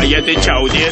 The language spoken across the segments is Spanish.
也得巧点。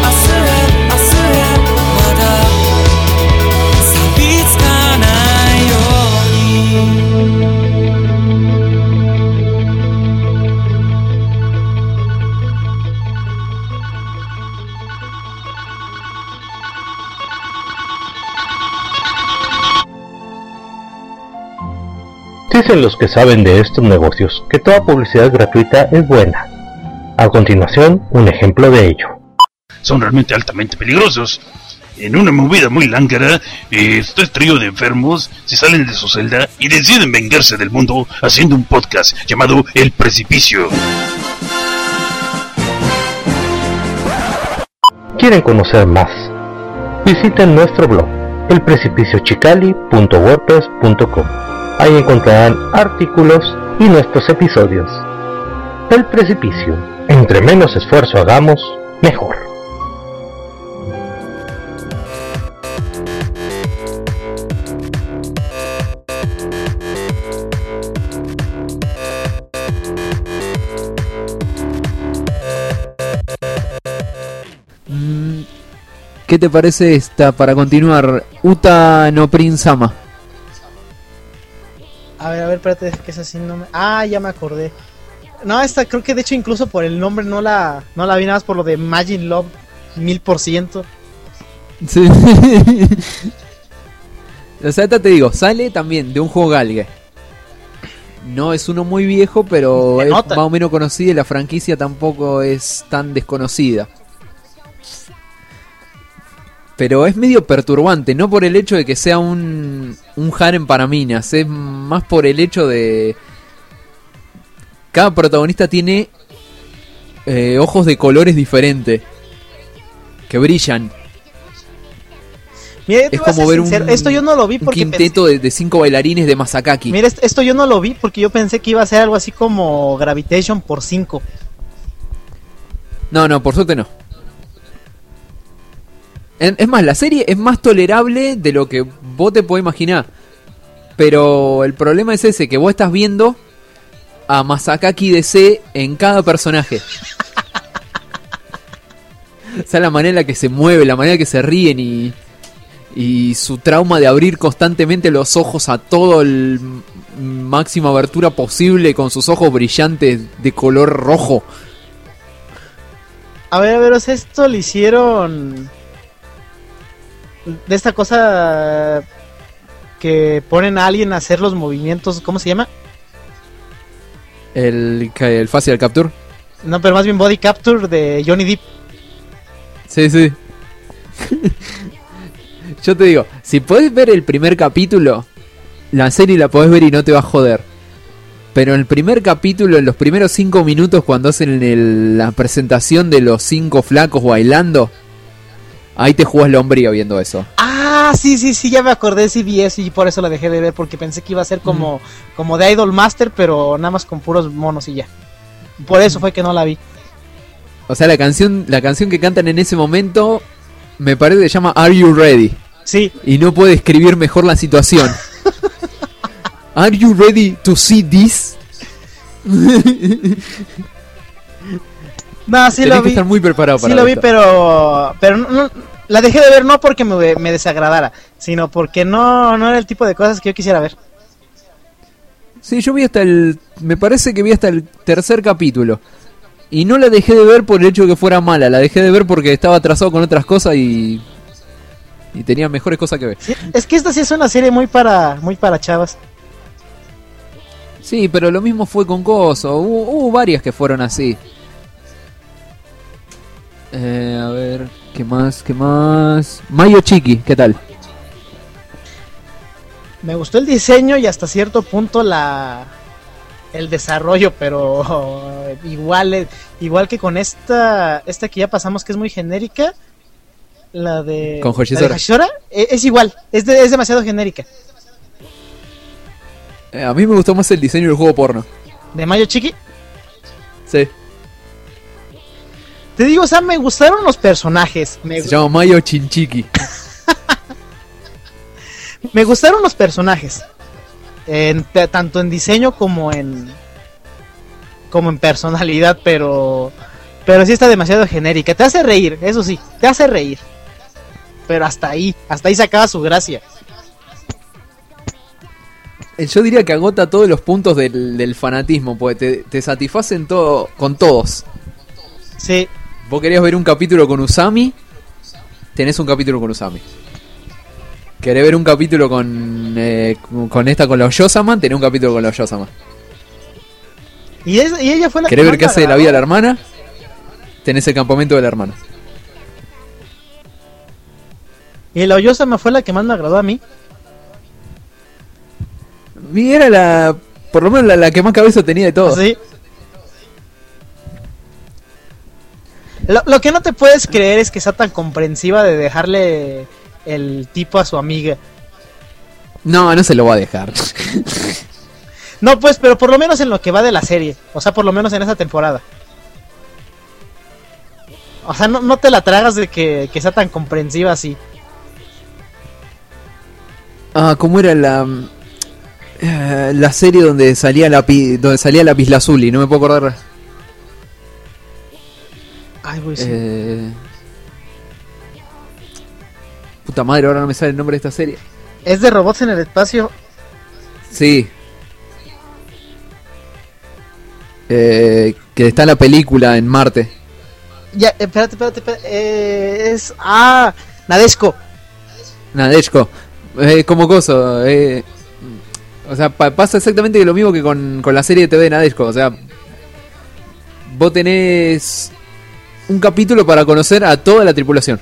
錆びつかないよ Dicen los que saben de estos negocios que toda publicidad gratuita es buena. A continuación, un ejemplo de ello. Son realmente altamente peligrosos. En una movida muy lángara, este trío de enfermos se salen de su celda y deciden vengarse del mundo haciendo un podcast llamado El Precipicio. ¿Quieren conocer más? Visiten nuestro blog, elprecipiciochicali.wordpress.com. Ahí encontrarán artículos y nuestros episodios. El Precipicio. Entre menos esfuerzo hagamos, mejor. ¿Qué te parece esta para continuar? Uta no Prince-sama. A ver, espérate, que es así, no me... Ah, ya me acordé. No, esta creo que de hecho incluso por el nombre no la vi nada más por lo de Imagine Love 1000%. Sí. O sea, te digo, sale también de un juego galgue. No es uno muy viejo, pero es más o menos conocido y la franquicia tampoco es tan desconocida. Pero es medio perturbante, no por el hecho de que sea un harem para minas, es más por el hecho de... Cada protagonista tiene ojos de colores diferentes, que brillan. Mira, es como ver esto yo no lo vi porque un quinteto de 5 bailarines de Masakaki. Mira, esto yo no lo vi porque yo pensé que iba a ser algo así como Gravitation por 5. No, por suerte no. Es más, la serie es más tolerable de lo que vos te podés imaginar. Pero el problema es ese, que vos estás viendo a Masakaki DC en cada personaje. O sea, la manera en la que se mueve, la manera en la que se ríen y su trauma de abrir constantemente los ojos a todo el máxima abertura posible con sus ojos brillantes de color rojo. A ver, o sea, esto le hicieron... De esta cosa que ponen a alguien a hacer los movimientos, ¿cómo se llama? El facial capture. No, pero más bien body capture de Johnny Depp. Sí. Yo te digo, si podés ver el primer capítulo, la serie la podés ver y no te va a joder. Pero en el primer capítulo, en los primeros 5 minutos, cuando hacen la presentación de los 5 flacos bailando, ahí te jugás la hombría viendo eso. Ah, sí, ya me acordé, sí vi eso y por eso la dejé de ver, porque pensé que iba a ser como de Idol Master, pero nada más con puros monos y ya. Por eso fue que no la vi. O sea, la canción que cantan en ese momento, me parece que se llama Are You Ready? Sí. Y no puede escribir mejor la situación. Are you ready to see this? No, sí Tenés lo vi. que estar muy preparado para sí lo vi, esto. pero no, la dejé de ver no porque me desagradara, sino porque no era el tipo de cosas que yo quisiera ver. Sí, yo vi me parece que vi hasta el tercer capítulo. Y no la dejé de ver por el hecho de que fuera mala, la dejé de ver porque estaba atrasado con otras cosas y tenía mejores cosas que ver. Sí, es que esta sí es una serie muy para chavas. Sí, pero lo mismo fue con Coso, hubo varias que fueron así. A ver, ¿qué más? Mayo Chiqui, ¿qué tal? Me gustó el diseño y hasta cierto punto el desarrollo, pero igual que con esta que ya pasamos, que es muy genérica, la de con Hashishora, es igual, es demasiado genérica. A mí me gustó más el diseño del juego porno. ¿De Mayo Chiqui? Sí. Te digo, o sea, me gustaron los personajes. Se llama Mayo Chinchiqui. Me gustaron los personajes. Tanto en diseño como en personalidad, pero sí está demasiado genérica. Te hace reír, eso sí, te hace reír. Pero hasta ahí se acaba su gracia. Yo diría que agota todos los puntos del fanatismo, porque te satisfacen todo con todos. Sí. Vos querías ver un capítulo con Usami, tenés un capítulo con Usami. ¿Querés ver un capítulo con la Oyosama? Tenés un capítulo con la Oyosama. Y ella fue la ¿Querés que ver qué más hace me de la vida de la agradó. hermana? Tenés el campamento de la hermana. Y la Oyosama fue la que más me agradó a mí. Y era por lo menos la que más cabeza tenía de todo. Sí. Lo que no te puedes creer es que sea tan comprensiva de dejarle el tipo a su amiga. No se lo va a dejar. No, pues, pero por lo menos en lo que va de la serie. O sea, por lo menos en esa temporada. O sea, no te la tragas de que sea tan comprensiva así. ¿Cómo era la serie donde salía Lapislázuli? No me puedo acordar. Ay, güey, sí. Puta madre, ahora no me sale el nombre de esta serie. Es de robots en el espacio. Sí. Que está la película en Marte. Ya, espérate. Es... Ah, Nadeshko. Nadeshko. Como coso. O sea, pasa exactamente lo mismo que con la serie de TV de Nadeshko. O sea, vos tenés un capítulo para conocer a toda la tripulación.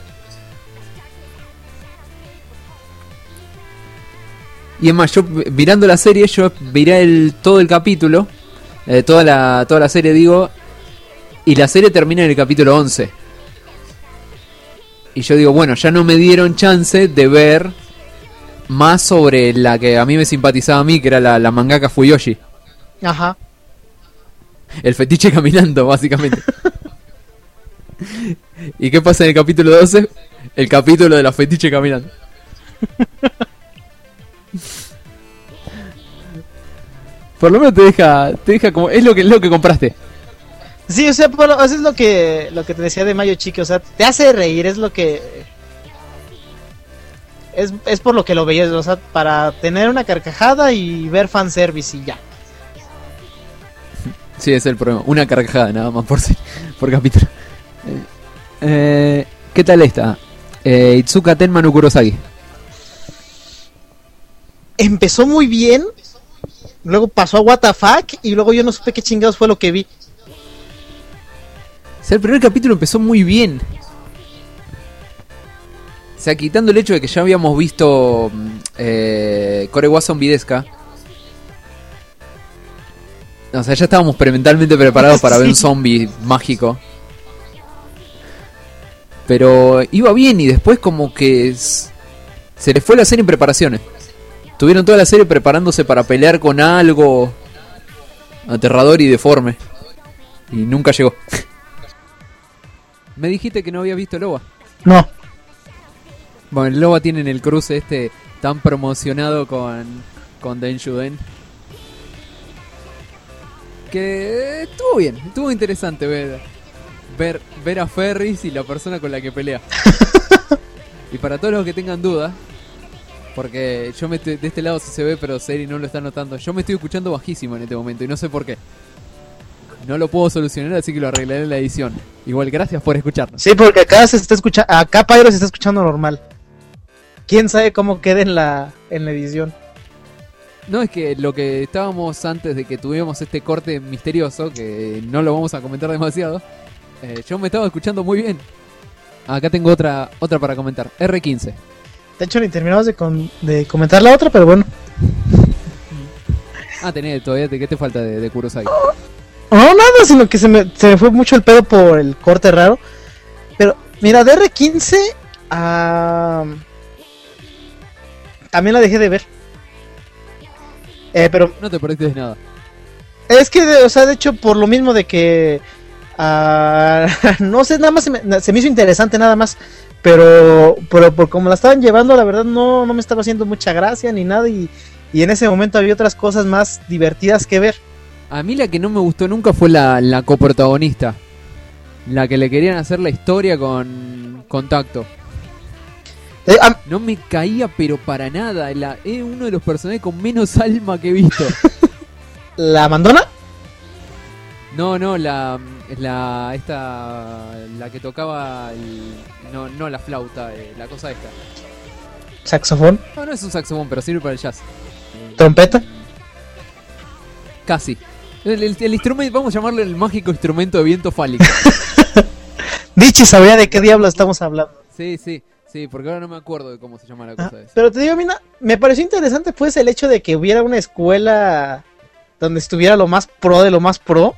Y es más, yo mirando la serie, yo miré todo el capítulo, toda la serie digo, y la serie termina en el capítulo 11. Y yo digo, bueno, ya no me dieron chance de ver más sobre la que a mí me simpatizaba a mí, que era la mangaka Fuyoshi. Ajá. El fetiche caminando, básicamente. ¿Y qué pasa en el capítulo 12? El capítulo de la fetiche caminando. Por lo menos te deja como... Es lo que compraste. Sí, o sea, eso es lo que te decía de Mayo Chique. O sea, te hace reír, es lo que... Es por lo que lo veías, o sea, para tener una carcajada y ver fanservice y ya. Sí, ese es el problema. Una carcajada nada más por capítulo. ¿Qué tal esta? Itsuka Tenma no Kurosagi. Empezó muy bien, luego pasó a WTF y luego yo no supe qué chingados fue lo que vi. O sea, el primer capítulo empezó muy bien. O sea, quitando el hecho de que ya habíamos visto Korewa Zombidesca. O sea, ya estábamos mentalmente preparados para ver un zombie mágico. Pero iba bien y después como que se les fue la serie en preparaciones. Tuvieron toda la serie preparándose para pelear con algo aterrador y deforme. Y nunca llegó. Me dijiste que no habías visto Loba. No. Bueno, el Loba tienen el cruce tan promocionado con Denshuden. Que estuvo bien, estuvo interesante ver a Ferris y la persona con la que pelea. Y para todos los que tengan dudas, porque de este lado sí se ve, pero Seri no lo está notando. Yo me estoy escuchando bajísimo en este momento y no sé por qué. No lo puedo solucionar, así que lo arreglaré en la edición. Igual, gracias por escucharnos. Sí, porque acá se está escuchando, acá Pyro se está escuchando normal. Quién sabe cómo quede en la edición. No, es que lo que estábamos antes de que tuviéramos este corte misterioso, que no lo vamos a comentar demasiado, yo me estaba escuchando muy bien. Acá tengo otra para comentar. R15. De hecho, ni terminamos de comentar la otra, pero bueno. Todavía, ¿qué te falta de Kurosagi? No, nada, sino que se me fue mucho el pedo por el corte raro. Pero, mira, de R15 también la dejé de ver. Pero no te perdiste de nada. Es que, o sea, de hecho, por lo mismo de que no sé, nada más se me hizo interesante nada más. Pero por como la estaban llevando, la verdad no me estaba haciendo mucha gracia ni nada. Y en ese momento había otras cosas más divertidas que ver. A mí la que no me gustó nunca fue la coprotagonista. La que le querían hacer la historia con Contacto. No me caía pero para nada. Es uno de los personajes con menos alma que he visto. ¿La Mandona? No, la que tocaba no la flauta, la cosa esta. ¿Saxofón? No, no es un saxofón, pero sirve para el jazz. ¿Trompeta? Casi. El instrumento, vamos a llamarle el mágico instrumento de viento fálico. Dichi sabría de qué diablo estamos hablando. Sí, porque ahora no me acuerdo de cómo se llama la cosa esa. Pero te digo, mira, me pareció interesante pues el hecho de que hubiera una escuela donde estuviera lo más pro de lo más pro.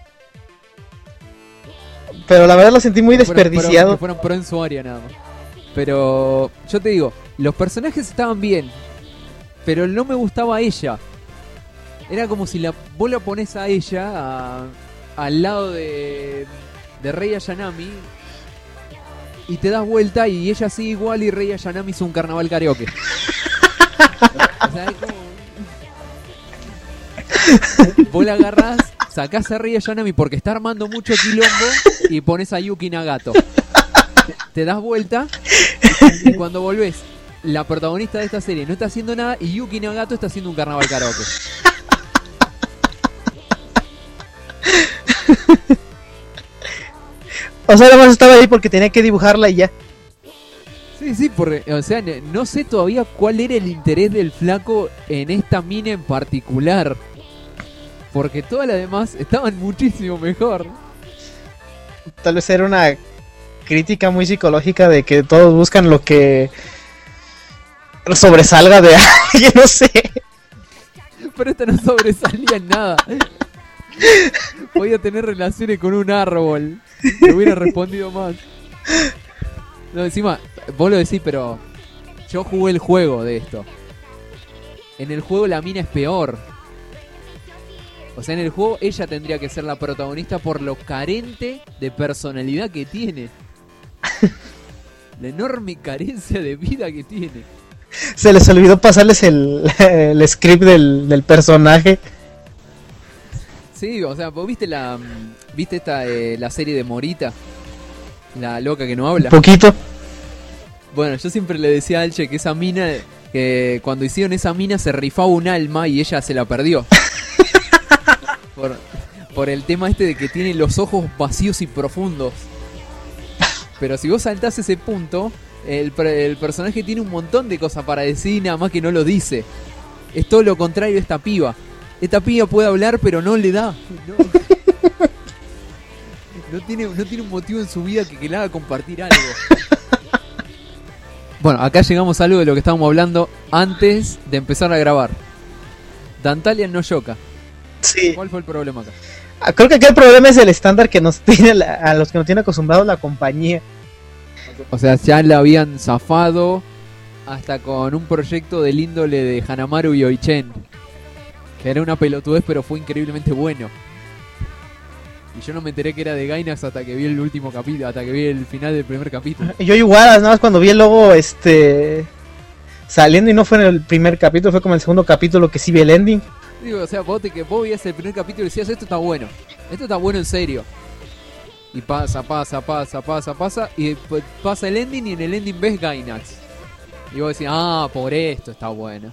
Pero la verdad lo sentí muy desperdiciado. Que fueron pro en su área nada más. Pero yo te digo, los personajes estaban bien, pero no me gustaba ella. Era como si vos la ponés a ella al lado de Rei Ayanami y te das vuelta y ella sigue igual y Rei Ayanami hizo un carnaval karaoke. O sea, es como... Vos la agarrás, sacás a Rei Ayanami porque está armando mucho quilombo y pones a Yuki Nagato. Te das vuelta y cuando volvés, la protagonista de esta serie no está haciendo nada y Yuki Nagato está haciendo un carnaval karaoke. O sea, además estaba ahí porque tenía que dibujarla y ya. Sí, o sea, no sé todavía cuál era el interés del flaco en esta mina en particular. Porque todas las demás estaban muchísimo mejor. Tal vez era una crítica muy psicológica de que todos buscan lo que sobresalga de alguien, no sé. Pero esta no sobresalía en nada. Podía tener relaciones con un árbol. Me hubiera respondido más. No, encima, vos lo decís, pero yo jugué el juego de esto. En el juego la mina es peor. O sea, en el juego ella tendría que ser la protagonista por lo carente de personalidad que tiene. La enorme carencia de vida que tiene. Se les olvidó pasarles el script del personaje. Sí, o sea, ¿vos viste la serie de Morita? La loca que no habla. Poquito. Bueno, yo siempre le decía a Alche que esa mina, que cuando hicieron esa mina se rifaba un alma y ella se la perdió. Por el tema este de que tiene los ojos vacíos y profundos. Pero si vos saltás ese punto, el personaje tiene un montón de cosas para decir, nada más que no lo dice. Es todo lo contrario de esta piba. Esta piba puede hablar, pero no le da. No tiene un motivo en su vida que le haga compartir algo. Bueno, acá llegamos a algo de lo que estábamos hablando antes de empezar a grabar. Dantalian no Yoka. Sí. ¿Cuál fue el problema acá? Creo que acá el problema es el estándar que nos tiene a los que nos tiene acostumbrados la compañía. O sea, ya la habían zafado hasta con un proyecto del índole de Hanamaru y Oichen. Que era una pelotudez, pero fue increíblemente bueno. Y yo no me enteré que era de Gainax hasta que vi el último capítulo, hasta que vi el final del primer capítulo. Yo igual, nada más cuando vi el logo saliendo y no fue en el primer capítulo, fue como el segundo capítulo que sí vi el ending. Digo, o sea, vos veías el primer capítulo y decías, esto está bueno en serio. Y pasa, y pasa el ending y en el ending ves Gainax. Y vos decís, por esto está bueno.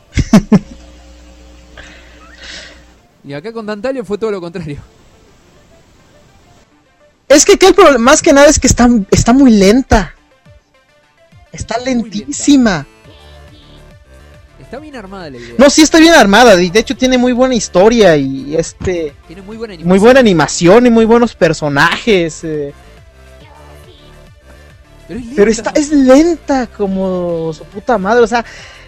Y acá con Dantalian fue todo lo contrario. Es que el problema más que nada es que está muy lenta. Está lentísima. Está bien armada la idea. No, sí está bien armada. Y de hecho tiene muy buena historia y tiene muy buena animación y muy buenos personajes. Pero es lenta como su puta madre. O sea,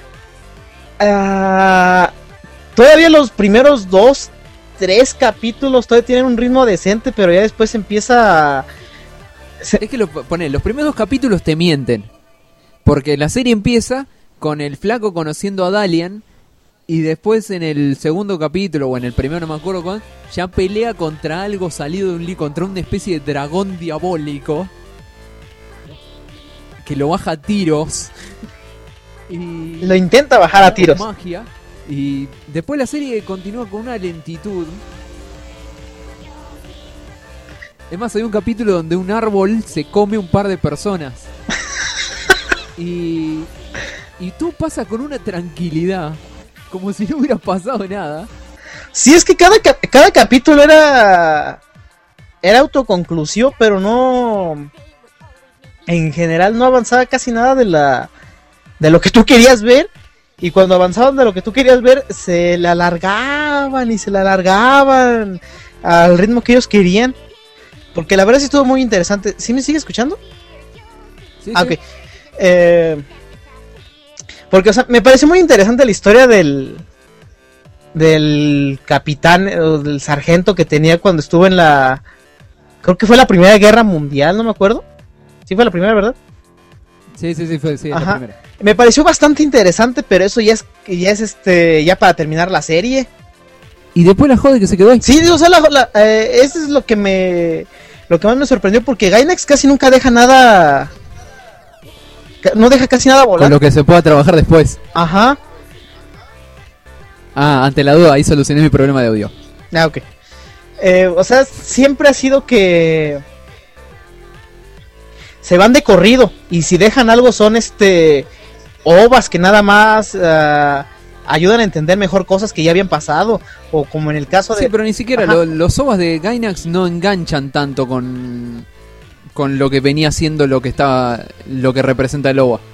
todavía los primeros 2-3 capítulos todavía tienen un ritmo decente, pero ya después empieza Es que los primeros 2 capítulos te mienten. Porque la serie empieza con el flaco conociendo a Dalian y después en el segundo capítulo o en el primero, no me acuerdo cuál, ya pelea contra algo salido de un contra una especie de dragón diabólico que lo baja a tiros y lo intenta bajar a tiros. Magia. Y después la serie continúa con una lentitud. Es más, hay un capítulo donde un árbol se come un par de personas. Y tú pasas con una tranquilidad, como si no hubiera pasado nada. Sí, es que cada capítulo era autoconclusivo, pero no... En general no avanzaba casi nada de de lo que tú querías ver, y cuando avanzaban de lo que tú querías ver, se le alargaban y se le alargaban al ritmo que ellos querían. Porque la verdad sí estuvo muy interesante. ¿Sí me sigue escuchando? Sí, Ah, sí. ok. Porque, o sea, me pareció muy interesante la historia del capitán o del sargento que tenía cuando estuvo en la... Creo que fue la Primera Guerra Mundial, no me acuerdo. Sí fue la primera, ¿verdad? Sí, fue la Ajá. primera. Me pareció bastante interesante, pero eso ya es ya para terminar la serie. Y después la jode que se quedó ahí. Sí, o sea, eso es lo que más me sorprendió, porque Gainax casi nunca deja nada... No deja casi nada volar. Con lo que se pueda trabajar después. Ajá. Ah, ante la duda, ahí solucioné mi problema de audio. Ah, ok. O sea, siempre ha sido que se van de corrido, y si dejan algo son ovas que nada más ayudan a entender mejor cosas que ya habían pasado, o como en el caso de... Sí, pero ni siquiera los OVAs de Gainax no enganchan tanto con lo que venía siendo lo que representa el OVA.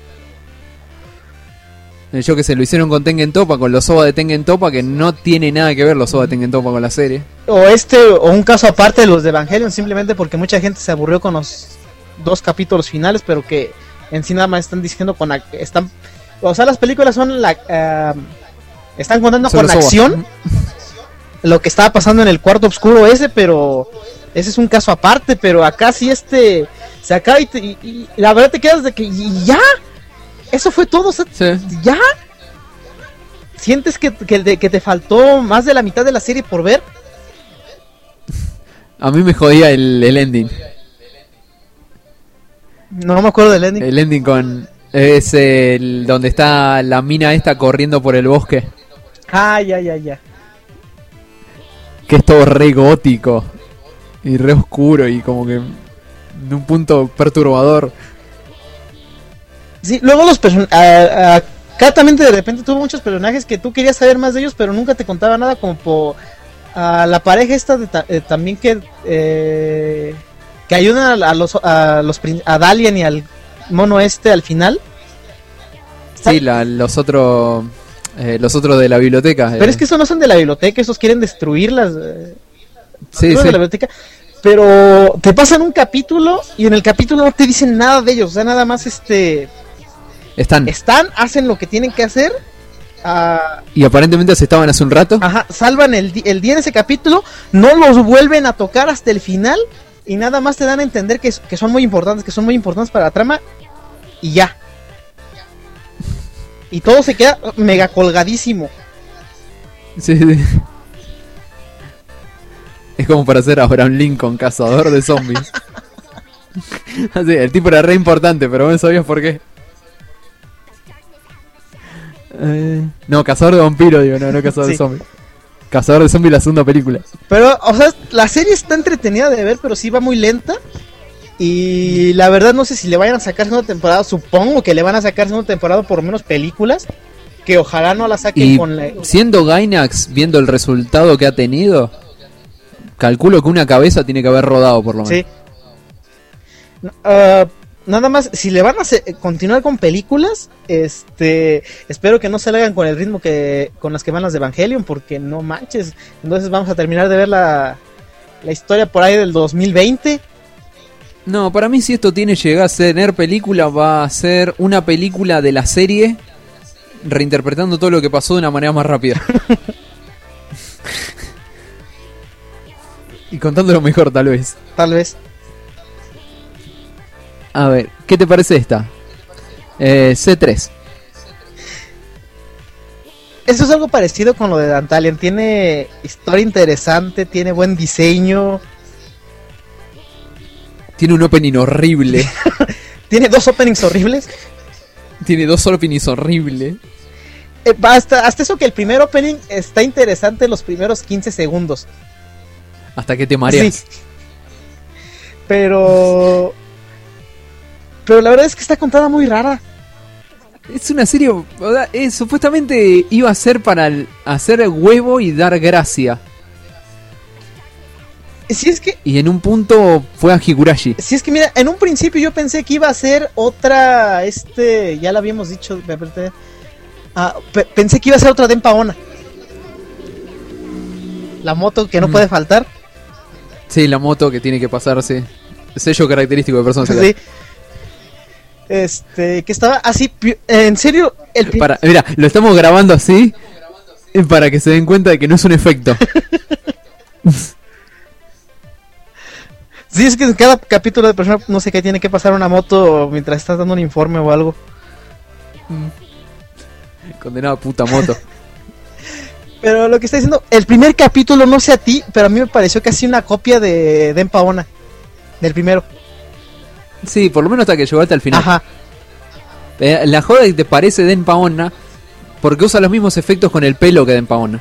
Yo que sé, lo hicieron con Tengen Toppa, con los OVA de Tengen Toppa, que no tiene nada que ver los OVA de Tengen Toppa con la serie. O un caso aparte de los de Evangelion, simplemente porque mucha gente se aburrió con los 2 capítulos finales, pero que en sí nada más están diciendo o sea, las películas son están contando Son con los OVA. acción lo que estaba pasando en el cuarto oscuro pero ese es un caso aparte. Pero acá sí se acaba y la verdad te quedas de que y ya, eso fue todo, o sea, Sí. ya sientes que te faltó más de la mitad de la serie por ver. A mí me jodía el ending. No me acuerdo del ending. El ending es el donde está la mina esta corriendo por el bosque. Ya. Que es todo re gótico. Y re oscuro y como que en un punto perturbador. Sí, luego los personajes... Acá también de repente tuvo muchos personajes que tú querías saber más de ellos, pero nunca te contaba nada, como por la pareja esta también que ayudan a Dalian y al mono al final. Sí, los otros de la biblioteca. Pero es que esos no son de la biblioteca, esos quieren destruirlas. Sí, De la sí. biblioteca. Pero te pasan un capítulo y en el capítulo no te dicen nada de ellos, o sea, nada más Están. hacen lo que tienen que hacer. Y aparentemente se estaban hace un rato. Ajá, salvan el día en ese capítulo, no los vuelven a tocar hasta el final y nada más te dan a entender que son muy importantes para la trama y ya. Y todo se queda mega colgadísimo. Sí. Es como para hacer a Abraham Lincoln, cazador de zombies. Así, el tipo era re importante, pero no sabías por qué. No, cazador de vampiros, digo, no cazador Sí. de zombies. Cazador de zombies, la segunda película. Pero, o sea, la serie está entretenida de ver, pero sí va muy lenta. Y la verdad no sé si le vayan a sacar segunda temporada. Supongo que le van a sacar segunda temporada, por lo menos películas. Que ojalá no la saquen Y con la... siendo Gainax, viendo el resultado que ha tenido, calculo que una cabeza tiene que haber rodado por lo menos. Sí. Nada más, si le van a continuar con películas, espero que no se le hagan con el ritmo con las que van las de Evangelion, porque no manches. Entonces vamos a terminar de ver la historia por ahí del 2020. No, para mí si esto llega a tener película, va a ser una película de la serie reinterpretando todo lo que pasó de una manera más rápida. Y contándolo mejor, tal vez. Tal vez. A ver, ¿qué te parece esta? C3. Eso es algo parecido con lo de Dantalian. Tiene historia interesante, tiene buen diseño. Tiene un opening horrible. Tiene 2 openings horribles. Tiene 2 openings horribles. Hasta eso que el primer opening está interesante los primeros 15 segundos. Hasta que te mareas. Sí. Pero la verdad es que está contada muy rara. Es una serie, supuestamente iba a ser para hacer huevo y dar gracia. Si es que... Y en un punto fue a Higurashi. Si es que mira, en un principio yo pensé que iba a ser otra, ya lo habíamos dicho, pensé que iba a ser otra Denpa Onna. La moto que no puede faltar. Sí, la moto que tiene que pasarse. Sello característico de personas. Sí. Que estaba así, en serio. Mira, lo estamos grabando así para que se den cuenta de que no es un efecto. Sí, es que en cada capítulo de persona, no sé qué, tiene que pasar una moto mientras estás dando un informe o algo. Condenada puta moto. Pero lo que está diciendo, el primer capítulo, no sé a ti, pero a mí me pareció casi una copia de Denpa Onna, del primero. Sí, por lo menos hasta que llegó hasta el final. Ajá. La joda que te parece Denpa Onna porque usa los mismos efectos con el pelo que Denpa Onna.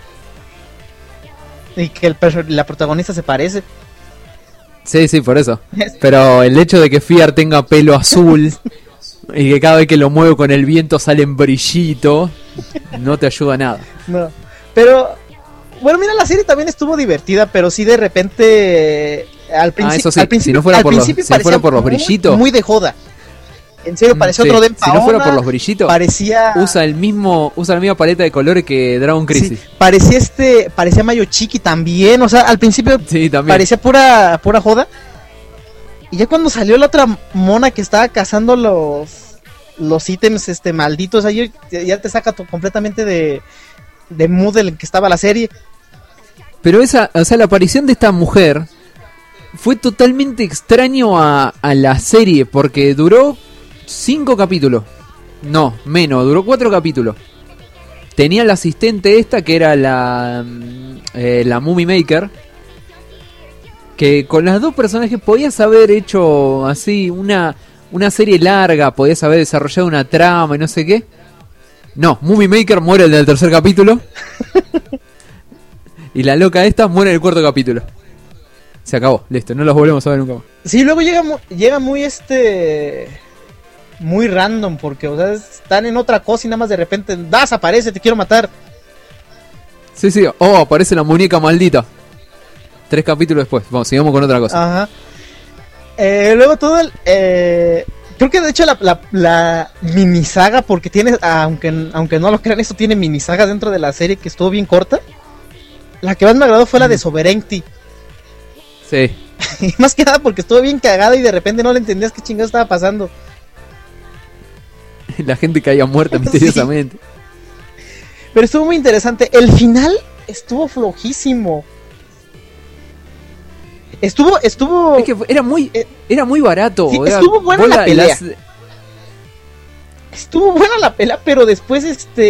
Y que la protagonista se parece. Sí, por eso. Pero el hecho de que Fiar tenga pelo azul y que cada vez que lo muevo con el viento salen brillitos, no te ayuda a nada. No. Pero, bueno, mira, la serie también estuvo divertida, pero sí de repente... Al principio, si no fuera por los brillitos... Muy de joda. En serio, parecía otro Denpa Onna. Si no fuera por los brillitos, parecía... usa la misma paleta de colores que Dragon Crisis. Sí, parecía Mayo Chiqui también, o sea, al principio parecía pura joda. Y ya cuando salió la otra mona que estaba cazando los ítems malditos, ahí ya te saca completamente de mood en que estaba la serie. Pero la aparición de esta mujer fue totalmente extraño a la serie, porque duró 5 capítulos. No, menos, duró 4 capítulos. Tenía la asistente esta que era la Mummy Maker, que con las dos personajes podías haber hecho así una serie larga, podías haber desarrollado una trama y no sé qué. No, Mummy Maker muere en el 3er capítulo. Y la loca esta muere en el 4º capítulo. Se acabó, listo, no los volvemos a ver nunca más. Sí, luego llega muy muy random, porque o sea, están en otra cosa y nada más de repente aparece, te quiero matar. Sí, aparece la muñeca maldita. 3 capítulos después, vamos, sigamos con otra cosa. Ajá. Luego todo creo que de hecho la minisaga, porque tiene, aunque no lo crean, esto tiene minisaga dentro de la serie que estuvo bien corta. La que más me agradó fue la de Sovereignty. Sí. Y más que nada porque estuvo bien cagada y de repente no le entendías qué chingado estaba pasando. La gente caía muerta misteriosamente. Sí. Pero estuvo muy interesante. El final estuvo flojísimo. Estuvo... Es que era muy barato. Sí, estuvo buena la pelea. Estuvo buena la pelea, pero después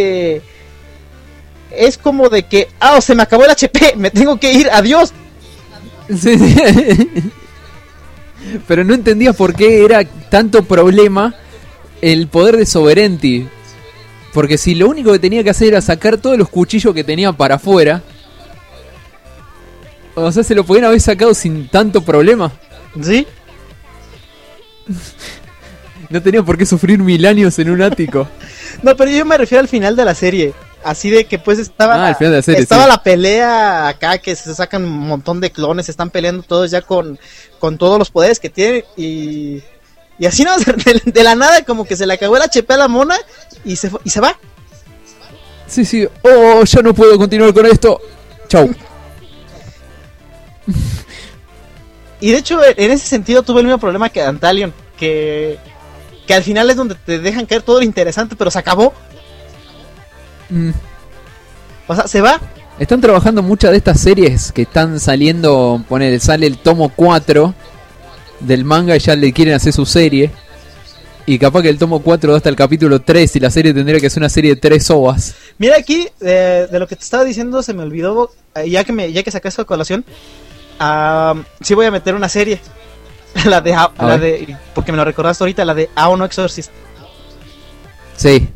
es como de que... se me acabó el HP, me tengo que ir, adiós. Sí. Pero no entendía por qué era tanto problema el poder de Sovereignty. Porque si lo único que tenía que hacer era sacar todos los cuchillos que tenía para afuera, o sea, se lo podían haber sacado sin tanto problema. ¿Sí? No tenía por qué sufrir 1000 años en un ático. No, pero yo me refiero al final de la serie. Así de que pues estaba al final de la serie, estaba la pelea acá, que se sacan un montón de clones, están peleando todos ya con todos los poderes que tienen y así no, de la nada como que se le acabó el HP a la mona y se va. Sí, ya no puedo continuar con esto. Chau. Y de hecho en ese sentido tuve el mismo problema que Dantalion, que al final es donde te dejan caer todo lo interesante, pero se acabó. O sea, se va. Están trabajando muchas de estas series que están saliendo. Sale el tomo 4 del manga y ya le quieren hacer su serie. Y capaz que el tomo 4 da hasta el capítulo 3 y la serie tendría que ser una serie de 3 ovas. Mira aquí, de lo que te estaba diciendo se me olvidó, ya que saqué esa colación. Sí voy a meter una serie. la de porque me lo recordaste ahorita, la de Ao no Exorcist. Sí.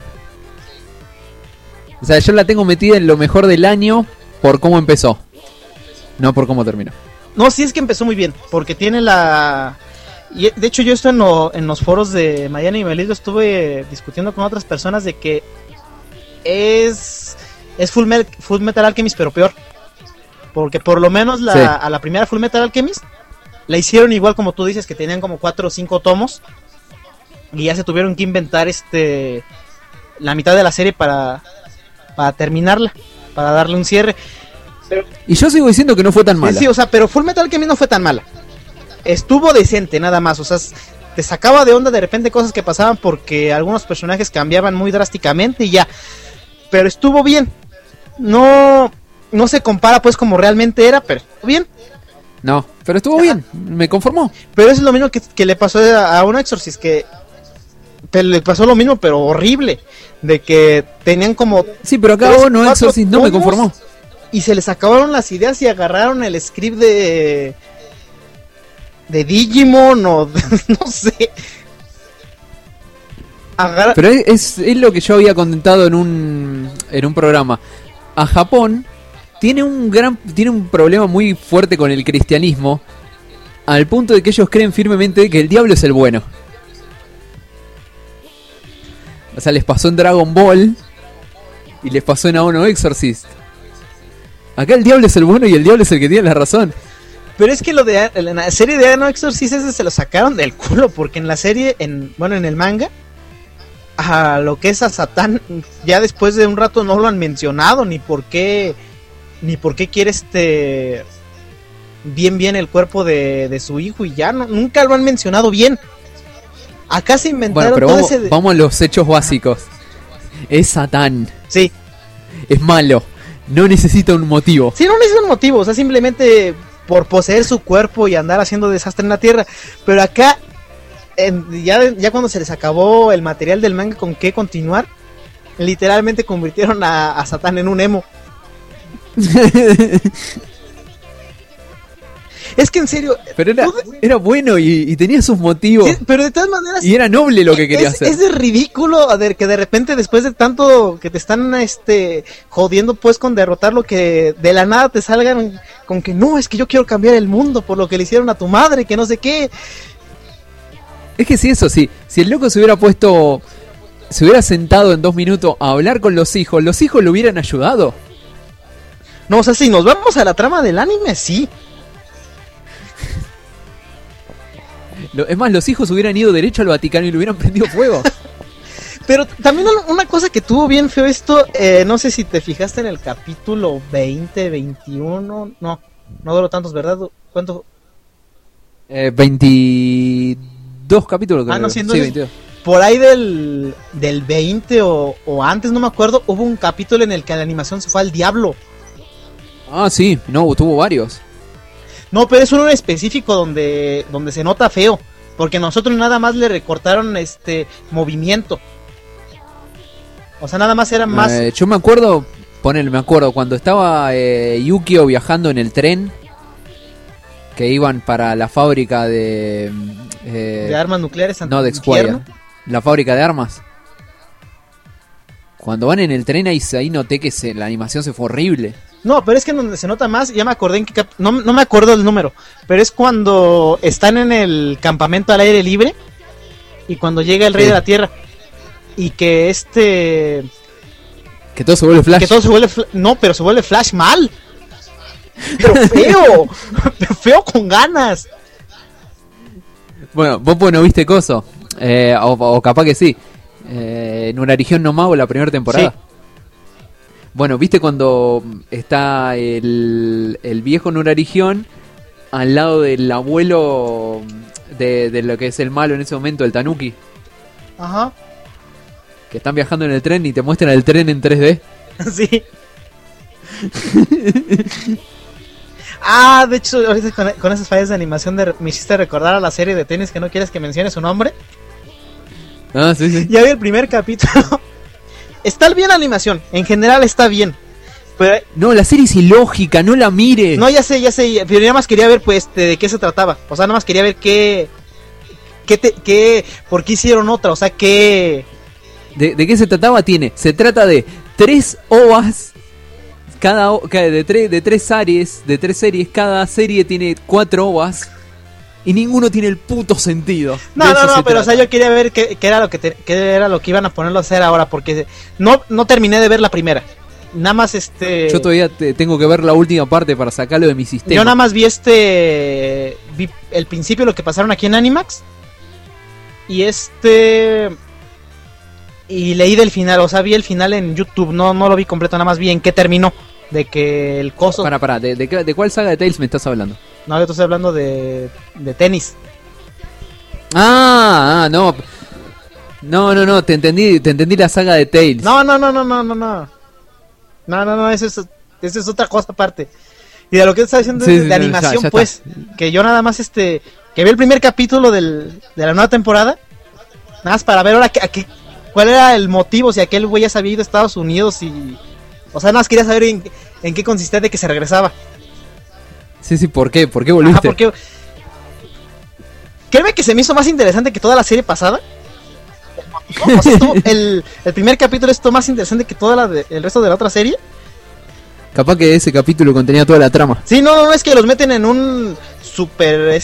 O sea, yo la tengo metida en lo mejor del año por cómo empezó, no por cómo terminó. No, sí es que empezó muy bien, porque tiene y de hecho yo esto en los foros de Mariana y Melis lo estuve discutiendo con otras personas de que es Full Metal Alchemist, pero peor. Porque por lo menos Sí. a la primera Full Metal Alchemist la hicieron igual como tú dices, que tenían como 4 o 5 tomos. Y ya se tuvieron que inventar la mitad de la serie para terminarla, para darle un cierre. Y yo sigo diciendo que no fue tan mala. Sí, o sea, pero Full Metal Alchemist no fue tan mala. Estuvo decente, nada más. O sea, te sacaba de onda de repente cosas que pasaban porque algunos personajes cambiaban muy drásticamente y ya. Pero estuvo bien. No se compara pues como realmente era, pero estuvo bien. No, pero estuvo bien, me conformó. Pero es lo mismo que le pasó a un Exorcist, que le pasó lo mismo, pero horrible. De que tenían como... Sí, pero acá 3, no 4 Exorcist no me tomos, conformó. Y se les acabaron las ideas y agarraron el script de Digimon o no sé. Pero es lo que yo había comentado en un programa. A Japón tiene un problema muy fuerte con el cristianismo, al punto de que ellos creen firmemente que el diablo es el bueno. O sea, les pasó en Dragon Ball y les pasó en Aono Exorcist. Acá el diablo es el bueno y el diablo es el que tiene la razón. Pero es que en la serie de Aono Exorcist ese se lo sacaron del culo, porque en la serie, en el manga, a lo que es a Satán, ya después de un rato no lo han mencionado, ni por qué quiere bien el cuerpo de su hijo, y ya nunca lo han mencionado bien. Acá se inventaron Bueno, pero todo vamos a los hechos básicos. Es Satán. Sí. Es malo. No necesita un motivo. Sí, no necesita un motivo, o sea, simplemente por poseer su cuerpo y andar haciendo desastre en la tierra. Pero acá, ya cuando se les acabó el material del manga con qué continuar, literalmente convirtieron a Satán en un emo. Es que en serio... Pero era bueno y tenía sus motivos. Sí, pero de todas maneras... Y era noble lo que quería hacer. Es de ridículo que de repente, después de tanto que te están jodiendo pues con derrotarlo, que de la nada te salgan con que no, es que yo quiero cambiar el mundo por lo que le hicieron a tu madre, que no sé qué. Es que si si el loco se hubiera sentado en 2 minutos a hablar con los hijos lo hubieran ayudado. No, o sea, si nos vamos a la trama del anime, sí. Es más, los hijos hubieran ido derecho al Vaticano y le hubieran prendido fuego. Pero también una cosa que tuvo bien feo esto, no sé si te fijaste en el capítulo 20, 21, no duró tantos, ¿verdad? ¿Cuánto? 22 capítulos creo. No, sí, sí, 22. Por ahí del 20 o antes, no me acuerdo, hubo un capítulo en el que la animación se fue al diablo. Ah, sí, no, tuvo varios. No, pero es uno en específico donde se nota feo, porque nosotros nada más le recortaron movimiento. O sea, nada más era más... Yo me acuerdo cuando estaba Yukio viajando en el tren, que iban para la fábrica de armas nucleares. No, de Exquire, la fábrica de armas. Cuando van en el tren ahí noté que la animación se fue horrible. No, pero es que en donde se nota más, ya me acordé no me acuerdo el número, pero es cuando están en el campamento al aire libre y cuando llega el rey de la tierra y que que todo se vuelve Flash. Que todo se vuelve no, pero se vuelve Flash mal. Pero feo, pero feo con ganas. Bueno, vos no viste Coso, o capaz que sí. Nurarigión no Mago, la primera temporada. Sí. Bueno, ¿viste cuando está el viejo Nurarigión al lado del abuelo de lo que es el malo en ese momento, el Tanuki? Ajá. Que están viajando en el tren y te muestran el tren en 3D. Sí. De hecho, ahorita con esas fallas de animación me hiciste recordar a la serie de tenis que no quieres que mencione su nombre. Ah, sí. Ya vi el primer capítulo. Está bien la animación, en general está bien. Pero... No, la serie es ilógica, no la mires. No, ya sé, pero nada más quería ver pues de qué se trataba. O sea, nada más quería ver por qué hicieron otra, o sea, qué... ¿De qué se trataba? Se trata de 3 OVAs, de 3 series, cada serie tiene 4 OVAs. Y ninguno tiene el puto sentido. No, pero o sea, yo quería ver qué era lo que iban a ponerlo a hacer ahora, porque no terminé de ver la primera. nada más Yo todavía tengo que ver la última parte para sacarlo de mi sistema. Yo nada más vi vi el principio, lo que pasaron aquí en Animax. Y y leí del final, o sea, vi el final en YouTube, no lo vi completo, nada más vi en qué terminó. De que el coso... ¿De cuál saga de Tales me estás hablando? No, yo te estoy hablando de tenis. No, te entendí la saga de Tales. No, eso es otra cosa aparte. Y de lo que estás diciendo de animación, ya pues, está. Que yo nada más que vi el primer capítulo de la nueva temporada, nada más para ver ahora cuál era el motivo, si aquel güey ya se había ido a Estados Unidos y... O sea, nada más quería saber en qué consistía de que se regresaba. Sí, ¿por qué? ¿Por qué volviste? Porque... Créeme que se me hizo más interesante que toda la serie pasada. O sea, el primer capítulo es más interesante que el resto de la otra serie. Capaz que ese capítulo contenía toda la trama. Sí, no, es que los meten en un super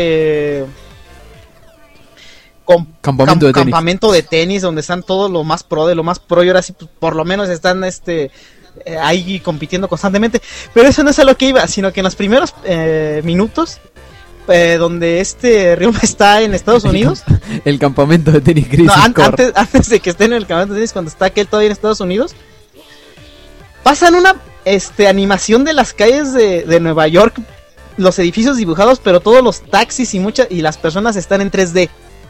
campamento de tenis donde están todos lo más pro de lo más pro, y ahora sí, pues, por lo menos están ahí compitiendo constantemente. Pero eso no es a lo que iba, sino que en los primeros minutos donde Ryoma está en Estados Unidos, el campamento de tenis Crisis antes de que esté en el campamento de tenis, cuando está aquel todavía en Estados Unidos, pasan una animación de las calles de Nueva York, los edificios dibujados, pero todos los taxis y las personas están en 3D.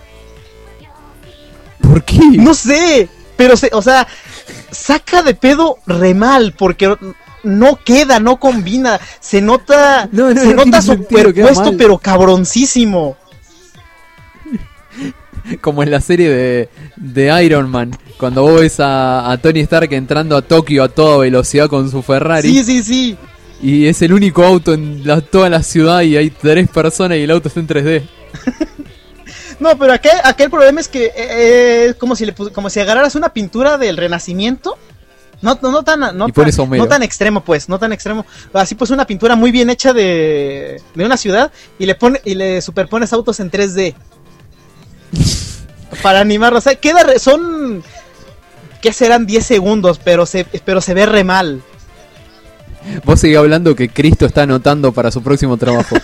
¿Por qué? No sé, pero o sea, saca de pedo re mal, porque no queda, no combina, se nota superpuesto, pero cabroncísimo. Como en la serie de Iron Man, cuando vos ves a Tony Stark entrando a Tokio a toda velocidad con su Ferrari. Sí. Y es el único auto en toda la ciudad y hay 3 personas y el auto está en 3D. No, pero acá el problema es que es como si agarraras una pintura del Renacimiento. No tan extremo, pues, no tan extremo. Así pues, una pintura muy bien hecha de una ciudad y le superpones autos en 3D. Para animarlo, o sea, son ¿qué serán? 10 segundos, pero se ve re mal. Vos seguís hablando que Cristo está anotando para su próximo trabajo.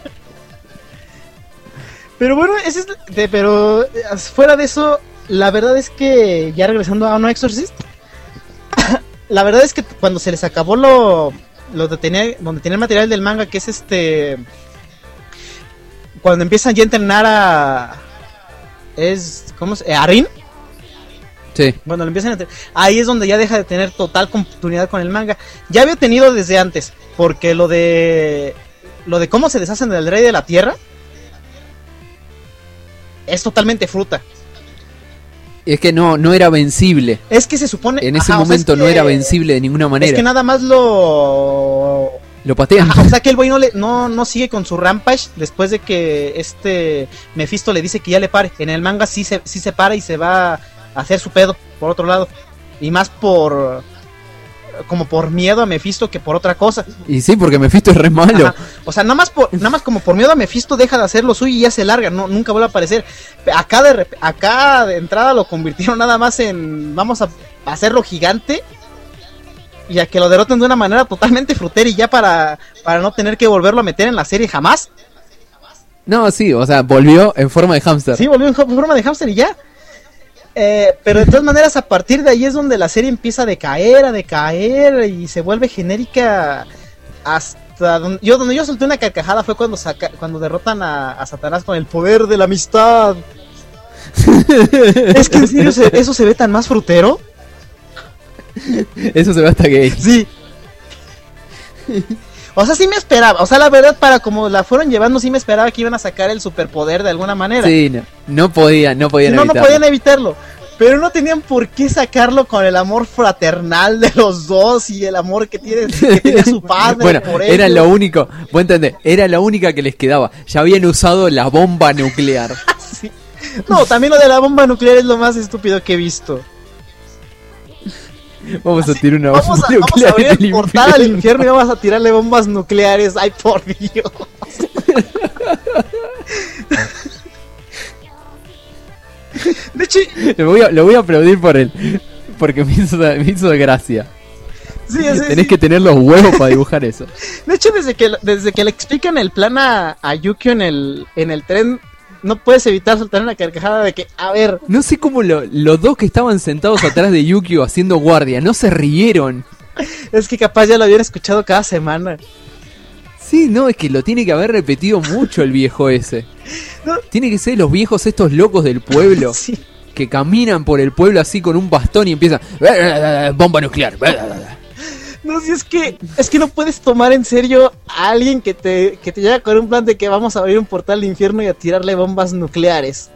Pero bueno, pero fuera de eso, la verdad es que ya regresando a No Exorcist, la verdad es que cuando se les acabó donde tenía el material del manga, que es cuando empiezan ya a entrenar ¿a Rin? Sí. Bueno, lo empiezan ahí es donde ya deja de tener total continuidad con el manga. Ya había tenido desde antes, porque lo de cómo se deshacen del Rey de la Tierra es totalmente fruta. Es que no era vencible. Es que se supone... En ese momento no era vencible de ninguna manera. Es que nada más lo patean. O sea que el güey no sigue con su rampage después de que Mephisto le dice que ya le pare. En el manga sí se para y se va a hacer su pedo por otro lado. Y más como por miedo a Mephisto que por otra cosa. Y sí, porque Mephisto es re malo. Ajá. O sea, nada más como por miedo a Mephisto deja de hacer lo suyo y ya se larga, nunca vuelve a aparecer. Acá de entrada lo convirtieron nada más en vamos a hacerlo gigante y a que lo derroten de una manera totalmente frutera y ya para no tener que volverlo a meter en la serie jamás. No, sí, o sea, volvió en forma de hámster. Sí, volvió en forma de hámster y ya. Pero de todas maneras, a partir de ahí es donde la serie empieza a decaer y se vuelve genérica hasta donde yo solté una carcajada fue cuando derrotan a Satanás con el poder de la amistad. Es que en serio eso se ve tan más frutero. Eso se ve hasta gay. Sí. O sea, sí me esperaba. O sea, la verdad, para como la fueron llevando, sí me esperaba que iban a sacar el superpoder de alguna manera. Sí, no podían evitarlo. No podían evitarlo. Pero no tenían por qué sacarlo con el amor fraternal de los dos y el amor que tenía su padre. Bueno, por era ellos. lo único. Vos entendés, era la única que les quedaba. Ya habían usado la bomba nuclear. Sí. No, también lo de la bomba nuclear es lo más estúpido que he visto. Vamos a tirar una bomba nuclear. Vamos a abrir el portal al infierno y vamos a tirarle bombas nucleares. Ay, por Dios. De hecho, lo voy a aplaudir por él. Porque me hizo gracia. Tenés que tener los huevos para dibujar eso. De hecho, desde que le explican el plan a Yukio en el tren, no puedes evitar soltar una carcajada de que, a ver... No sé cómo los dos que estaban sentados atrás de Yukio haciendo guardia, no se rieron. Es que capaz ya lo habían escuchado cada semana. Sí, no, es que lo tiene que haber repetido mucho el viejo ese. No. Tiene que ser los viejos estos locos del pueblo. Sí. Que caminan por el pueblo así con un bastón y empiezan... Bomba nuclear. No, si es que no puedes tomar en serio a alguien que te llega con un plan de que vamos a abrir un portal al infierno y a tirarle bombas nucleares.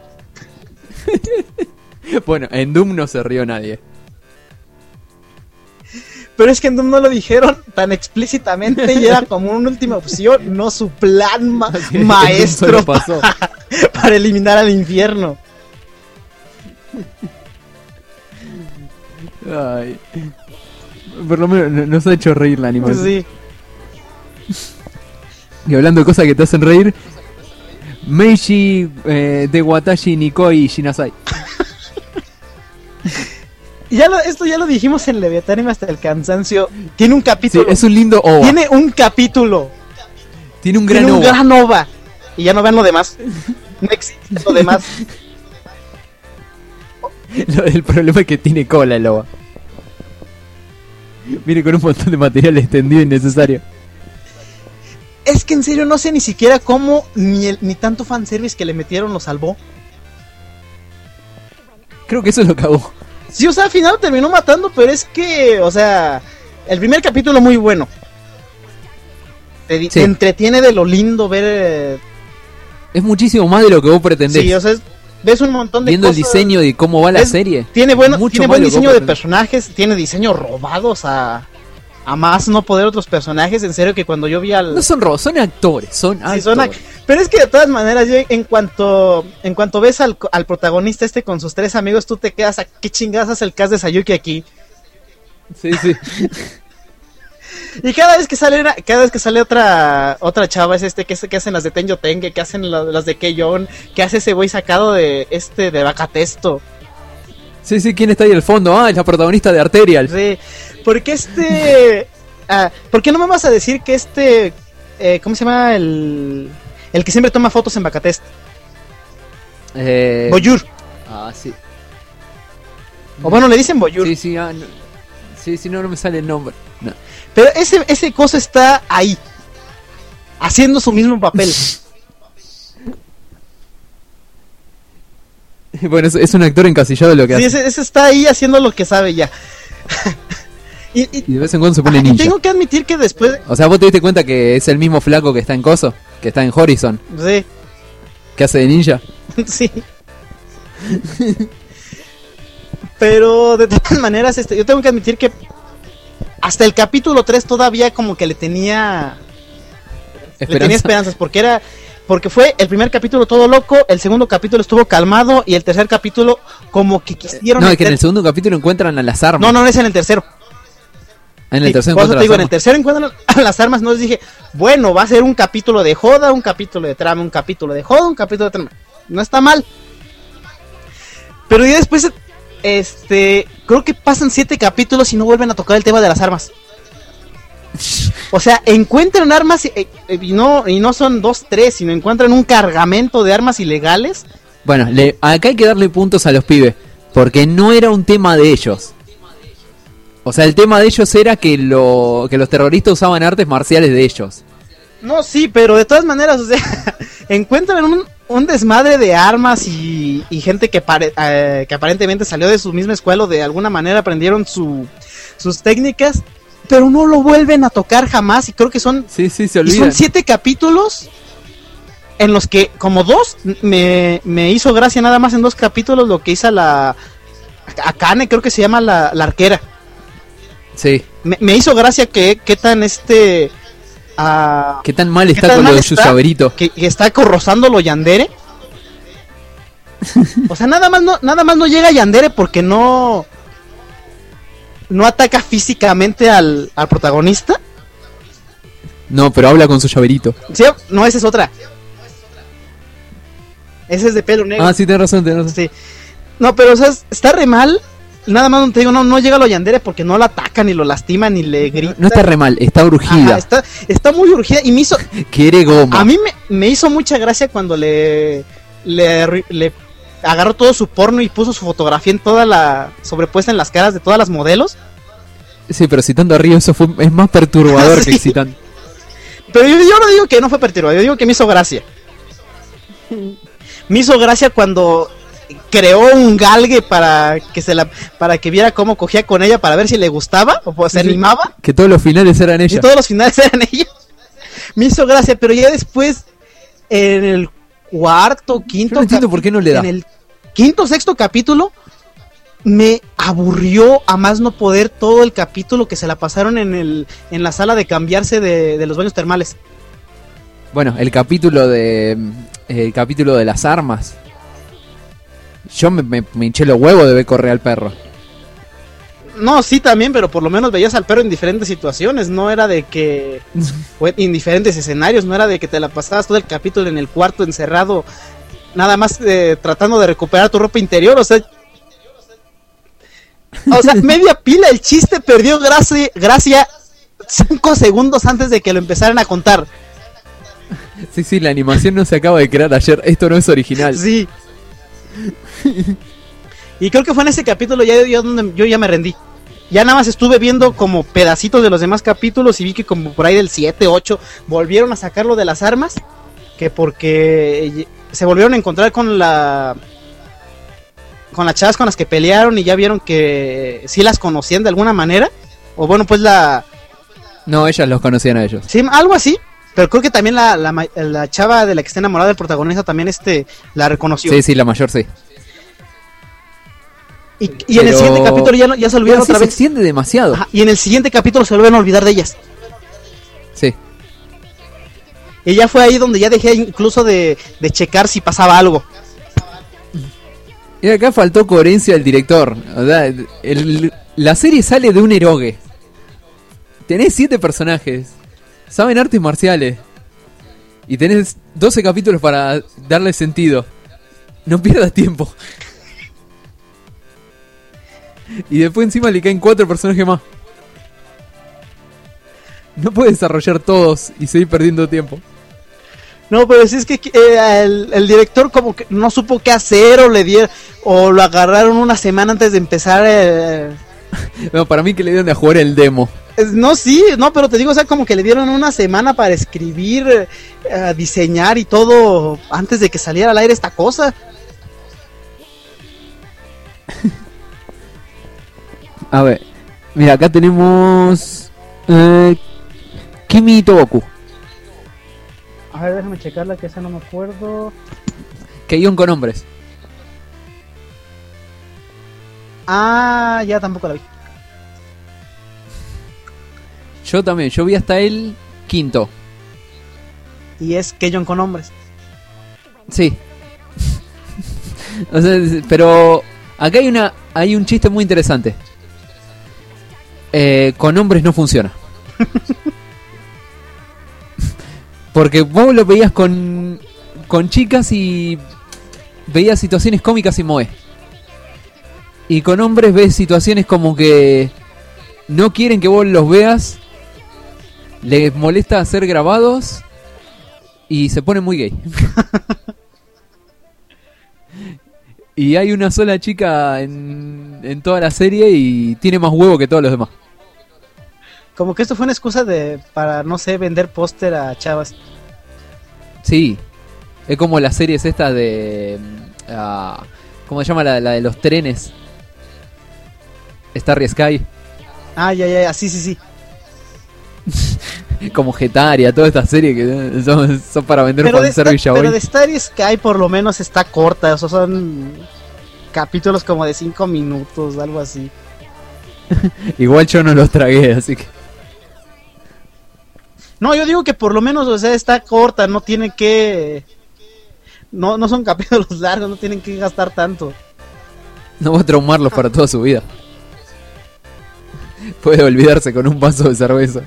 Bueno, en Doom no se rió nadie. Pero es que en Doom no lo dijeron tan explícitamente y era como una última opción, no su plan maestro para eliminar al infierno. Ay. Por lo menos nos ha hecho reír la animación. Sí. Y hablando de cosas que te hacen reír, Meiji de Watashi Nikoi Shinasai. Esto ya lo dijimos en Leviatán hasta el cansancio. Tiene un capítulo. Sí, es un lindo OVA. Tiene un capítulo. Tiene un gran OVA. Y ya no vean lo demás. No existe lo demás. El problema es que tiene cola el OVA. Viene con un montón de material extendido innecesario. Es que en serio no sé ni siquiera cómo ni tanto fanservice que le metieron lo salvó. Creo que eso lo cagó. Sí, o sea, al final lo terminó matando, pero es que, o sea, el primer capítulo muy bueno. Te entretiene de lo lindo ver... Es muchísimo más de lo que vos pretendés. Sí, o sea, ves un montón de viendo cosas. El diseño de cómo va la serie. Tiene buen diseño de personajes, tiene diseños robados a más no poder otros personajes. En serio que cuando yo vi al... No son robos, son actores, son actores. Pero es que de todas maneras, yo en cuanto ves al protagonista con sus tres amigos, tú te quedas a qué chingadas hace el cast de Sayuki aquí. Sí. Y cada vez que sale otra chava es que hacen las de Tenjo Tenge, que hacen las de Keion, que hace ese güey sacado de Bacatesto. Sí, ¿quién está ahí al fondo? Es la protagonista de Arterial. Sí, porque ¿por qué no me vas a decir que ¿cómo se llama el que siempre toma fotos en Bacatest? Boyur. Sí. O bueno, le dicen Boyur. Sí, no me sale el nombre. No. Pero ese cosa está ahí, haciendo su mismo papel. Bueno, es un actor encasillado de lo que hace. Sí, ese está ahí haciendo lo que sabe ya. y de vez en cuando se pone ninja. Tengo que admitir que después... O sea, ¿vos te diste cuenta que es el mismo flaco que está en Coso? Que está en Horizon. Sí. ¿Que hace de ninja? Sí. Pero de todas maneras, yo tengo que admitir que hasta el capítulo 3 todavía como que le tenía esperanzas, porque fue el primer capítulo todo loco, el segundo capítulo estuvo calmado y el tercer capítulo como que quisieron... No, es que en el segundo capítulo encuentran a las armas. No, es en el tercero. En el tercero encuentran las armas. En el tercero encuentran a las armas, no les dije, bueno, va a ser un capítulo de joda, un capítulo de trama, un capítulo de joda, un capítulo de trama. No está mal. Pero ya después... creo que pasan 7 capítulos y no vuelven a tocar el tema de las armas. O sea, encuentran armas y no son 2, 3, sino encuentran un cargamento de armas ilegales. Bueno, acá hay que darle puntos a los pibes, porque no era un tema de ellos. O sea, el tema de ellos era que los terroristas usaban artes marciales de ellos. No, sí, pero de todas maneras, o sea, encuentran un desmadre de armas y gente que aparentemente salió de su misma escuela o de alguna manera aprendieron sus técnicas, pero no lo vuelven a tocar jamás y creo que son... Sí, se olvidan. Y son 7 capítulos en los que, como 2, me hizo gracia nada más en 2 capítulos lo que hizo Akane, creo que se llama la arquera. Sí. Me hizo gracia que qué tan ¿qué tan mal está con lo de su llaverito? Que está rozando Yandere. O sea, nada más no llega Yandere porque no ataca físicamente al protagonista. No, pero habla con su llaverito. Sí, no, esa es otra. Ese es de pelo negro. Sí, tienes razón. Sí. No, pero o sea, está re mal nada más te digo, no llega a lo yandere porque no la atacan, ni lo lastiman, ni le gritan. No está re mal, está urgida. Ajá, está muy urgida y me hizo... Quiere goma. A mí me hizo mucha gracia cuando le agarró todo su porno y puso su fotografía en toda la... sobrepuesta en las caras de todas las modelos. Sí, pero citando a Río, eso es más perturbador Sí. que excitante. Pero yo no digo que no fue perturbador, yo digo que me hizo gracia. Me hizo gracia cuando creó un galgue para que viera cómo cogía con ella, para ver si le gustaba o pues, se Sí. animaba. Que todos los finales eran Y ella. todos los finales eran ella. Me hizo gracia, pero ya después, en el cuarto, quinto... Yo no entiendo por qué no le da. En el quinto, sexto capítulo, me aburrió a más no poder todo el capítulo que se la pasaron en la sala de cambiarse de los baños termales. Bueno, el capítulo de las armas. Yo me hinché los huevos de ver correr al perro. No, sí también, pero por lo menos veías al perro en diferentes situaciones, no era de que... o en diferentes escenarios, no era de que te la pasabas todo el capítulo en el cuarto encerrado, nada más tratando de recuperar tu ropa interior, o sea, media pila, el chiste perdió gracia 5 segundos antes de que lo empezaran a contar. Sí, la animación no se acaba de crear ayer. Esto no es original. Sí. Y creo que fue en ese capítulo donde yo ya me rendí. Ya nada más estuve viendo como pedacitos de los demás capítulos y vi que como por ahí del 7, 8 volvieron a sacarlo de las armas. Que porque se volvieron a encontrar con las chavas con las que pelearon y ya vieron que sí las conocían de alguna manera. O bueno, pues No, ellas los conocían a ellos. sí, algo así. Pero creo que también la chava de la que está enamorada del protagonista también la reconoció. Sí, la mayor sí. Y en el siguiente capítulo ya se olvidaron Pero sí otra se vez. extiende demasiado. Ajá, y en el siguiente capítulo se vuelven a olvidar de ellas. Sí. Y ya fue ahí donde ya dejé incluso de checar si pasaba algo. Y acá faltó coherencia del director. O sea, la serie sale de un erogue. Tenés 7 personajes. Saben artes marciales. Y tenés 12 capítulos para darle sentido. No pierdas tiempo. Y después encima le caen 4 personajes más. No puedes desarrollar todos y seguir perdiendo tiempo. No, pero si es que el director como que no supo qué hacer o lo agarraron una semana antes de empezar. No, para mí que le dieron de jugar el demo. No, pero te digo, o sea, como que le dieron una semana para escribir, diseñar y todo antes de que saliera al aire esta cosa. A ver, mira, acá tenemos Kimi Toboku. A ver, déjame checarla, que esa no me acuerdo. Keion con hombres. Ah, ya tampoco la vi. Yo también, yo vi hasta el 5º. Y es Keion con hombres. Sí. O sea, pero acá hay un chiste muy interesante. Con hombres no funciona. Porque vos lo veías con chicas y veías situaciones cómicas y moe. Y con hombres ves situaciones como que no quieren que vos los veas, les molesta ser grabados y se pone muy gay. Y hay una sola chica en toda la serie y tiene más huevo que todos los demás. Como que esto fue una excusa para, no sé, vender póster a chavas. Sí, es como las series estas de... ¿cómo se llama la de los trenes? Starry Sky. Ah, ya, sí. Como Getaria, toda esta serie que son para vender Pero fanservice pero hoy. de Starry Sky por lo menos está corta, o sea, son capítulos como de 5 minutos, algo así. Igual yo no los tragué, así que... No, yo digo que por lo menos, o sea, está corta, no tiene que... No son capítulos largos, no tienen que gastar tanto. No va a traumarlos para toda su vida. Puede olvidarse con un vaso de cerveza.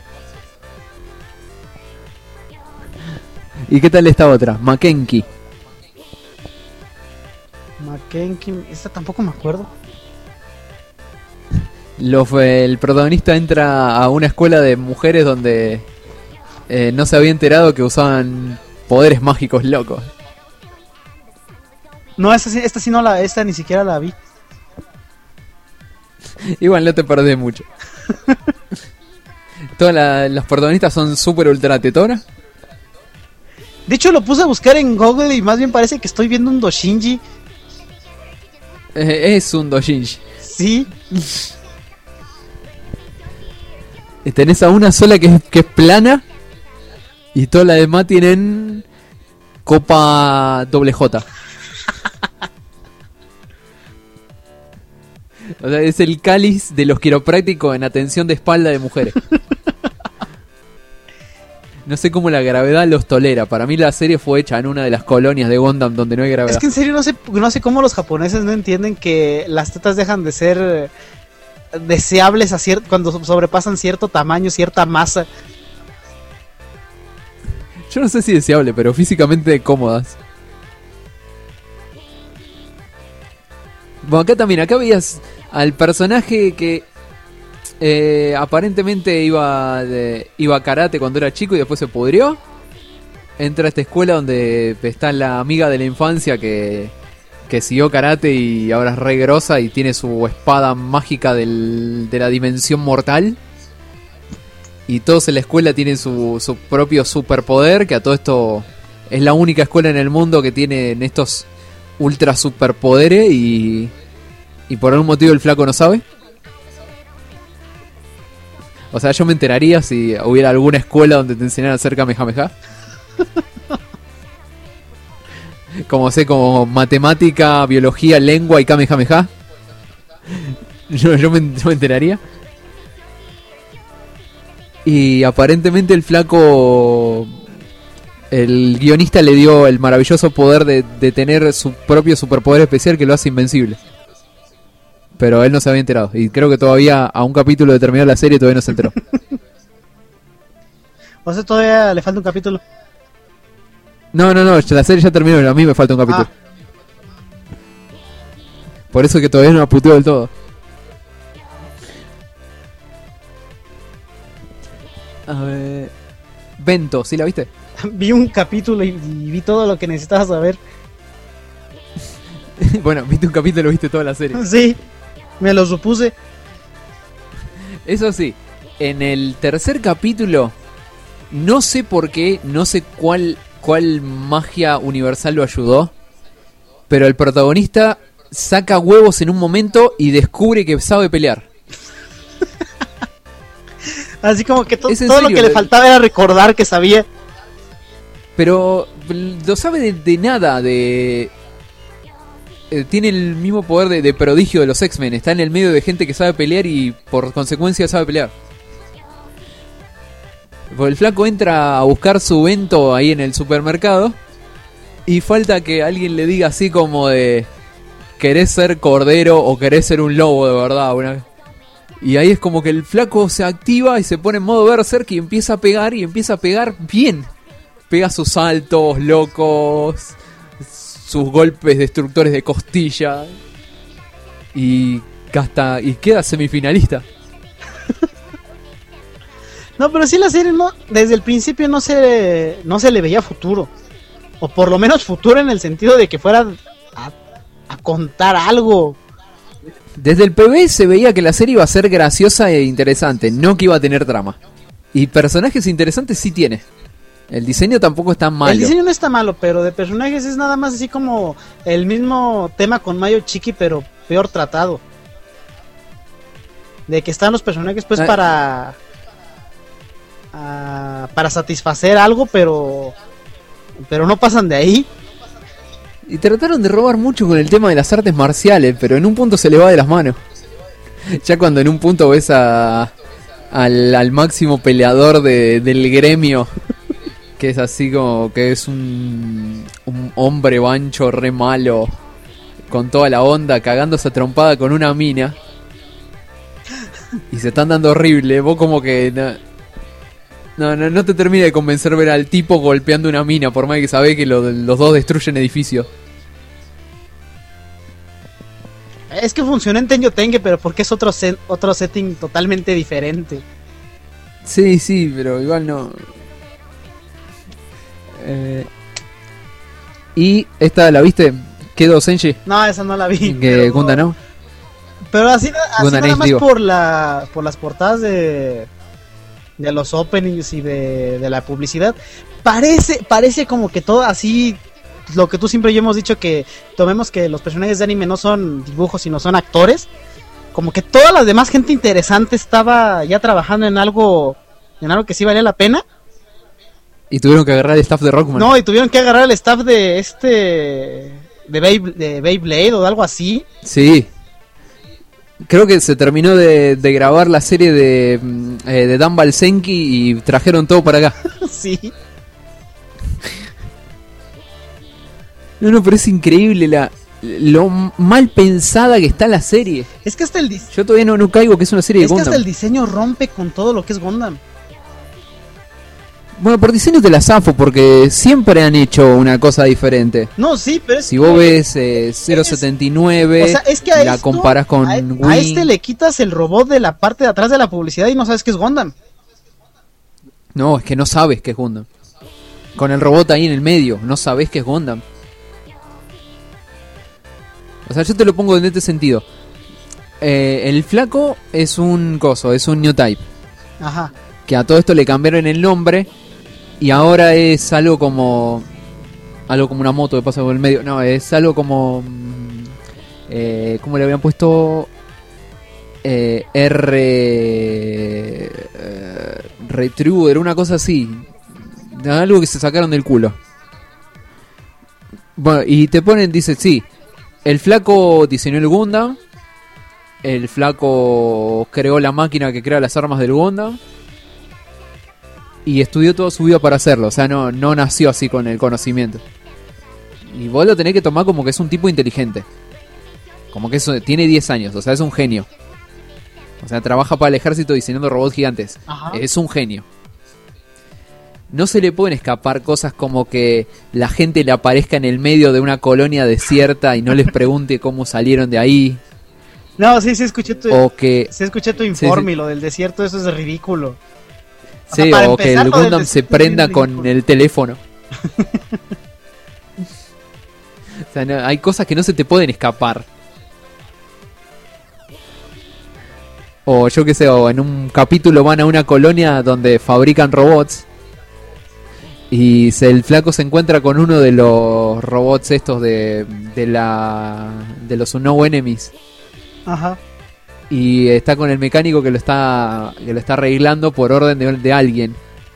¿Y qué tal esta otra? Mackenzie. Mackenzie, esta tampoco me acuerdo. El protagonista entra a una escuela de mujeres donde no se había enterado que usaban poderes mágicos locos. No, esta sí no esta ni siquiera la vi. Igual no te perdés mucho. Todas las protagonistas son super ultra tetonas. De hecho lo puse a buscar en Google y más bien parece que estoy viendo un doshinji. Es un doshinji. Sí. Tenés a una sola que es plana y todas las demás tienen copa doble J. O sea, es el cáliz de los quiroprácticos en atención de espalda de mujeres. No sé cómo la gravedad los tolera. Para mí la serie fue hecha en una de las colonias de Gundam donde no hay gravedad. Es que en serio no sé cómo los japoneses no entienden que las tetas dejan de ser deseables cuando sobrepasan cierto tamaño, cierta masa. Yo no sé si deseable, pero físicamente cómodas. Bueno, acá veías al personaje que aparentemente iba a karate cuando era chico y después se pudrió. Entra a esta escuela donde está la amiga de la infancia que siguió karate y ahora es re grosa y tiene su espada mágica de la dimensión mortal. Y todos en la escuela tienen su propio superpoder, que a todo esto es la única escuela en el mundo que tiene estos ultra superpoderes y por algún motivo el flaco no sabe. O sea, yo me enteraría si hubiera alguna escuela donde te enseñaran a hacer Kamehameha. como matemática, biología, lengua y Kamehameha. Yo me enteraría. Y aparentemente el flaco, el guionista le dio el maravilloso poder de tener su propio superpoder especial que lo hace invencible. Pero él no se había enterado. Y creo que todavía a un capítulo de terminar la serie todavía no se enteró. O sea, todavía le falta un capítulo. No, la serie ya terminó, a mí me falta un capítulo. Por eso que todavía no la puteo del todo. A ver... Bento, ¿sí la viste? Vi un capítulo y vi todo lo que necesitabas saber. Bueno, viste un capítulo y viste toda la serie. Sí, me lo supuse. Eso sí, en el tercer capítulo, no sé por qué, no sé cuál magia universal lo ayudó, pero el protagonista saca huevos en un momento y descubre que sabe pelear. Así como que todo lo que le faltaba era recordar que sabía. Pero lo sabe de nada, tiene el mismo poder de prodigio de los X-Men. Está en el medio de gente que sabe pelear y por consecuencia sabe pelear. Porque el flaco entra a buscar su Bento ahí en el supermercado y falta que alguien le diga así como de... ¿Querés ser cordero o querés ser un lobo de verdad? Y ahí es como que el flaco se activa y se pone en modo berserk y empieza a pegar bien. Pega sus saltos locos, sus golpes destructores de costilla y queda semifinalista. No, pero sí la serie desde el principio no se le veía futuro. O por lo menos futuro en el sentido de que fuera a contar algo. Desde el PB se veía que la serie iba a ser graciosa e interesante, no que iba a tener trama. Y personajes interesantes sí tiene. El diseño tampoco está malo. El diseño no está malo, pero de personajes es nada más así como el mismo tema con Mayo Chiqui, pero peor tratado. De que están los personajes pues para satisfacer algo, pero no pasan de ahí. Y trataron de robar mucho con el tema de las artes marciales, pero en un punto se le va de las manos. Ya cuando en un punto ves al máximo peleador del gremio, que es así como que es un hombre bancho re malo, con toda la onda, cagándose a trompada con una mina, y se están dando horrible, vos como que... No te termina de convencer ver al tipo golpeando una mina, por más que sabés que los dos destruyen edificios. Es que funcionó en Tenyo Tenge, pero porque es otro setting totalmente diferente. Sí, pero igual no. Y esta, ¿la viste? ¿Quedó Senshi? No, esa no la vi. Que Gundam, ¿no? Pero así Gundam nada Ace, más digo. por las portadas de los openings y de la publicidad. Parece como que todo así, lo que tú siempre y yo hemos dicho, que tomemos que los personajes de anime no son dibujos, sino son actores. Como que toda la demás gente interesante estaba ya trabajando en algo que sí valía la pena. Y tuvieron que agarrar el staff de Rockman. No, y tuvieron que agarrar el staff de Beyblade o de algo así. Sí. Creo que se terminó de grabar la serie de Dan Balsenki y trajeron todo para acá. Sí. No, pero es increíble lo mal pensada que está la serie. Es que hasta Yo todavía no caigo que es una serie de Gundam. hasta el diseño rompe con todo lo que es Gundam. Bueno, por diseño te la zafo porque siempre han hecho una cosa diferente. No, sí, pero Si vos ves 079, o sea, es que la comparás con Wing. a este le quitas el robot de la parte de atrás de la publicidad y no sabes que es Gundam. No, es que no sabes que es Gundam. Con el robot ahí en el medio, no sabes que es Gundam. O sea, yo te lo pongo en este sentido. El flaco es un coso, es un new type. Ajá. Que a todo esto le cambiaron el nombre y ahora es algo como una moto que pasa por el medio. No, es algo como ¿cómo le habían puesto? Retribuer, una cosa así. Algo que se sacaron del culo. Bueno, y te ponen, dice, sí, el flaco diseñó el Gundam, el flaco creó la máquina que crea las armas del Gundam y estudió toda su vida para hacerlo. O sea, no nació así con el conocimiento. Y vos lo tenés que tomar como que es un tipo inteligente. Como que eso, tiene 10 años, o sea, es un genio. O sea, trabaja para el ejército diseñando robots gigantes. Ajá. Es un genio. No se le pueden escapar cosas como que la gente le aparezca en el medio de una colonia desierta y no les pregunte cómo salieron de ahí. No, sí escuché tu informe sí. Y lo del desierto, eso es ridículo. Sí, sea, para o que empezar, el lo del Gundam se desierto es prenda bien con ridículo. el teléfono. O sea, no, hay cosas que no se te pueden escapar. O yo qué sé, o en un capítulo van a una colonia donde fabrican robots y el flaco se encuentra con uno de los robots estos de los Unknown Enemies. Ajá. Y está con el mecánico que lo está arreglando por orden de alguien.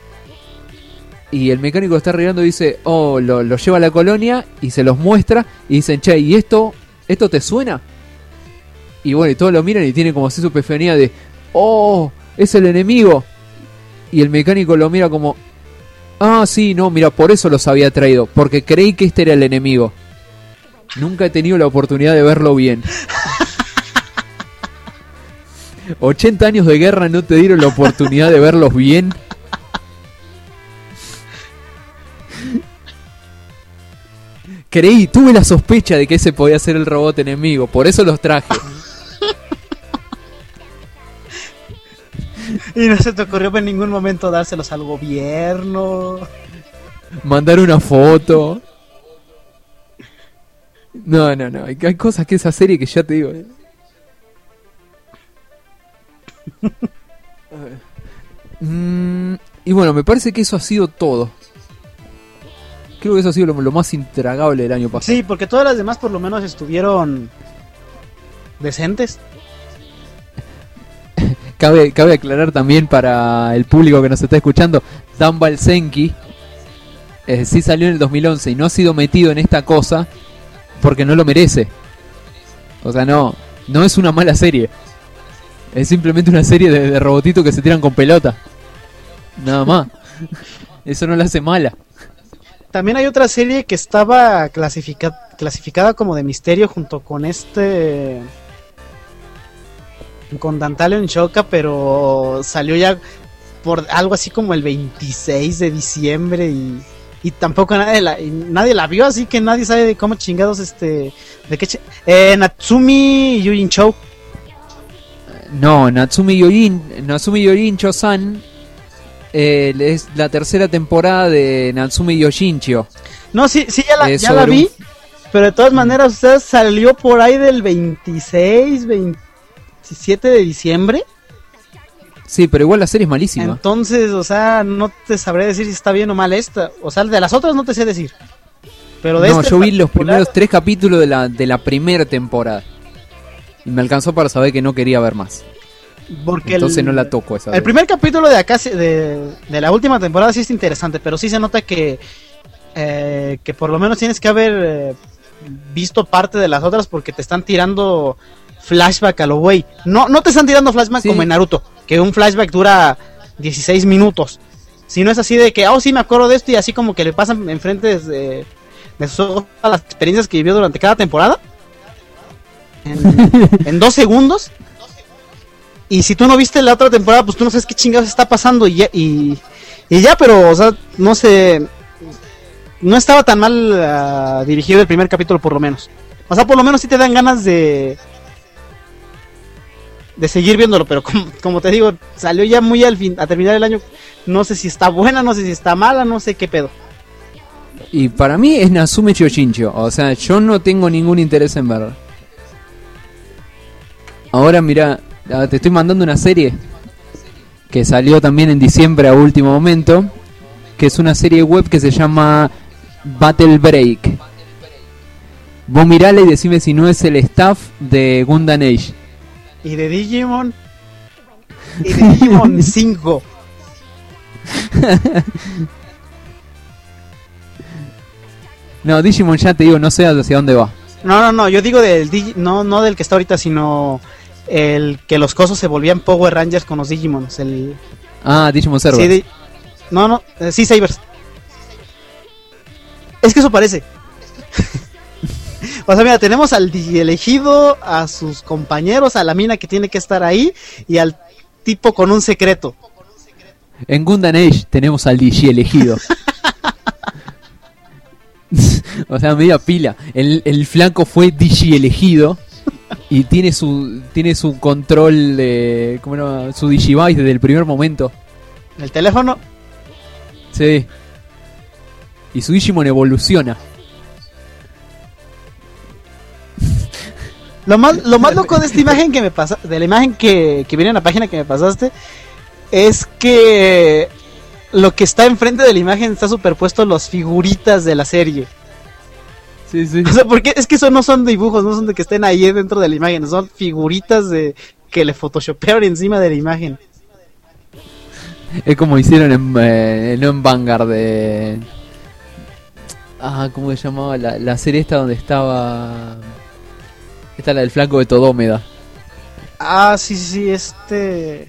Y el mecánico lo está arreglando y dice, lo lleva a la colonia y se los muestra y dicen, che, ¿y esto te suena? Y bueno, y todos lo miran y tiene como así su pefanía de, es el enemigo. Y el mecánico lo mira como, sí, no, mira, por eso los había traído, porque creí que este era el enemigo. Nunca he tenido la oportunidad de verlo bien. 80 años de guerra no te dieron la oportunidad de verlos bien. Tuve la sospecha de que ese podía ser el robot enemigo, por eso los traje. Y no se te ocurrió en ningún momento dárselos al gobierno. Mandar una foto. No. Hay cosas que esa serie que ya te digo. Y bueno, me parece que eso ha sido todo. Creo que eso ha sido lo más intragable del año pasado. Sí, porque todas las demás por lo menos estuvieron decentes. Cabe aclarar también para el público que nos está escuchando, Dan Balsenki sí salió en el 2011 y no ha sido metido en esta cosa porque no lo merece. O sea, no es una mala serie. Es simplemente una serie de robotitos que se tiran con pelota. Nada más. Eso no la hace mala. También hay otra serie que estaba clasificada como de misterio junto con con Dantalion Shoka, pero salió ya por algo así como el 26 de diciembre y y tampoco nadie la vio, así que nadie sabe de cómo chingados de qué Natsumi Yurinchou. No, Natsumi Yorincho-san es la tercera temporada de Natsumi Yoshincho. No, sí, ya la vi, pero de todas maneras usted salió por ahí del 26, 27 de diciembre. Sí, pero igual la serie es malísima. Entonces, o sea, no te sabré decir si está bien o mal esta. O sea, de las otras no te sé decir. Pero de yo vi los primeros 3 capítulos de la primera temporada. Y me alcanzó para saber que no quería ver más. Porque entonces no la toco esa vez. El primer capítulo de acá, de la última temporada sí es interesante, pero sí se nota que por lo menos tienes que haber visto parte de las otras porque te están tirando flashback a lo güey. No te están tirando flashback como en Naruto, que un flashback dura 16 minutos. Si no es así de que, sí me acuerdo de esto y así como que le pasan enfrente de sus ojos a las experiencias que vivió durante cada temporada. En 2 segundos. Y si tú no viste la otra temporada, pues tú no sabes qué chingados está pasando y ya, pero, o sea, no sé, no estaba tan mal dirigido el primer capítulo por lo menos. O sea, por lo menos sí te dan ganas de seguir viéndolo, pero como te digo, salió ya muy al fin, a terminar el año. No sé si está buena, no sé si está mala, no sé qué pedo. Y para mí es Natsume Yoshincho, o sea, yo no tengo ningún interés en verla. Ahora mira, te estoy mandando una serie que salió también en diciembre a último momento, que es una serie web que se llama Battle Break. Vos mirala y decime si no es el staff de Gundam Age. Y de Digimon. Y de Digimon 5. No, Digimon ya te digo, no sé hacia dónde va. No, yo digo no del que está ahorita, sino el que los cosos se volvían Power Rangers con los Digimons. Digimon Server. Sí, sí, Sabers. Es que eso parece. O sea, mira, tenemos al Digi elegido, a sus compañeros, a la mina que tiene que estar ahí y al tipo con un secreto. En Gundam Age tenemos al Digi elegido. O sea, media pila. El flanco fue Digi elegido y tiene su control de, ¿cómo no? Su Digivice desde el primer momento. ¿El teléfono? Sí. Y su Digimon evoluciona. Lo más loco de esta imagen que me pasa, de la imagen que viene en la página que me pasaste, es que lo que está enfrente de la imagen está superpuesto las figuritas de la serie. Sí, sí. O sea, porque es que eso no son dibujos, no son de que estén ahí dentro de la imagen, son figuritas que le photoshopearon encima de la imagen. Es como hicieron no en Vanguard de... ¿cómo se llamaba? La serie esta donde estaba... Esta es la del flanco de Todómeda. Sí, se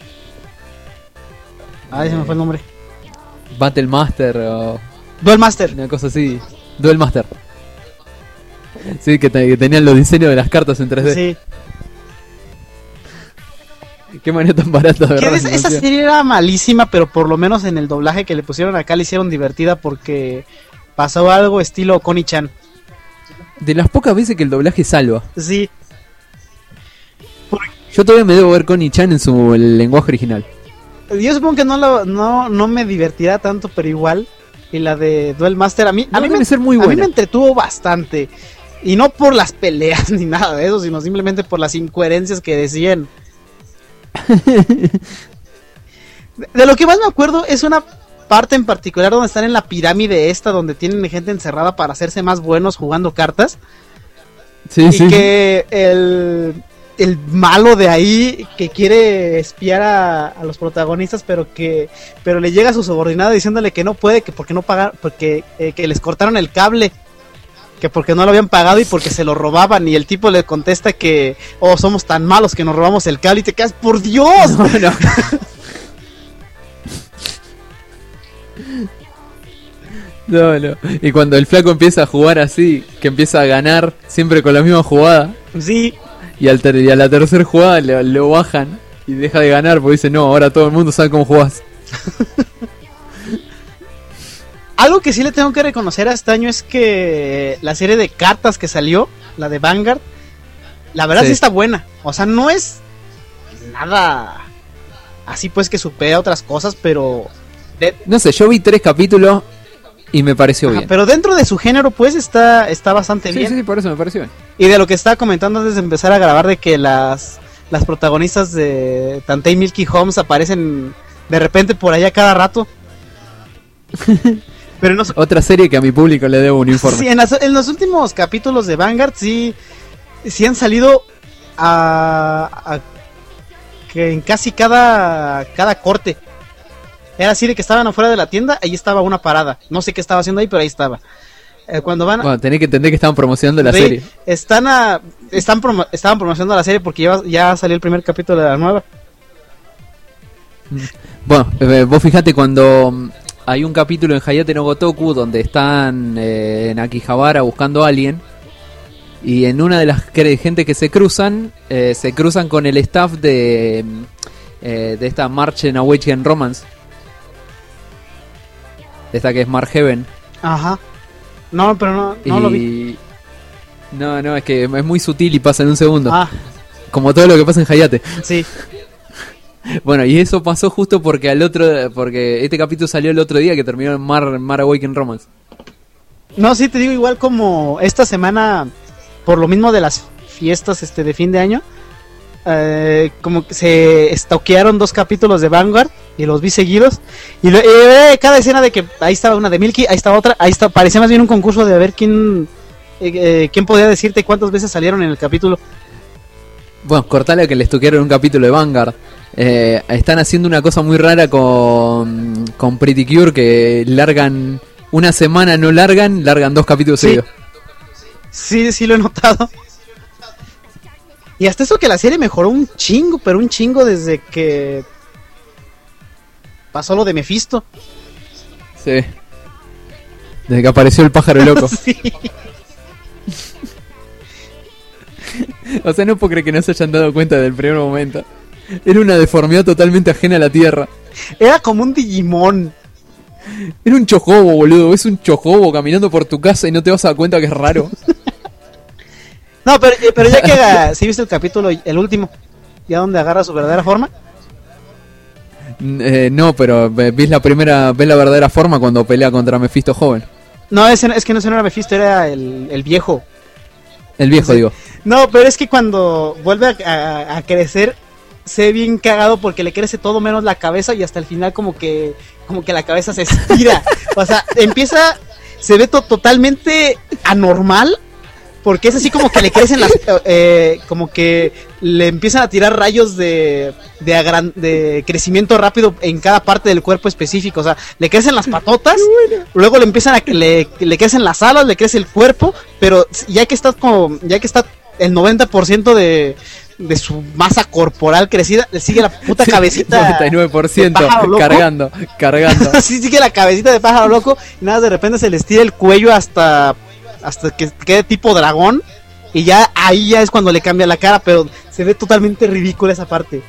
me fue el nombre. Battle Master o... Duel Master. Una cosa así. Duel Master. Sí, que tenían los diseños de las cartas en 3D. Sí. Qué manera tan barata, de verdad. Esa serie era malísima, pero por lo menos en el doblaje que le pusieron acá le hicieron divertida porque pasó algo estilo Connie-chan. De las pocas veces que el doblaje salva. Sí. Yo todavía me debo ver Connie-chan en su lenguaje original. Yo supongo que no me divertirá tanto, pero igual. Y la de Duel Master a mí debe ser muy buena. A mí me entretuvo bastante. Y no por las peleas ni nada de eso, sino simplemente por las incoherencias que decían. De lo que más me acuerdo es una parte en particular donde están en la pirámide esta, donde tienen gente encerrada para hacerse más buenos jugando cartas. Sí, y sí. Que el malo de ahí que quiere espiar a los protagonistas, pero le llega a su subordinado diciéndole que no puede, que porque no pagar, porque que les cortaron el cable, que porque no lo habían pagado y porque se lo robaban, y el tipo le contesta que somos tan malos que nos robamos el cable, y te quedas, por Dios. No. No. Y cuando el flaco empieza a jugar así, que empieza a ganar siempre con la misma jugada. Sí. Y a la tercera jugada lo bajan y deja de ganar porque dice, no, ahora todo el mundo sabe cómo jugás. Algo que sí le tengo que reconocer a este año es que la serie de cartas que salió, la de Vanguard, la verdad sí está buena. O sea, no es nada así pues que supera otras cosas, pero... No sé, yo vi 3 capítulos y me pareció bien. Pero dentro de su género pues está bastante bien. Sí, por eso me pareció bien. Y de lo que estaba comentando antes de empezar a grabar, de que las protagonistas de Tantei Milky Holmes aparecen de repente por allá cada rato. Pero no... Otra serie que a mi público le debo un informe. Sí, en los últimos capítulos de Vanguard sí han salido que en casi cada corte. Era así de que estaban afuera de la tienda, ahí estaba una parada. No sé qué estaba haciendo ahí, pero ahí estaba. Cuando van... Bueno, tenés que entender que estaban promocionando la serie. Estaban promocionando la serie porque ya salió el primer capítulo de la nueva. Bueno, vos fijate cuando hay un capítulo en Hayate no Gotoku donde están en Akihabara buscando a alguien. Y en una de las gente que se cruzan con el staff de esta March and Awaken Romance. Esta que es Mark Heaven. Ajá. No, pero no lo vi. No, es que es muy sutil y pasa en un segundo. Como todo lo que pasa en Hayate. Sí. Bueno, y eso pasó justo porque este capítulo salió el otro día que terminó en Mar Awaken Romance. No, sí, te digo, igual como esta semana, por lo mismo de las fiestas de fin de año, como que se estoquearon 2 capítulos de Vanguard y los vi seguidos. Y cada escena de que ahí estaba una de Milky, ahí estaba otra, parecía más bien un concurso de a ver quién podía decirte cuántas veces salieron en el capítulo. Bueno, cortale que le estoquearon un capítulo de Vanguard. Están haciendo una cosa muy rara con Pretty Cure, que largan una semana, no largan 2 capítulos seguidos. Sí, lo he notado. Y hasta eso que la serie mejoró un chingo, pero un chingo desde que pasó lo de Mephisto. Sí. Desde que apareció el pájaro loco. Sí. O sea, no puedo creer que no se hayan dado cuenta del primer momento. Era una deformidad totalmente ajena a la Tierra. Era como un Digimon. Era un chojobo, boludo. Es un chojobo caminando por tu casa y no te vas a dar cuenta que es raro. No, pero ya que si viste el capítulo, el último, ya donde agarra su verdadera forma. No, pero ves la verdadera forma cuando pelea contra Mephisto joven. No, es que no era Mephisto, era el viejo. El viejo, digo. No, pero es que cuando vuelve a crecer, se ve bien cagado porque le crece todo menos la cabeza y hasta el final como que la cabeza se estira. O sea, se ve totalmente anormal. Porque es así como que le crecen como que le empiezan a tirar rayos de crecimiento rápido en cada parte del cuerpo específico. O sea, le crecen las patotas, luego le crecen las alas, le crece el cuerpo, pero ya que está el 90% de su masa corporal crecida, le sigue la puta cabecita. 99% cargando. Sí, sigue la cabecita de pájaro loco y nada, de repente se le estira el cuello hasta que quede tipo dragón y ya ahí ya es cuando le cambia la cara, pero se ve totalmente ridícula esa parte.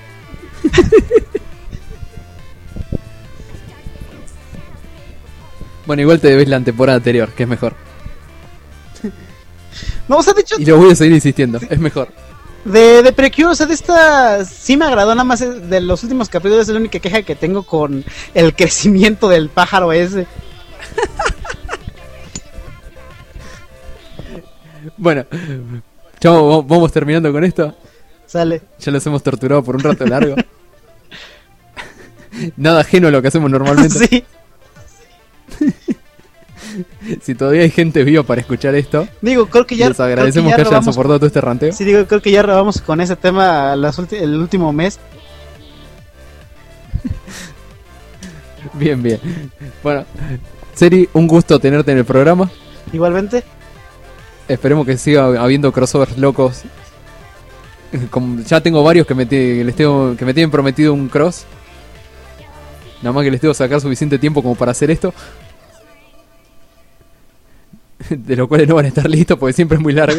Bueno, igual te debes la temporada anterior, que es mejor. No, o sea, de hecho, y lo voy a seguir insistiendo, es mejor. De Precure, o sea, de esta sí me agradó, nada más de los últimos capítulos es la única queja que tengo con el crecimiento del pájaro ese. Bueno, chavos, vamos terminando con esto. Sale. Ya los hemos torturado por un rato largo. Nada ajeno a lo que hacemos normalmente. Sí. Si todavía hay gente viva para escuchar esto, digo, creo que ya les agradecemos que hayan soportado todo este ranteo. Sí, digo, creo que ya robamos con ese tema el último mes. Bien. Bueno, Seri, un gusto tenerte en el programa. Igualmente. Esperemos que siga habiendo crossovers locos. Ya tengo varios que me tienen prometido un cross. Nada más que les tengo que sacar suficiente tiempo como para hacer esto. De los cuales no van a estar listos porque siempre es muy largo.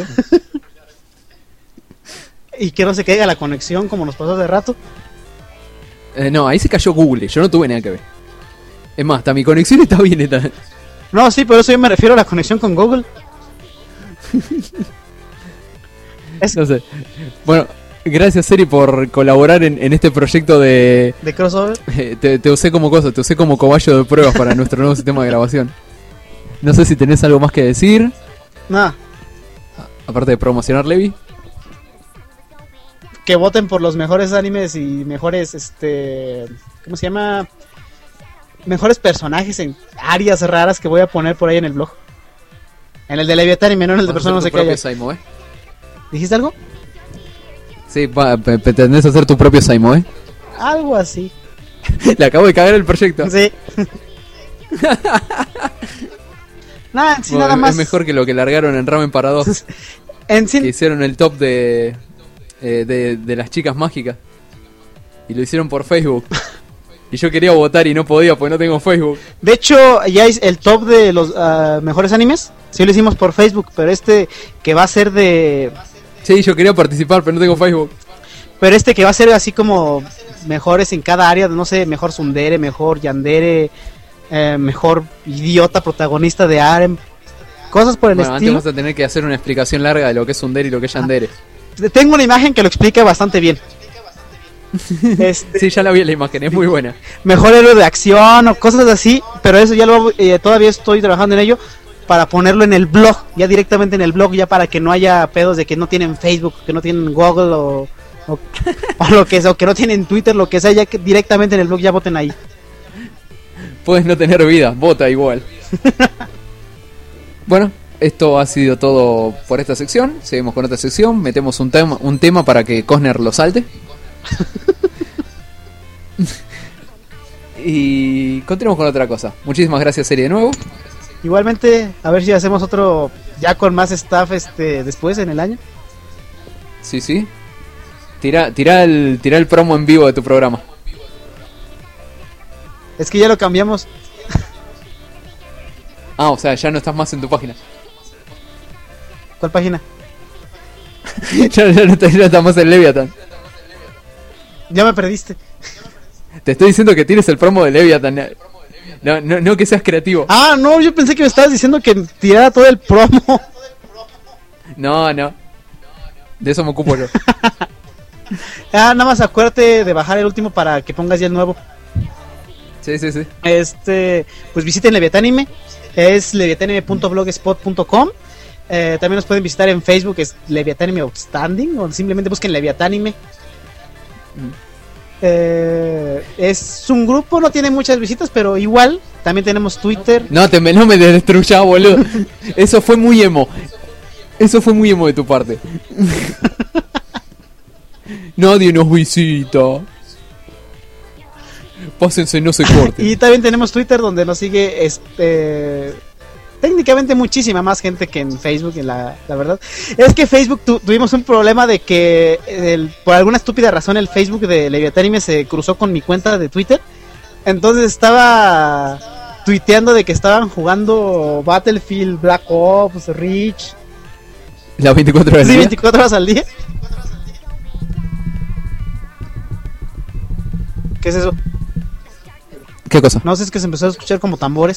Y que no se caiga la conexión como nos pasó hace rato. No, ahí se cayó Google. Yo no tuve nada que ver. Es más, hasta mi conexión está bien. No, sí, por eso yo me refiero a la conexión con Google. No sé. Bueno, gracias Seri por colaborar en este proyecto de crossover. Te usé como cosa, te usé como cobayo de pruebas para nuestro nuevo sistema de grabación. No sé si tenés algo más que decir. Nada. Aparte de promocionar Levi. Que voten por los mejores animes y mejores, ¿cómo se llama? Mejores personajes en áreas raras que voy a poner por ahí en el blog. En el de Leviatán y no en el de Persona no sé qué. Saimo, ¿Dijiste algo? Sí, pretendés hacer tu propio Saimo, Algo así. Le acabo de cagar el proyecto. Sí. Nada, en sí, nada más. Es mejor que lo que largaron en Ramen para dos. En sí. Que hicieron el top de las chicas mágicas. Y lo hicieron por Facebook. Y yo quería votar y no podía porque no tengo Facebook. De hecho, ya es el top de los mejores animes. Sí lo hicimos por Facebook, pero que va a ser de... Sí, yo quería participar, pero no tengo Facebook. Pero que va a ser así como mejores en cada área, no sé, mejor tsundere, mejor yandere, mejor idiota protagonista de harem, cosas por el estilo. Antes vas a tener que hacer una explicación larga de lo que es tsundere y lo que es yandere. Tengo una imagen que lo explica bastante bien. Sí, ya la vi la imagen, es muy buena. Mejor héroe de acción o cosas así, pero eso ya todavía estoy trabajando en ello para ponerlo en el blog, ya directamente en el blog, ya para que no haya pedos de que no tienen Facebook, que no tienen Google o lo que sea, o que no tienen Twitter, lo que sea, ya que directamente en el blog ya voten ahí. Puedes no tener vida, vota igual. Bueno, esto ha sido todo por esta sección. Seguimos con otra sección, metemos un tema para que Cosner lo salte. Y continuamos con otra cosa. Muchísimas gracias, Seri, de nuevo. Igualmente, a ver si hacemos otro ya con más staff después en el año. Sí. Tira el promo en vivo de tu programa. Es que ya lo cambiamos. O sea, ya no estás más en tu página. ¿Cuál página? ya no estamos en Leviathan. Ya me perdiste. Te estoy diciendo que tires el promo de Leviathan. No que seas creativo. No, yo pensé que me estabas diciendo que tirara todo el promo. No. De eso me ocupo yo. Nada más acuérdate de bajar el último para que pongas ya el nuevo. Sí. Pues visiten Leviatánime. Es leviatanime.blogspot.com. También nos pueden visitar en Facebook, es Leviatánime Outstanding, o simplemente busquen Leviatánime. Es un grupo, no tiene muchas visitas, pero igual también tenemos Twitter. No me destruyas, boludo. Eso fue muy emo de tu parte. Nadie nos visita. Pásense, no se corten. Y también tenemos Twitter, donde nos sigue técnicamente muchísima más gente que en Facebook, la verdad. Es que Facebook tuvimos un problema de que por alguna estúpida razón el Facebook de Leviatánime se cruzó con mi cuenta de Twitter. Entonces estaba tuiteando de que estaban jugando Battlefield, Black Ops, Reach. ¿Las 24 horas al día? Sí, 24 horas al día. ¿Qué es eso? ¿Qué cosa? No sé, es que se empezó a escuchar como tambores.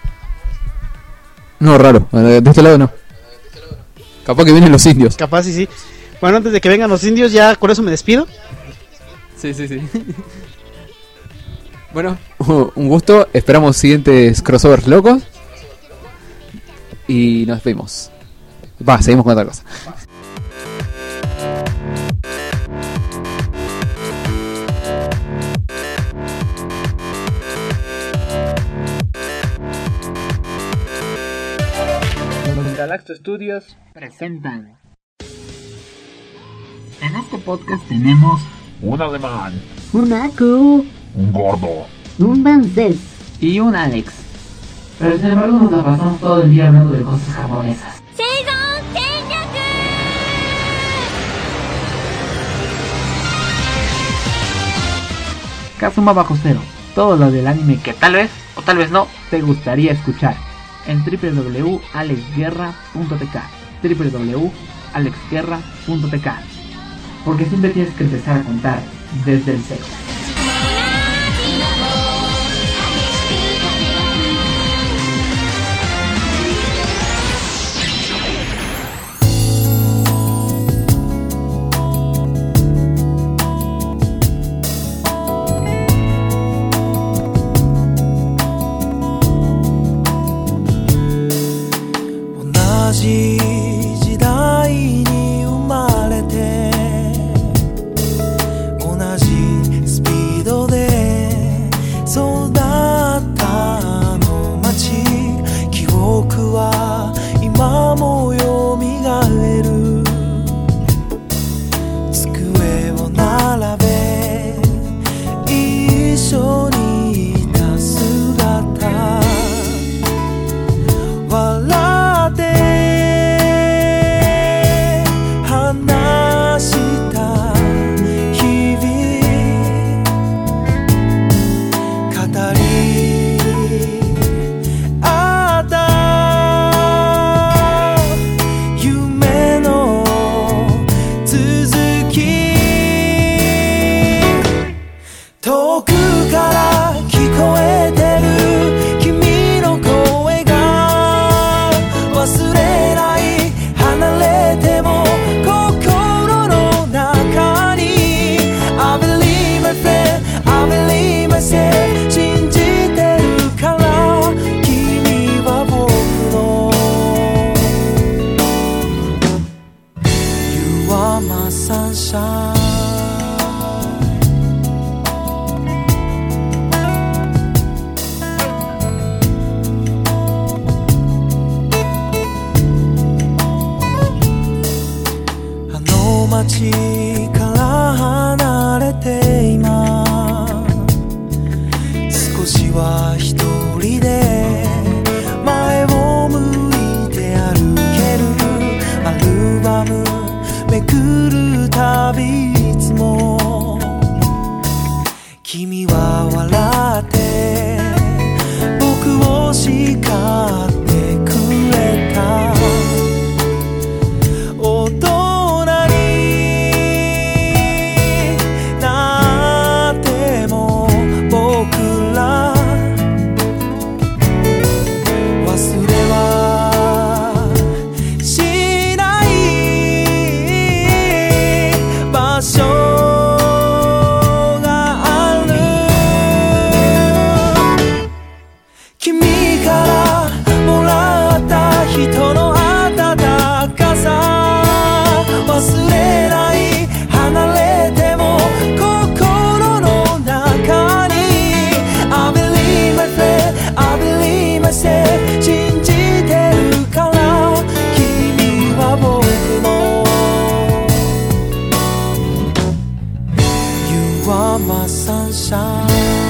No, raro, de este lado no. Capaz que vienen los indios. Capaz sí. Bueno, antes de que vengan los indios, ya con eso me despido. Sí. Bueno, un gusto. Esperamos siguientes crossovers locos. Y nos vemos. Seguimos con otra cosa. Galacto Studios presentan. En este podcast tenemos un alemán, un Aku, un gordo, un francés y un Alex. Pero sin embargo nos la pasamos todo el día hablando de cosas japonesas. Kazuma Bajo Cero, todo lo del anime que tal vez, o tal vez no, te gustaría escuchar en www.alexguerra.tk www.alexguerra.tk, porque siempre tienes que empezar a contar desde el cero. あの街記憶は今もよみがえる机を並べ一緒にいた姿笑って話した日々語り合った夢の続き遠くから聞こえてる君の声が忘れない離れても心の中に I believe my friend I believe myself 信じてるから君は僕の You are my sunshine街から離れて今少しは一人で前を向いて歩けるアルバムめくるたびいつも君は笑って僕を叱ってくれた大人人の温かさ忘れない離れても心の中に I believe my friend I believe myself 信じてるから君は僕の You are my sunshine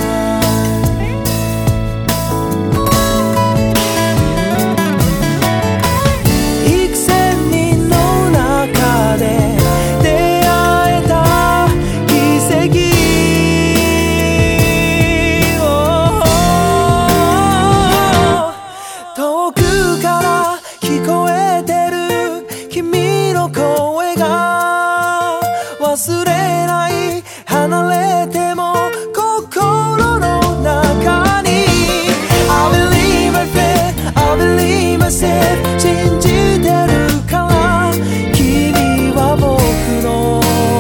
忘れない離れても心の中に I believe my friend I believe myself 信じてるから君は僕の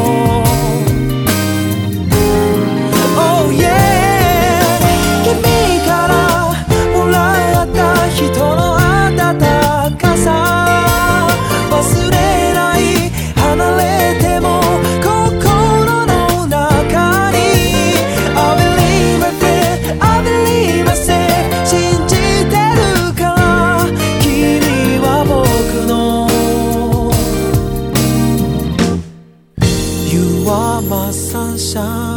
Oh yeah 君からもらった人の温かさ忘れない離れてもmy sunshine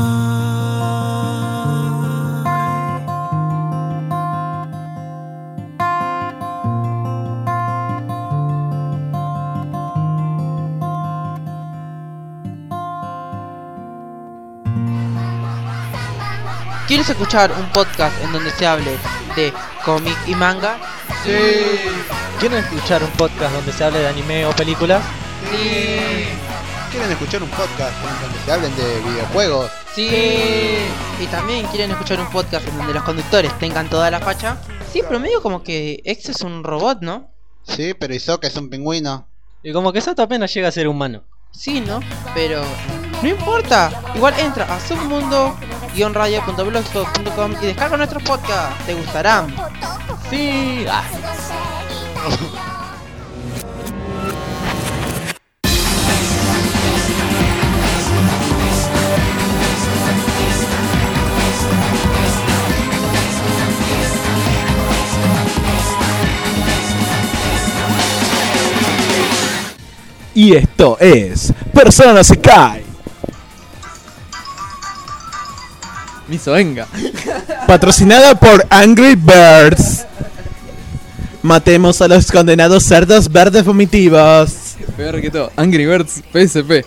¿Quieres escuchar un podcast en donde se hable de cómic y manga? Sí. ¿Quieren escuchar un podcast donde se hable de anime o películas? Sí. ¿Quieren escuchar un podcast en donde se hablen de videojuegos? Sí. Y también quieren escuchar un podcast en donde los conductores tengan toda la facha. Sí, pero medio como que X es un robot, ¿no? Sí, pero Hisoka es un pingüino. Y como que Sato apenas llega a ser humano. Sí, ¿no? Pero no importa. Igual entra a submundo-radio.blogspot.com y descarga nuestros podcasts. Te gustarán. Sí. Y esto es Persona Sekai, Miso, venga. patrocinada por Angry Birds. Matemos a los condenados cerdos verdes vomitivos. Peor que todo, Angry Birds PSP.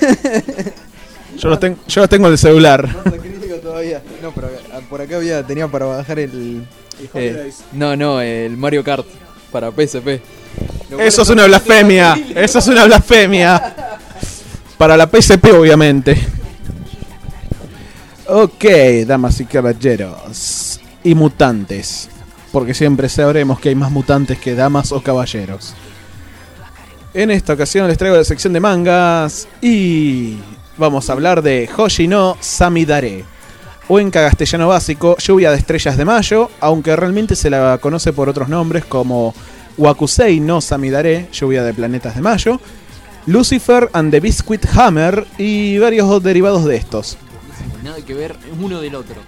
Yo los tengo en el celular. Todavía. No, pero por acá tenía para bajar el el Mario Kart para PSP. Eso es una blasfemia. Eso es una blasfemia. Para la PSP, obviamente. Ok, damas y caballeros. Y mutantes. Porque siempre sabremos que hay más mutantes que damas o caballeros. En esta ocasión les traigo la sección de mangas. Y vamos a hablar de Hoshi no Samidare, o en castellano básico, Lluvia de Estrellas de Mayo, aunque realmente se la conoce por otros nombres como Wakusei no Samidare, Lluvia de Planetas de Mayo, Lucifer and the Biscuit Hammer y varios derivados de estos. Nada que ver uno del otro.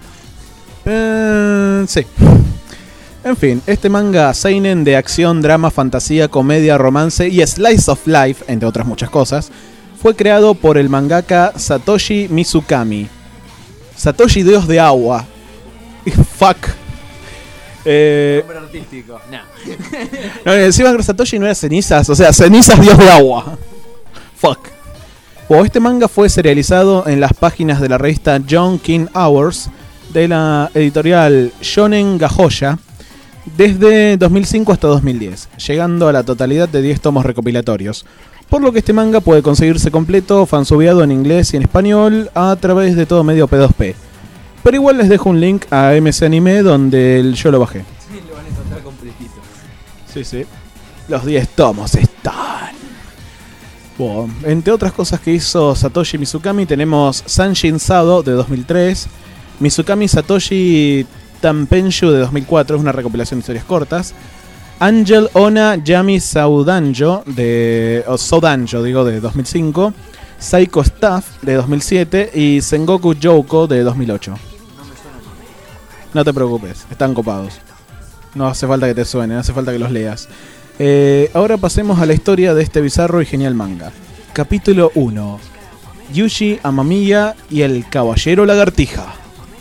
Sí. En fin, este manga seinen de acción, drama, fantasía, comedia, romance y slice of life, entre otras muchas cosas, fue creado por el mangaka Satoshi Mizukami. Satoshi, dios de agua. Fuck. Nombre artístico. No, encima Satoshi no era cenizas, o sea, cenizas dios de agua. Fuck. Este manga fue serializado en las páginas de la revista John King Hours de la editorial Shonen Gahoya desde 2005 hasta 2010, llegando a la totalidad de 10 tomos recopilatorios. Por lo que este manga puede conseguirse completo, fansubeado en inglés y en español a través de todo medio P2P. Pero igual les dejo un link a MC Anime donde yo lo bajé. Sí, lo van a encontrar completito. Sí. Los 10 tomos están. Bueno, entre otras cosas que hizo Satoshi Mizukami tenemos Sanshin Sado de 2003, Mizukami Satoshi Tanpenshu de 2004, es una recopilación de historias cortas, Angel Ona Yami Soudanjo de 2005, Psycho Staff de 2007 y Sengoku Jouko de 2008. No te preocupes, están copados. No hace falta que te suenen, hace falta que los leas. Ahora pasemos a la historia de este bizarro y genial manga. Capítulo 1. Yuji Amamiya y el Caballero Lagartija.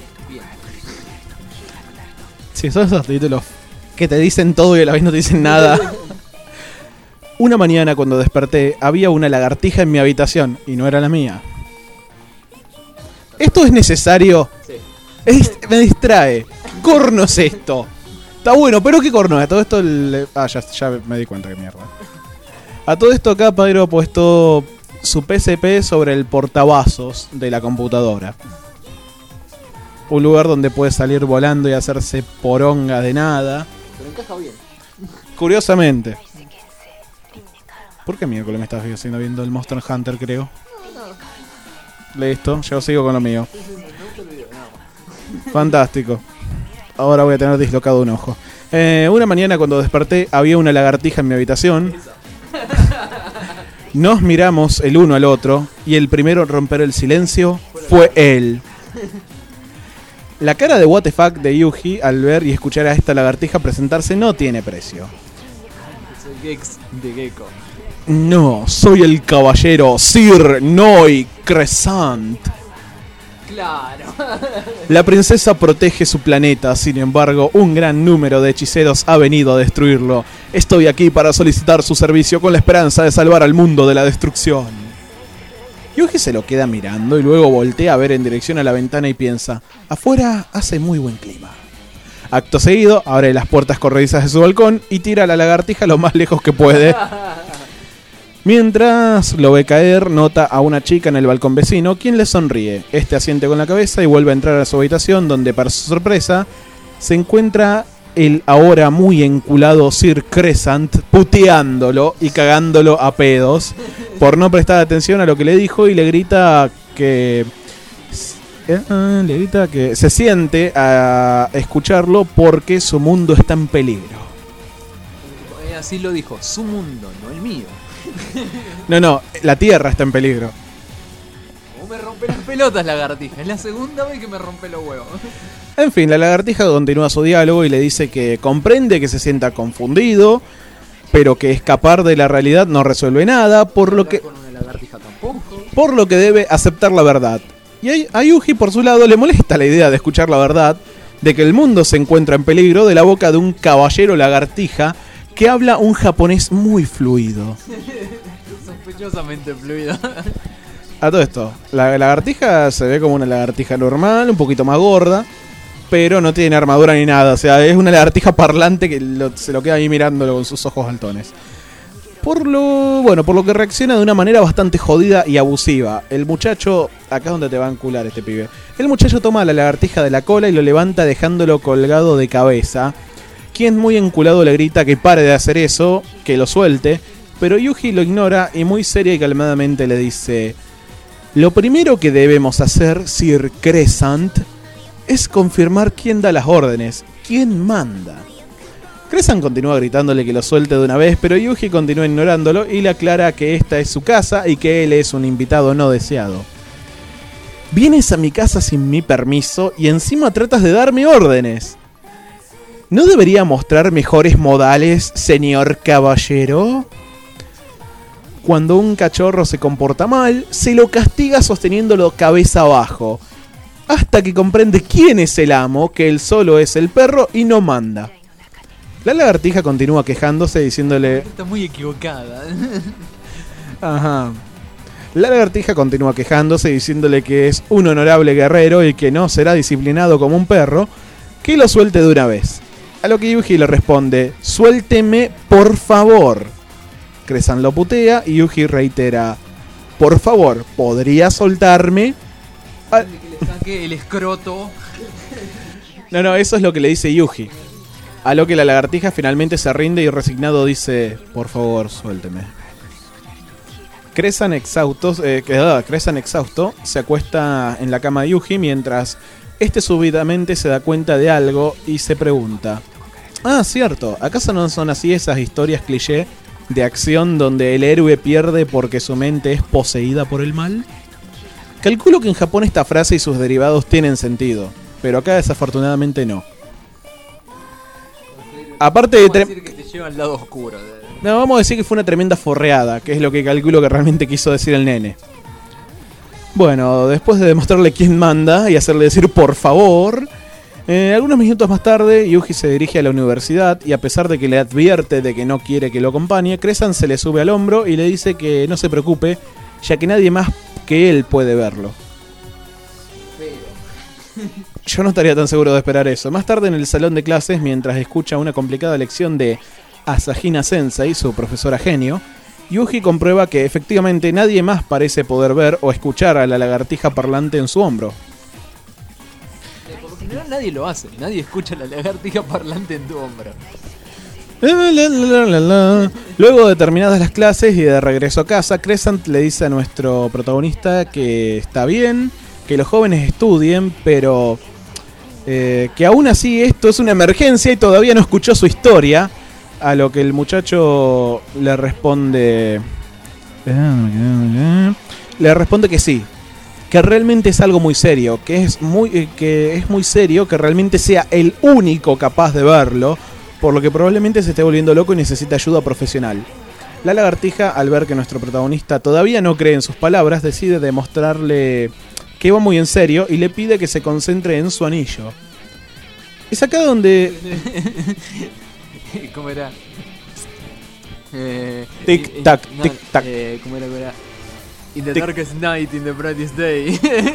Sí, son esos títulos que te dicen todo y a la vez no te dicen nada. Una mañana cuando desperté había una lagartija en mi habitación y no era la mía. ¿Esto es necesario? Sí. Me distrae. ¿Qué corno es esto? Está bueno, pero ¿qué corno es? A todo esto ya me di cuenta que mierda. A todo esto acá Padre ha puesto su PSP sobre el portavasos de la computadora. Un lugar donde puede salir volando y hacerse poronga de nada. Pero encaja bien. Curiosamente. ¿Por qué miércoles me estás haciendo viendo el Monster Hunter, creo? Listo, yo sigo con lo mío. Fantástico. Ahora voy a tener dislocado un ojo. Una mañana cuando desperté había una lagartija en mi habitación. Nos miramos el uno al otro y el primero en romper el silencio fue él. La cara de what the fuck de Yuji al ver y escuchar a esta lagartija presentarse no tiene precio. Soy Gex de Gecko. No, soy el caballero Sir Noi Crescent. Claro. La princesa protege su planeta, sin embargo, un gran número de hechiceros ha venido a destruirlo. Estoy aquí para solicitar su servicio con la esperanza de salvar al mundo de la destrucción. Yuji se lo queda mirando y luego voltea a ver en dirección a la ventana y piensa: afuera hace muy buen clima. Acto seguido, abre las puertas corredizas de su balcón y tira a la lagartija lo más lejos que puede. Mientras lo ve caer, nota a una chica en el balcón vecino, quien le sonríe. Este asiente con la cabeza y vuelve a entrar a su habitación, donde para su sorpresa se encuentra el ahora muy enculado Sir Crescent puteándolo y cagándolo a pedos por no prestar atención a lo que le dijo, y le grita que se siente a escucharlo porque su mundo está en peligro. Así lo dijo, su mundo, no el mío. No, la tierra está en peligro. ¿Cómo me rompe las pelotas, lagartija? Es la segunda vez que me rompe los huevos. En fin, la lagartija continúa su diálogo y le dice que comprende que se sienta confundido, pero que escapar de la realidad no resuelve nada, por lo que debe aceptar la verdad. Y a Yuji, por su lado, le molesta la idea de escuchar la verdad, de que el mundo se encuentra en peligro, de la boca de un caballero lagartija que habla un japonés muy fluido. Sospechosamente fluido. A todo esto, la lagartija se ve como una lagartija normal, un poquito más gorda, pero no tiene armadura ni nada. O sea, es una lagartija parlante que se lo queda ahí mirándolo con sus ojos altones. Por lo que reacciona de una manera bastante jodida y abusiva. El muchacho, acá es donde te va a encular este pibe. El muchacho toma a la lagartija de la cola y lo levanta dejándolo colgado de cabeza. Quien muy enculado le grita que pare de hacer eso, que lo suelte. Pero Yuji lo ignora y muy seria y calmadamente le dice: lo primero que debemos hacer, Sir Crescent, es confirmar quién da las órdenes, quién manda. Crescent continúa gritándole que lo suelte de una vez, pero Yuji continúa ignorándolo y le aclara que esta es su casa y que él es un invitado no deseado. Vienes a mi casa sin mi permiso y encima tratas de darme órdenes. ¿No debería mostrar mejores modales, señor caballero? Cuando un cachorro se comporta mal, se lo castiga sosteniéndolo cabeza abajo, hasta que comprende quién es el amo, que él solo es el perro y no manda. La lagartija continúa quejándose diciéndole... Está muy equivocada. Ajá. La lagartija continúa quejándose diciéndole que es un honorable guerrero y que no será disciplinado como un perro, que lo suelte de una vez. A lo que Yuji le responde: suélteme por favor. Crescent lo putea y Yuji reitera: por favor, ¿podría soltarme? Que le saque el escroto. No, eso es lo que le dice Yuji. A lo que la lagartija finalmente se rinde y resignado dice: por favor, suélteme. Crescent exhausto se acuesta en la cama de Yuji mientras este súbitamente se da cuenta de algo y se pregunta: ah, cierto, ¿acaso no son así esas historias cliché de acción donde el héroe pierde porque su mente es poseída por el mal? Calculo que en Japón esta frase y sus derivados tienen sentido, pero acá desafortunadamente no. Aparte de... decir que te lleva al lado oscuro. No, vamos a decir que fue una tremenda forreada, que es lo que calculo que realmente quiso decir el nene. Bueno, después de demostrarle quién manda y hacerle decir por favor, algunos minutos más tarde, Yuji se dirige a la universidad y a pesar de que le advierte de que no quiere que lo acompañe, Crescent se le sube al hombro y le dice que no se preocupe, ya que nadie más que él puede verlo. Yo no estaría tan seguro de esperar eso. Más tarde en el salón de clases, mientras escucha una complicada lección de Asahina Sensei, su profesora genio, Yuji comprueba que efectivamente nadie más parece poder ver o escuchar a la lagartija parlante en su hombro. Por lo general nadie lo hace, nadie escucha a la lagartija parlante en tu hombro. Luego de terminadas las clases y de regreso a casa, Crescent le dice a nuestro protagonista que está bien, que los jóvenes estudien, pero que aún así esto es una emergencia y todavía no escuchó su historia. A lo que el muchacho le responde que sí, que realmente es algo muy serio, que es muy serio, que realmente sea el único capaz de verlo, por lo que probablemente se esté volviendo loco y necesita ayuda profesional. La lagartija, al ver que nuestro protagonista todavía no cree en sus palabras, decide demostrarle que va muy en serio y le pide que se concentre en su anillo. Es acá donde... ¿Cómo era? Tic tac, tic tac. ¿Cómo era? In the darkest night, in the brightest day.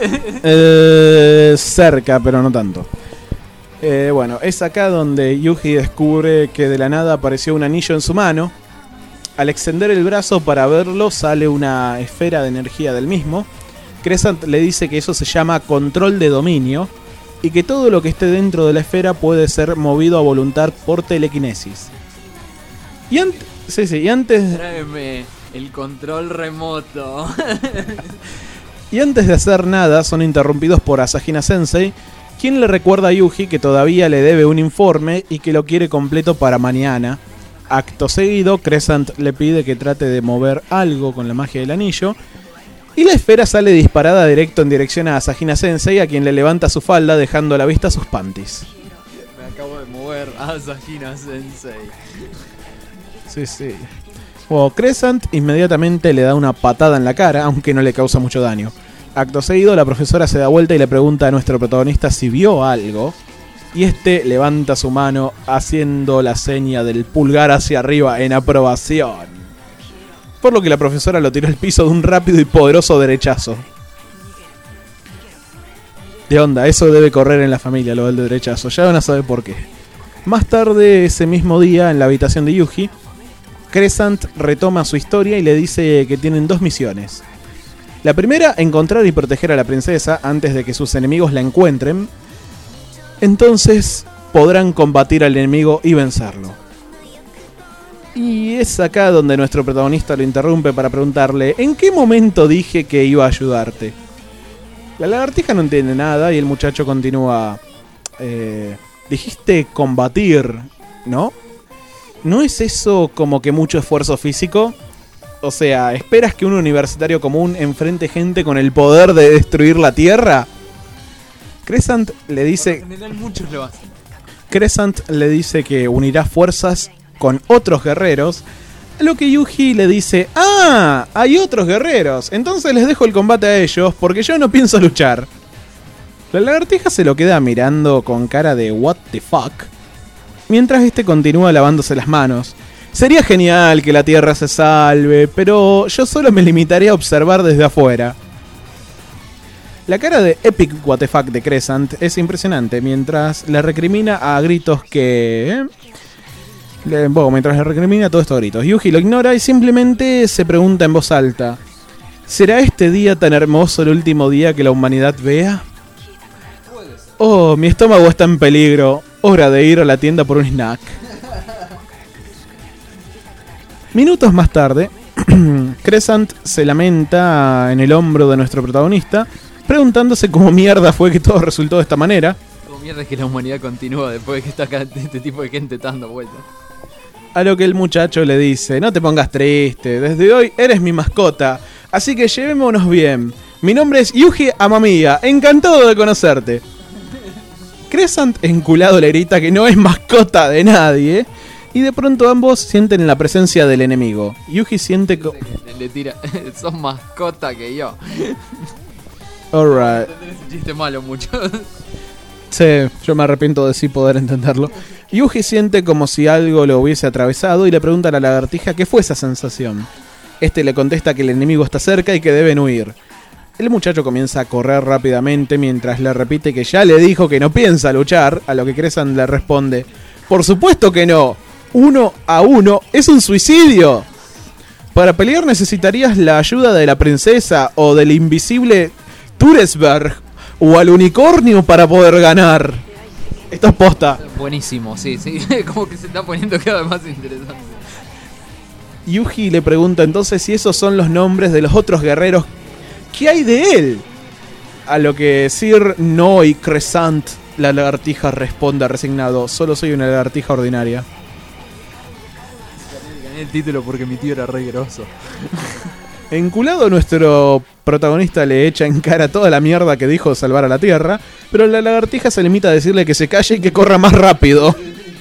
Cerca, pero no tanto. Bueno, es acá donde Yuji descubre que de la nada apareció un anillo en su mano. Al extender el brazo para verlo, sale una esfera de energía del mismo. Crescent le dice que eso se llama control de dominio y que todo lo que esté dentro de la esfera puede ser movido a voluntad por telequinesis. Y antes... Tráeme el control remoto. Y antes de hacer nada, son interrumpidos por Asahina Sensei, quien le recuerda a Yuji que todavía le debe un informe y que lo quiere completo para mañana. Acto seguido, Crescent le pide que trate de mover algo con la magia del anillo, y la esfera sale disparada directo en dirección a Asahina Sensei, a quien le levanta su falda dejando a la vista sus panties. Me acabo de mover a Asahina Sensei. Sí, sí. Crescent inmediatamente le da una patada en la cara, aunque no le causa mucho daño. Acto seguido, la profesora se da vuelta y le pregunta a nuestro protagonista si vio algo. Y este levanta su mano haciendo la seña del pulgar hacia arriba en aprobación. Por lo que la profesora lo tiró al piso de un rápido y poderoso derechazo. De onda, eso debe correr en la familia, lo del derechazo. Ya van a saber por qué. Más tarde, ese mismo día, en la habitación de Yuji, Crescent retoma su historia y le dice que tienen 2 misiones. La primera, encontrar y proteger a la princesa antes de que sus enemigos la encuentren. Entonces podrán combatir al enemigo y vencerlo. Y es acá donde nuestro protagonista lo interrumpe para preguntarle: ¿en qué momento dije que iba a ayudarte? La lagartija no entiende nada y el muchacho continúa: dijiste combatir, ¿no? ¿No es eso como que mucho esfuerzo físico? O sea, ¿esperas que un universitario común enfrente gente con el poder de destruir la Tierra? Crescent le dice... En general muchos lo hacen. Crescent le dice que unirá fuerzas con otros guerreros, a lo que Yuji le dice: ¡ah! Hay otros guerreros, entonces les dejo el combate a ellos porque yo no pienso luchar. La lagartija se lo queda mirando con cara de what the fuck, mientras este continúa lavándose las manos. Sería genial que la Tierra se salve, pero yo solo me limitaré a observar desde afuera. La cara de epic what the fuck de Crescent es impresionante, mientras le recrimina a gritos que... mientras le recrimina todo esto a gritos. Yuji lo ignora y simplemente se pregunta en voz alta: ¿será este día tan hermoso el último día que la humanidad vea? Oh, mi estómago está en peligro. Hora de ir a la tienda por un snack. Minutos más tarde, Crescent se lamenta en el hombro de nuestro protagonista, preguntándose cómo mierda fue que todo resultó de esta manera. Cómo mierda es que la humanidad continúa después de que está acá este tipo de gente dando vueltas. A lo que el muchacho le dice: no te pongas triste, desde hoy eres mi mascota, así que llevémonos bien. Mi nombre es Yuji Amamiya, encantado de conocerte. Crescent enculado le grita que no es mascota de nadie. Y de pronto ambos sienten la presencia del enemigo. Yuji siente que... Le tira: sos mascota que yo. Alright. Tenés un chiste malo mucho. Sí, yo me arrepiento de sí poder entenderlo. Yuji siente como si algo lo hubiese atravesado y le pregunta a la lagartija qué fue esa sensación. Este le contesta que el enemigo está cerca y que deben huir. El muchacho comienza a correr rápidamente mientras le repite que ya le dijo que no piensa luchar, a lo que Crescent le responde: por supuesto que no. 1 a 1 es un suicidio. Para pelear necesitarías la ayuda de la princesa o del invisible Turesberg o al unicornio para poder ganar. Esto es posta. Buenísimo, sí, sí. Como que se está poniendo cada vez más interesante. Yuji le pregunta entonces si esos son los nombres de los otros guerreros. ¿Qué hay de él? A lo que Sir No y Crescent, la lagartija, responde resignado: solo soy una lagartija ordinaria. Gané el título porque mi tío era re grosso. Enculado, nuestro protagonista le echa en cara toda la mierda que dijo de salvar a la Tierra, pero la lagartija se limita a decirle que se calle y que corra más rápido.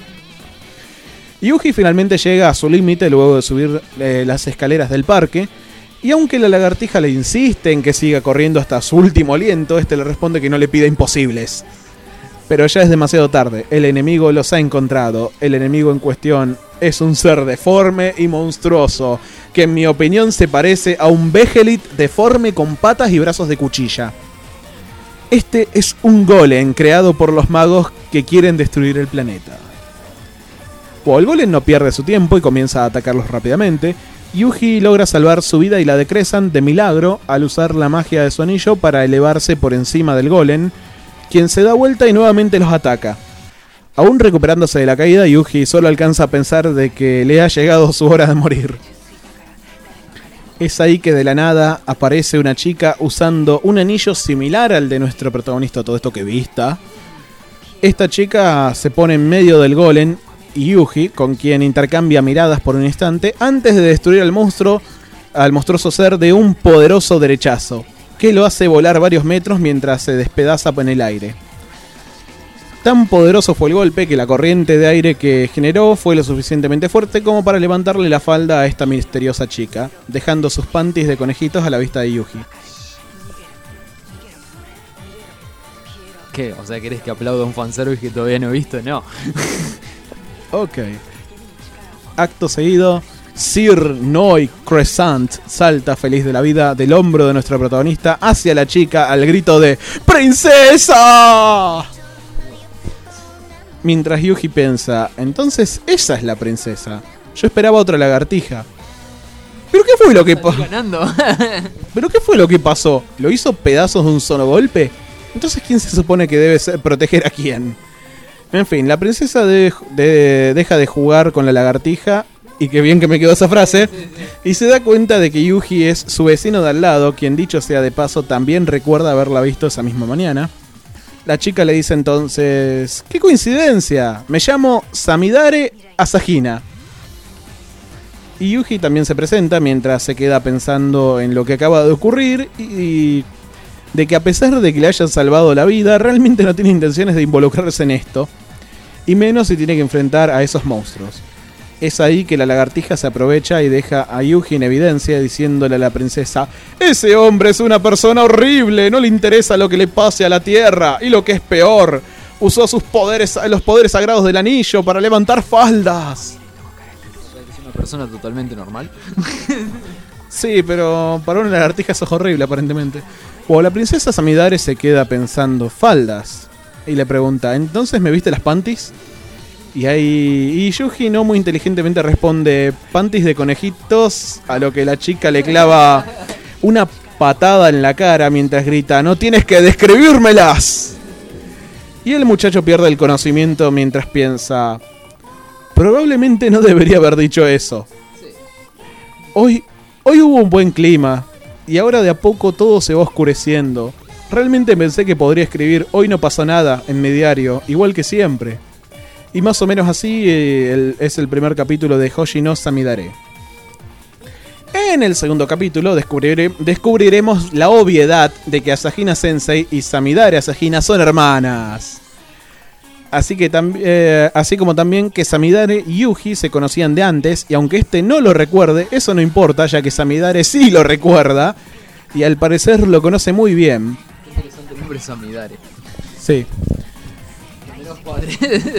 Yuji finalmente llega a su límite luego de subir las escaleras del parque, y aunque la lagartija le insiste en que siga corriendo hasta su último aliento, este le responde que no le pida imposibles. Pero ya es demasiado tarde, el enemigo los ha encontrado. El enemigo en cuestión es un ser deforme y monstruoso, que en mi opinión se parece a un Behelit deforme con patas y brazos de cuchilla. Este es un golem creado por los magos que quieren destruir el planeta. El golem no pierde su tiempo y comienza a atacarlos rápidamente. Yuji logra salvar su vida y la de Crescent de milagro al usar la magia de su anillo para elevarse por encima del golem, quien se da vuelta y nuevamente los ataca. Aún recuperándose de la caída, Yuji solo alcanza a pensar de que le ha llegado su hora de morir. Es ahí que de la nada aparece una chica usando un anillo similar al de nuestro protagonista, todo esto que vista. Esta chica se pone en medio del golem y Yuji, con quien intercambia miradas por un instante, antes de destruir al monstruoso ser de un poderoso derechazo, que lo hace volar varios metros mientras se despedaza en el aire. Tan poderoso fue el golpe que la corriente de aire que generó fue lo suficientemente fuerte como para levantarle la falda a esta misteriosa chica, dejando sus panties de conejitos a la vista de Yuji. ¿Qué? O sea, ¿querés que aplauda un fanservice que todavía no he visto? No. Ok. Acto seguido, Sir Noi Crescent salta feliz de la vida del hombro de nuestra protagonista hacia la chica al grito de ¡Princesa! Mientras Yuji piensa, entonces esa es la princesa. Yo esperaba otra lagartija. ¿Pero qué fue lo que pasó? ¿Pero qué fue lo que pasó? ¿Lo hizo pedazos de un solo golpe? Entonces, ¿quién se supone que debe proteger a quién? En fin, la princesa deja de jugar con la lagartija. Y qué bien que me quedó esa frase. Y se da cuenta de que Yuji es su vecino de al lado, quien dicho sea de paso también recuerda haberla visto esa misma mañana. La chica le dice entonces, ¡qué coincidencia! Me llamo Samidare Asahina. Y Yuji también se presenta mientras se queda pensando en lo que acaba de ocurrir y de que a pesar de que le hayan salvado la vida, realmente no tiene intenciones de involucrarse en esto. Y menos si tiene que enfrentar a esos monstruos. Es ahí que la lagartija se aprovecha y deja a Yuji en evidencia diciéndole a la princesa: ¡ese hombre es una persona horrible! No le interesa lo que le pase a la tierra. Y lo que es peor, usó sus poderes, los poderes sagrados del anillo para levantar faldas. ¿Es una persona totalmente normal? Sí, pero para una lagartija eso es horrible aparentemente. O la princesa Samidare se queda pensando: faldas. Y le pregunta: ¿entonces me viste las panties? Y Yuji no muy inteligentemente responde: panties de conejitos, a lo que la chica le clava una patada en la cara mientras grita: ¡no tienes que describírmelas! Y el muchacho pierde el conocimiento mientras piensa: probablemente no debería haber dicho eso. Hoy hubo un buen clima y ahora de a poco todo se va oscureciendo. Realmente pensé que podría escribir "hoy no pasó nada" en mi diario, igual que siempre. Y más o menos así es el primer capítulo de Hoshi no Samidare. En el segundo capítulo descubriremos la obviedad de que Asahina Sensei y Samidare Asahina son hermanas. Así como también que Samidare y Yuji se conocían de antes, y aunque este no lo recuerde, eso no importa, ya que Samidare sí lo recuerda, y al parecer lo conoce muy bien. Interesante nombre, Samidare. Sí. Padre.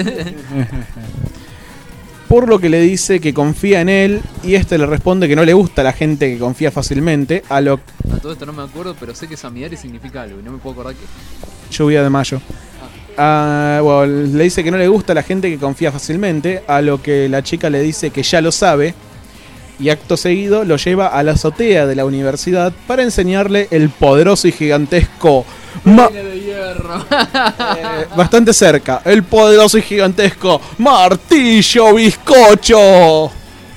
Por lo que le dice que confía en él y este le responde que no le gusta a la gente que confía fácilmente. A todo esto no me acuerdo, pero sé que Samidare significa algo y no me puedo acordar qué. Lluvia de mayo. Bueno, le dice que no le gusta a la gente que confía fácilmente, a lo que la chica le dice que ya lo sabe y acto seguido lo lleva a la azotea de la universidad para enseñarle el poderoso y gigantesco de hierro. Bastante cerca. El poderoso y gigantesco martillo bizcocho,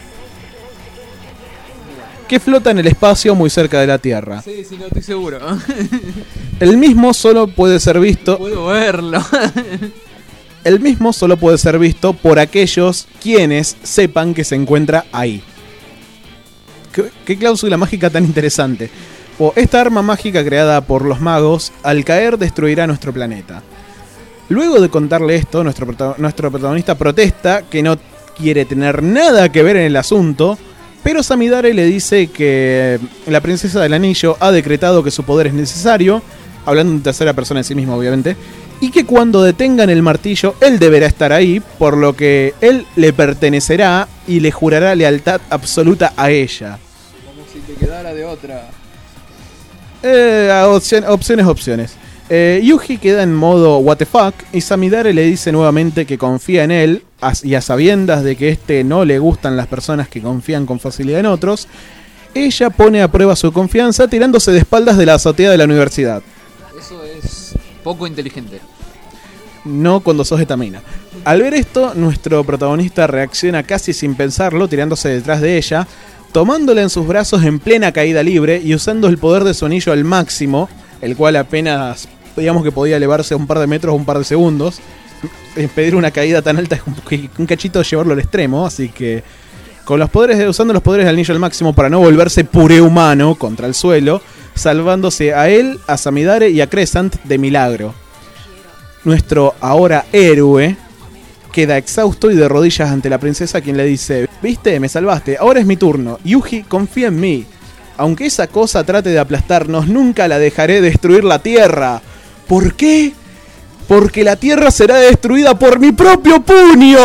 que flota en el espacio muy cerca de la Tierra. Sí, no estoy seguro. El mismo solo puede ser visto. Puedo verlo. El mismo solo puede ser visto por aquellos quienes sepan que se encuentra ahí. ¿Qué cláusula mágica tan interesante? Esta arma mágica creada por los magos, al caer destruirá nuestro planeta. Luego de contarle esto, nuestro protagonista protesta que no quiere tener nada que ver en el asunto, pero Samidare le dice que la princesa del anillo ha decretado que su poder es necesario, hablando en tercera persona de sí mismo obviamente, y que cuando detengan el martillo él deberá estar ahí, por lo que él le pertenecerá y le jurará lealtad absoluta a ella. Como si te quedara de otra. Opciones. Yuji queda en modo what the fuck y Samidare le dice nuevamente que confía en él y a sabiendas de que este no le gustan las personas que confían con facilidad en otros, ella pone a prueba su confianza tirándose de espaldas de la azotea de la universidad. Eso es poco inteligente. No cuando sos etamina. Al ver esto, nuestro protagonista reacciona casi sin pensarlo, tirándose detrás de ella, tomándola en sus brazos en plena caída libre y usando el poder de su anillo al máximo, el cual apenas, digamos que podía elevarse a un par de metros o un par de segundos. Impedir una caída tan alta es un cachito llevarlo al extremo, así que usando los poderes del anillo al máximo para no volverse puré humano contra el suelo, salvándose a él, a Samidare y a Crescent de milagro. nuestro ahora héroe queda exhausto y de rodillas ante la princesa, quien le dice: ¿Viste? Me salvaste, ahora es mi turno. Yuji, confía en mí. Aunque esa cosa trate de aplastarnos, nunca la dejaré destruir la tierra. ¿Por qué? Porque la tierra será destruida por mi propio puño.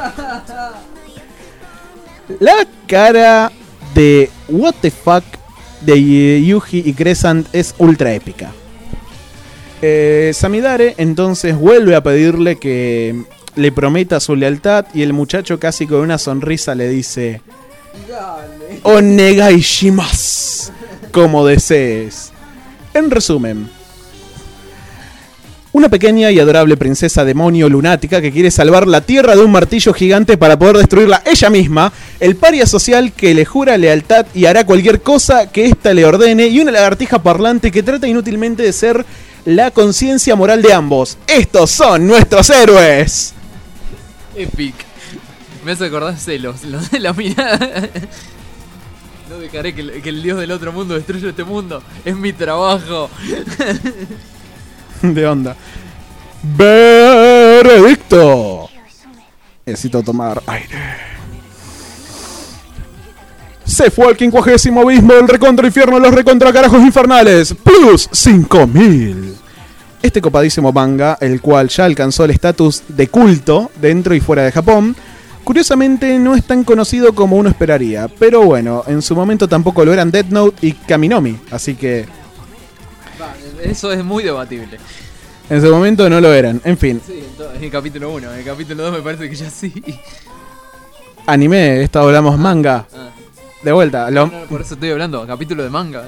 La cara de what the fuck de Yuji y Crescent es ultra épica. Samidare entonces vuelve a pedirle que le prometa su lealtad y el muchacho casi con una sonrisa le dice: Onegai shimasu, como desees. En resumen, una pequeña y adorable princesa demonio lunática que quiere salvar la tierra de un martillo gigante para poder destruirla ella misma, el paria social que le jura lealtad y hará cualquier cosa que ésta le ordene, y una lagartija parlante que trata inútilmente de ser la conciencia moral de ambos. ¡Estos son nuestros héroes! Epic. Me hace acordar celos, los de la mirada. No dejaré que el dios del otro mundo destruya este mundo. Es mi trabajo. De onda. Veredicto. Necesito tomar aire. Se fue al 50º abismo del recontra infierno de los recontra carajos infernales. Plus 5000. Este copadísimo manga, el cual ya alcanzó el estatus de culto dentro y fuera de Japón, curiosamente no es tan conocido como uno esperaría. Pero bueno, en su momento tampoco lo eran Death Note y Kaminomi, así que... Eso es muy debatible. En su momento no lo eran, en fin. Sí, en el capítulo 1, en el capítulo 2 me parece que ya sí. Anime, esta hablamos manga. De vuelta. No, por eso estoy hablando, capítulo de manga.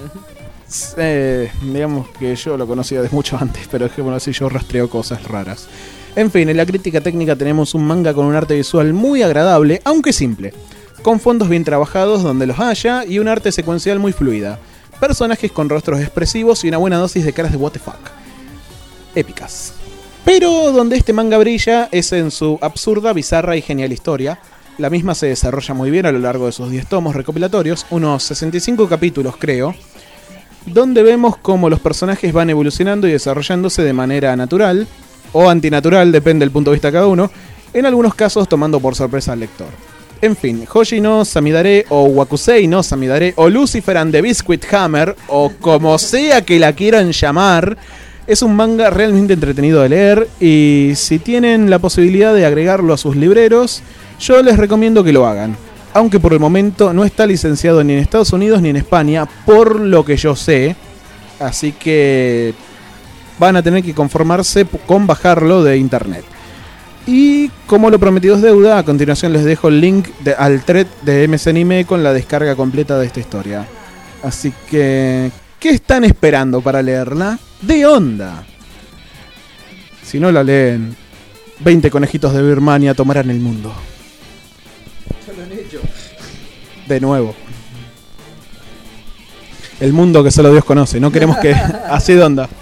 Digamos que yo lo conocía de mucho antes, pero es que bueno, así yo rastreo cosas raras. En fin, en la crítica técnica tenemos un manga con un arte visual muy agradable, aunque simple, con fondos bien trabajados donde los haya y un arte secuencial muy fluida, personajes con rostros expresivos y una buena dosis de caras de what the fuck épicas. Pero donde este manga brilla es en su absurda, bizarra y genial historia. La misma se desarrolla muy bien a lo largo de sus 10 tomos recopilatorios, unos 65 capítulos creo, donde vemos cómo los personajes van evolucionando y desarrollándose de manera natural o antinatural, depende del punto de vista de cada uno, en algunos casos tomando por sorpresa al lector. En fin, Hoshi no Samidare o Wakusei no Samidare o Lucifer and the Biscuit Hammer o como sea que la quieran llamar, es un manga realmente entretenido de leer y si tienen la posibilidad de agregarlo a sus libreros, yo les recomiendo que lo hagan. Aunque por el momento no está licenciado ni en Estados Unidos ni en España, por lo que yo sé. Así que van a tener que conformarse con bajarlo de internet. Y como lo prometido es deuda, a continuación les dejo el link al thread de MS Anime con la descarga completa de esta historia. Así que, ¿qué están esperando para leerla? ¡De onda! Si no la leen, 20 conejitos de Birmania tomarán el mundo. Ya lo han hecho. De nuevo. El mundo que solo Dios conoce. No queremos que... Así de onda.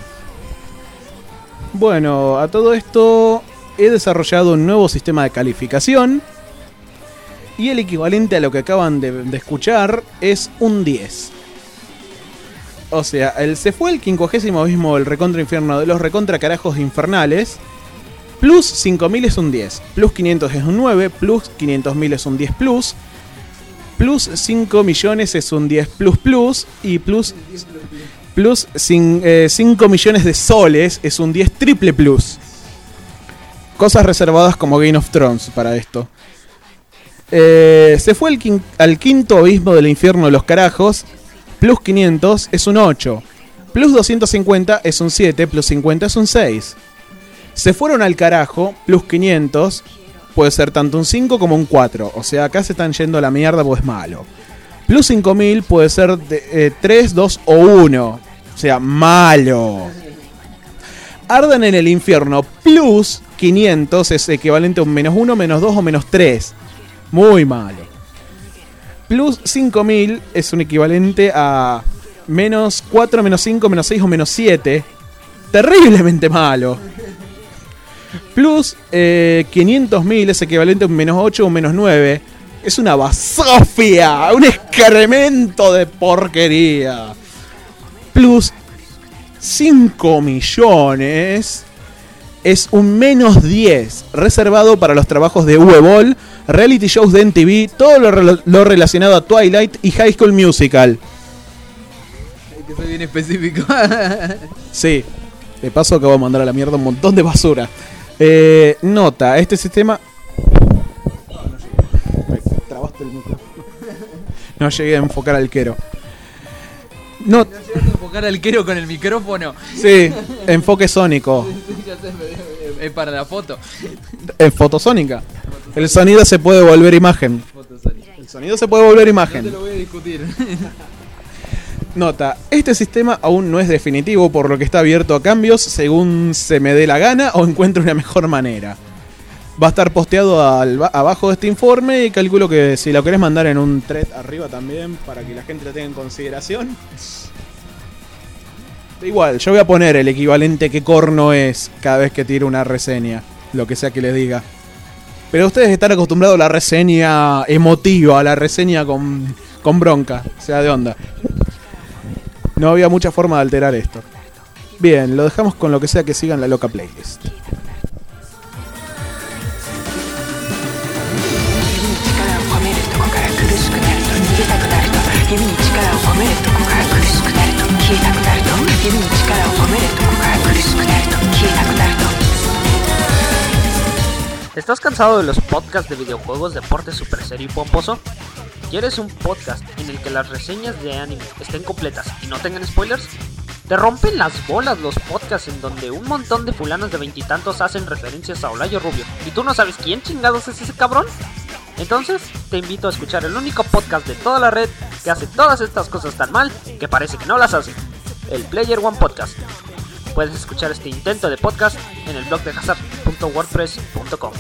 Bueno, a todo esto he desarrollado un nuevo sistema de calificación. Y el equivalente a lo que acaban de escuchar es un 10. O sea, se fue el 50º abismo del recontra infierno de los recontra carajos infernales. Plus 5000 es un 10. Plus 500 es un 9. Plus 500.000 es un 10 plus. Plus 5 millones es un 10 plus plus. Y plus 5 millones de soles es un 10 triple plus. Cosas reservadas como Game of Thrones para esto. Se fue al quinto abismo del infierno de los carajos. Plus 500 es un 8. Plus 250 es un 7. Plus 50 es un 6. Se fueron al carajo. Plus 500 puede ser tanto un 5 como un 4. O sea, acá se están yendo a la mierda porque es malo. Plus 5000 puede ser 3, 2 o 1. O sea, malo. Ardan en el infierno. Plus 500 es equivalente a un menos 1, menos 2 o menos 3. Muy malo. Plus 5000 es un equivalente a menos 4, menos 5, menos 6 o menos 7. Terriblemente malo. Plus 500.000 es equivalente a un menos 8 o un menos 9. Es una basofia, un excremento de porquería. Plus 5 millones es un menos 10, reservado para los trabajos de Uwe Boll, reality shows de MTV, todo lo relacionado a Twilight y High School Musical. Que soy bien específico. Sí, de paso acabo de mandar a la mierda un montón de basura. Nota, este sistema... Trabaste el micrófono. No llegué a enfocar al Quero. No llegaste a enfocar al Quero con el micrófono. Sí, enfoque sónico. Es para la foto. En fotosónica. El sonido se puede volver imagen. El sonido se puede volver imagen. No te lo voy a discutir. Nota, este sistema aún no es definitivo, por lo que está abierto a cambios según se me dé la gana o encuentre una mejor manera. Va a estar posteado abajo de este informe y calculo que si lo querés mandar en un thread arriba también para que la gente lo tenga en consideración. Igual, yo voy a poner el equivalente que corno es cada vez que tiro una reseña, lo que sea que les diga. Pero ustedes están acostumbrados a la reseña emotiva, a la reseña con bronca, sea de onda. No había mucha forma de alterar esto. Bien, lo dejamos con lo que sea que sigan la loca playlist. ¿Estás cansado de los podcasts de videojuegos, deporte super serio y pomposo? ¿Quieres un podcast en el que las reseñas de anime estén completas y no tengan spoilers? ¿Te rompen las bolas los podcasts en donde un montón de fulanos de veintitantos hacen referencias a Olayo Rubio y tú no sabes quién chingados es ese cabrón? Entonces te invito a escuchar el único podcast de toda la red que hace todas estas cosas tan mal que parece que no las hace, el Player One Podcast. Puedes escuchar este intento de podcast en el blog de hazard.wordpress.com.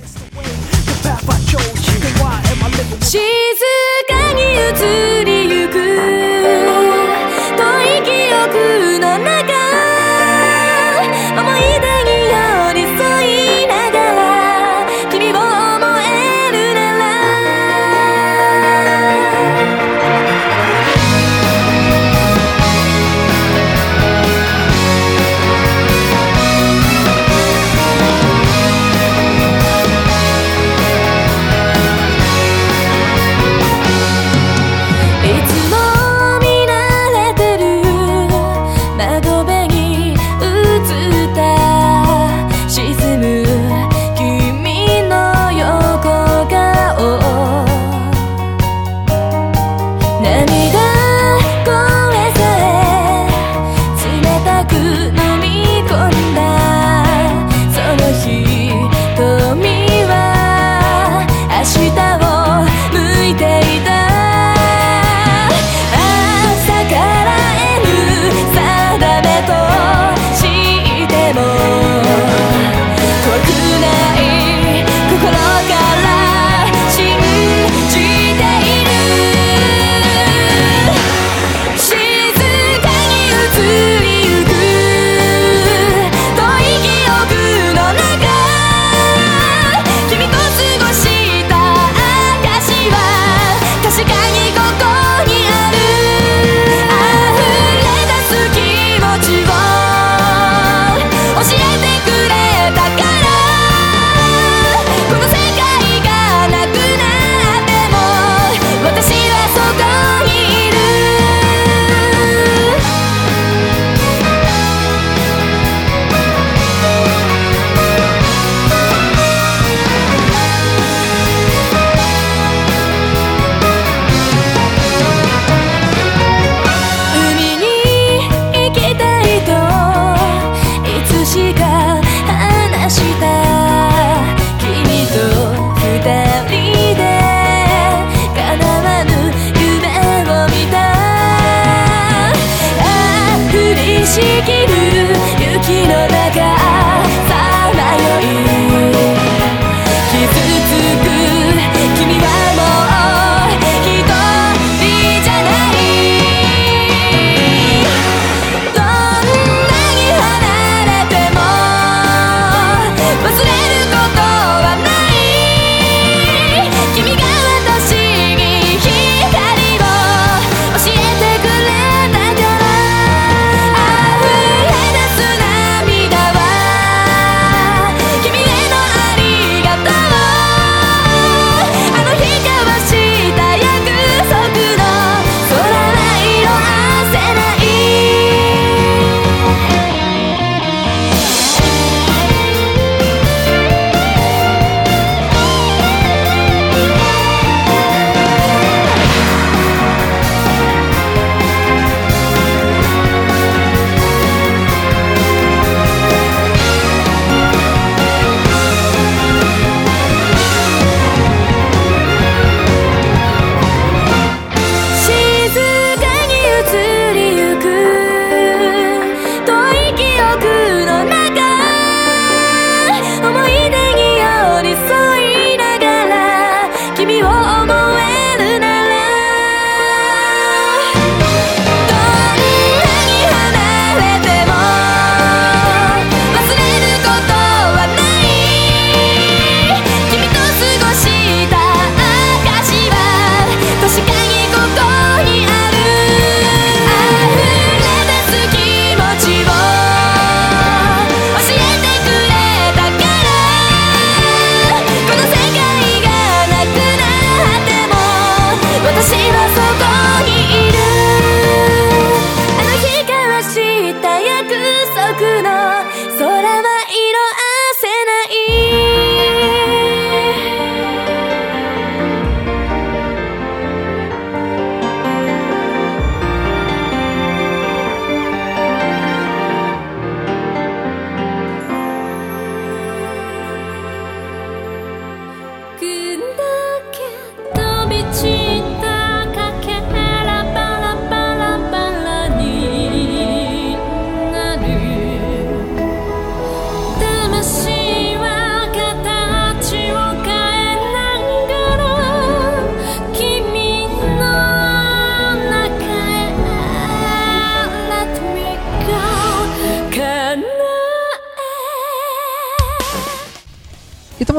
静かに移りゆく遠い記憶の中思い出に寄り添いながら君を思えるなら永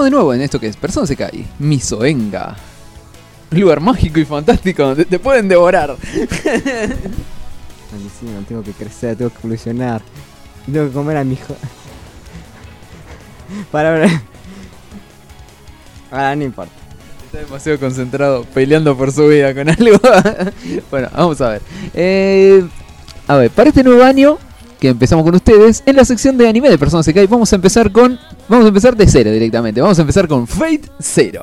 de nuevo en esto que es Persona Sekai Misoenga. Lugar mágico y fantástico donde te pueden devorar. Alucino, tengo que crecer, tengo que evolucionar. Tengo que comer a mi hijo. Para. Ahora no importa. Está demasiado concentrado peleando por su vida con algo. Bueno, vamos a ver. A ver, para este nuevo año que empezamos con ustedes, en la sección de anime de Persona Sekai vamos a empezar de cero directamente. Vamos a empezar con Fate Zero.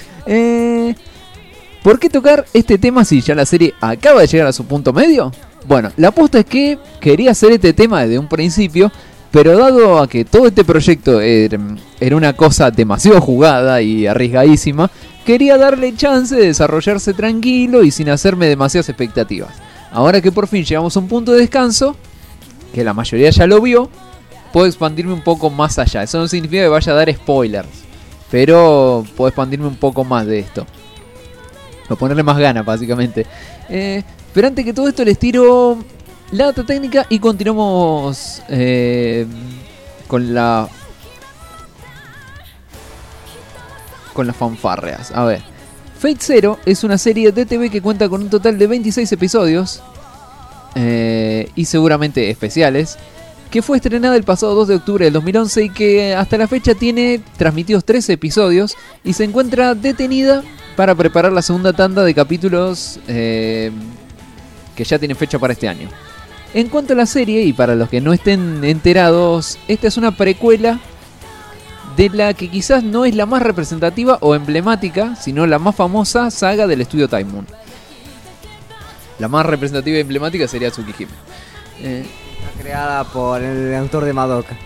¿Por qué tocar este tema si ya la serie acaba de llegar a su punto medio? Bueno, la aposta es que quería hacer este tema desde un principio, pero dado a que todo este proyecto era una cosa demasiado jugada y arriesgadísima, quería darle chance de desarrollarse tranquilo y sin hacerme demasiadas expectativas. Ahora que por fin llegamos a un punto de descanso, que la mayoría ya lo vio, puedo expandirme un poco más allá. Eso no significa que vaya a dar spoilers, pero puedo expandirme un poco más de esto. O ponerle más ganas, básicamente. Pero antes que todo esto les tiro la data técnica y continuamos con las fanfarreas. A ver, Fate Zero es una serie de TV que cuenta con un total de 26 episodios y seguramente especiales, que fue estrenada el pasado 2 de octubre del 2011 y que hasta la fecha tiene transmitidos 13 episodios y se encuentra detenida para preparar la segunda tanda de capítulos que ya tienen fecha para este año. En cuanto a la serie, y para los que no estén enterados, esta es una precuela de la que quizás no es la más representativa o emblemática, sino la más famosa saga del estudio Time Moon. La más representativa y emblemática sería Tsukihime. Creada por el autor de Madoka.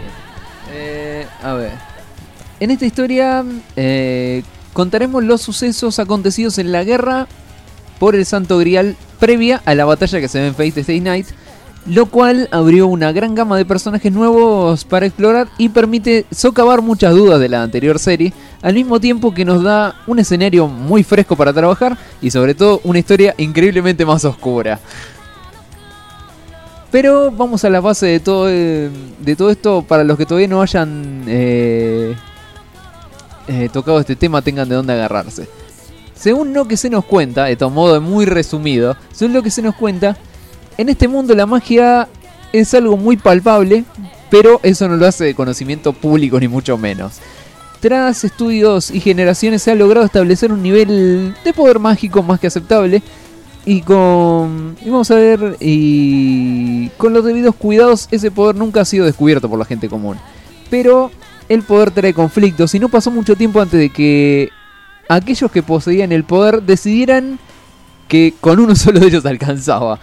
A ver. En esta historia contaremos los sucesos acontecidos en la guerra por el Santo Grial previa a la batalla que se ve en Fate Stay Night, lo cual abrió una gran gama de personajes nuevos para explorar y permite socavar muchas dudas de la anterior serie, al mismo tiempo que nos da un escenario muy fresco para trabajar y sobre todo una historia increíblemente más oscura. Pero vamos a la base de todo esto para los que todavía no hayan tocado este tema, tengan de dónde agarrarse. Según lo que se nos cuenta, de todo modo muy resumido, según lo que se nos cuenta, en este mundo la magia es algo muy palpable, pero eso no lo hace de conocimiento público ni mucho menos. Tras estudios y generaciones se ha logrado establecer un nivel de poder mágico más que aceptable y con los debidos cuidados ese poder nunca ha sido descubierto por la gente común. Pero el poder trae conflictos y no pasó mucho tiempo antes de que aquellos que poseían el poder decidieran que con uno solo de ellos alcanzaba.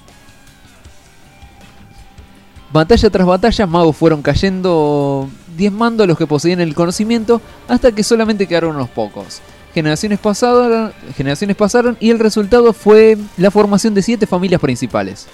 Batalla tras batalla, magos fueron cayendo, diezmando a los que poseían el conocimiento, hasta que solamente quedaron unos pocos. Generaciones pasaron y el resultado fue la formación de 7 familias principales.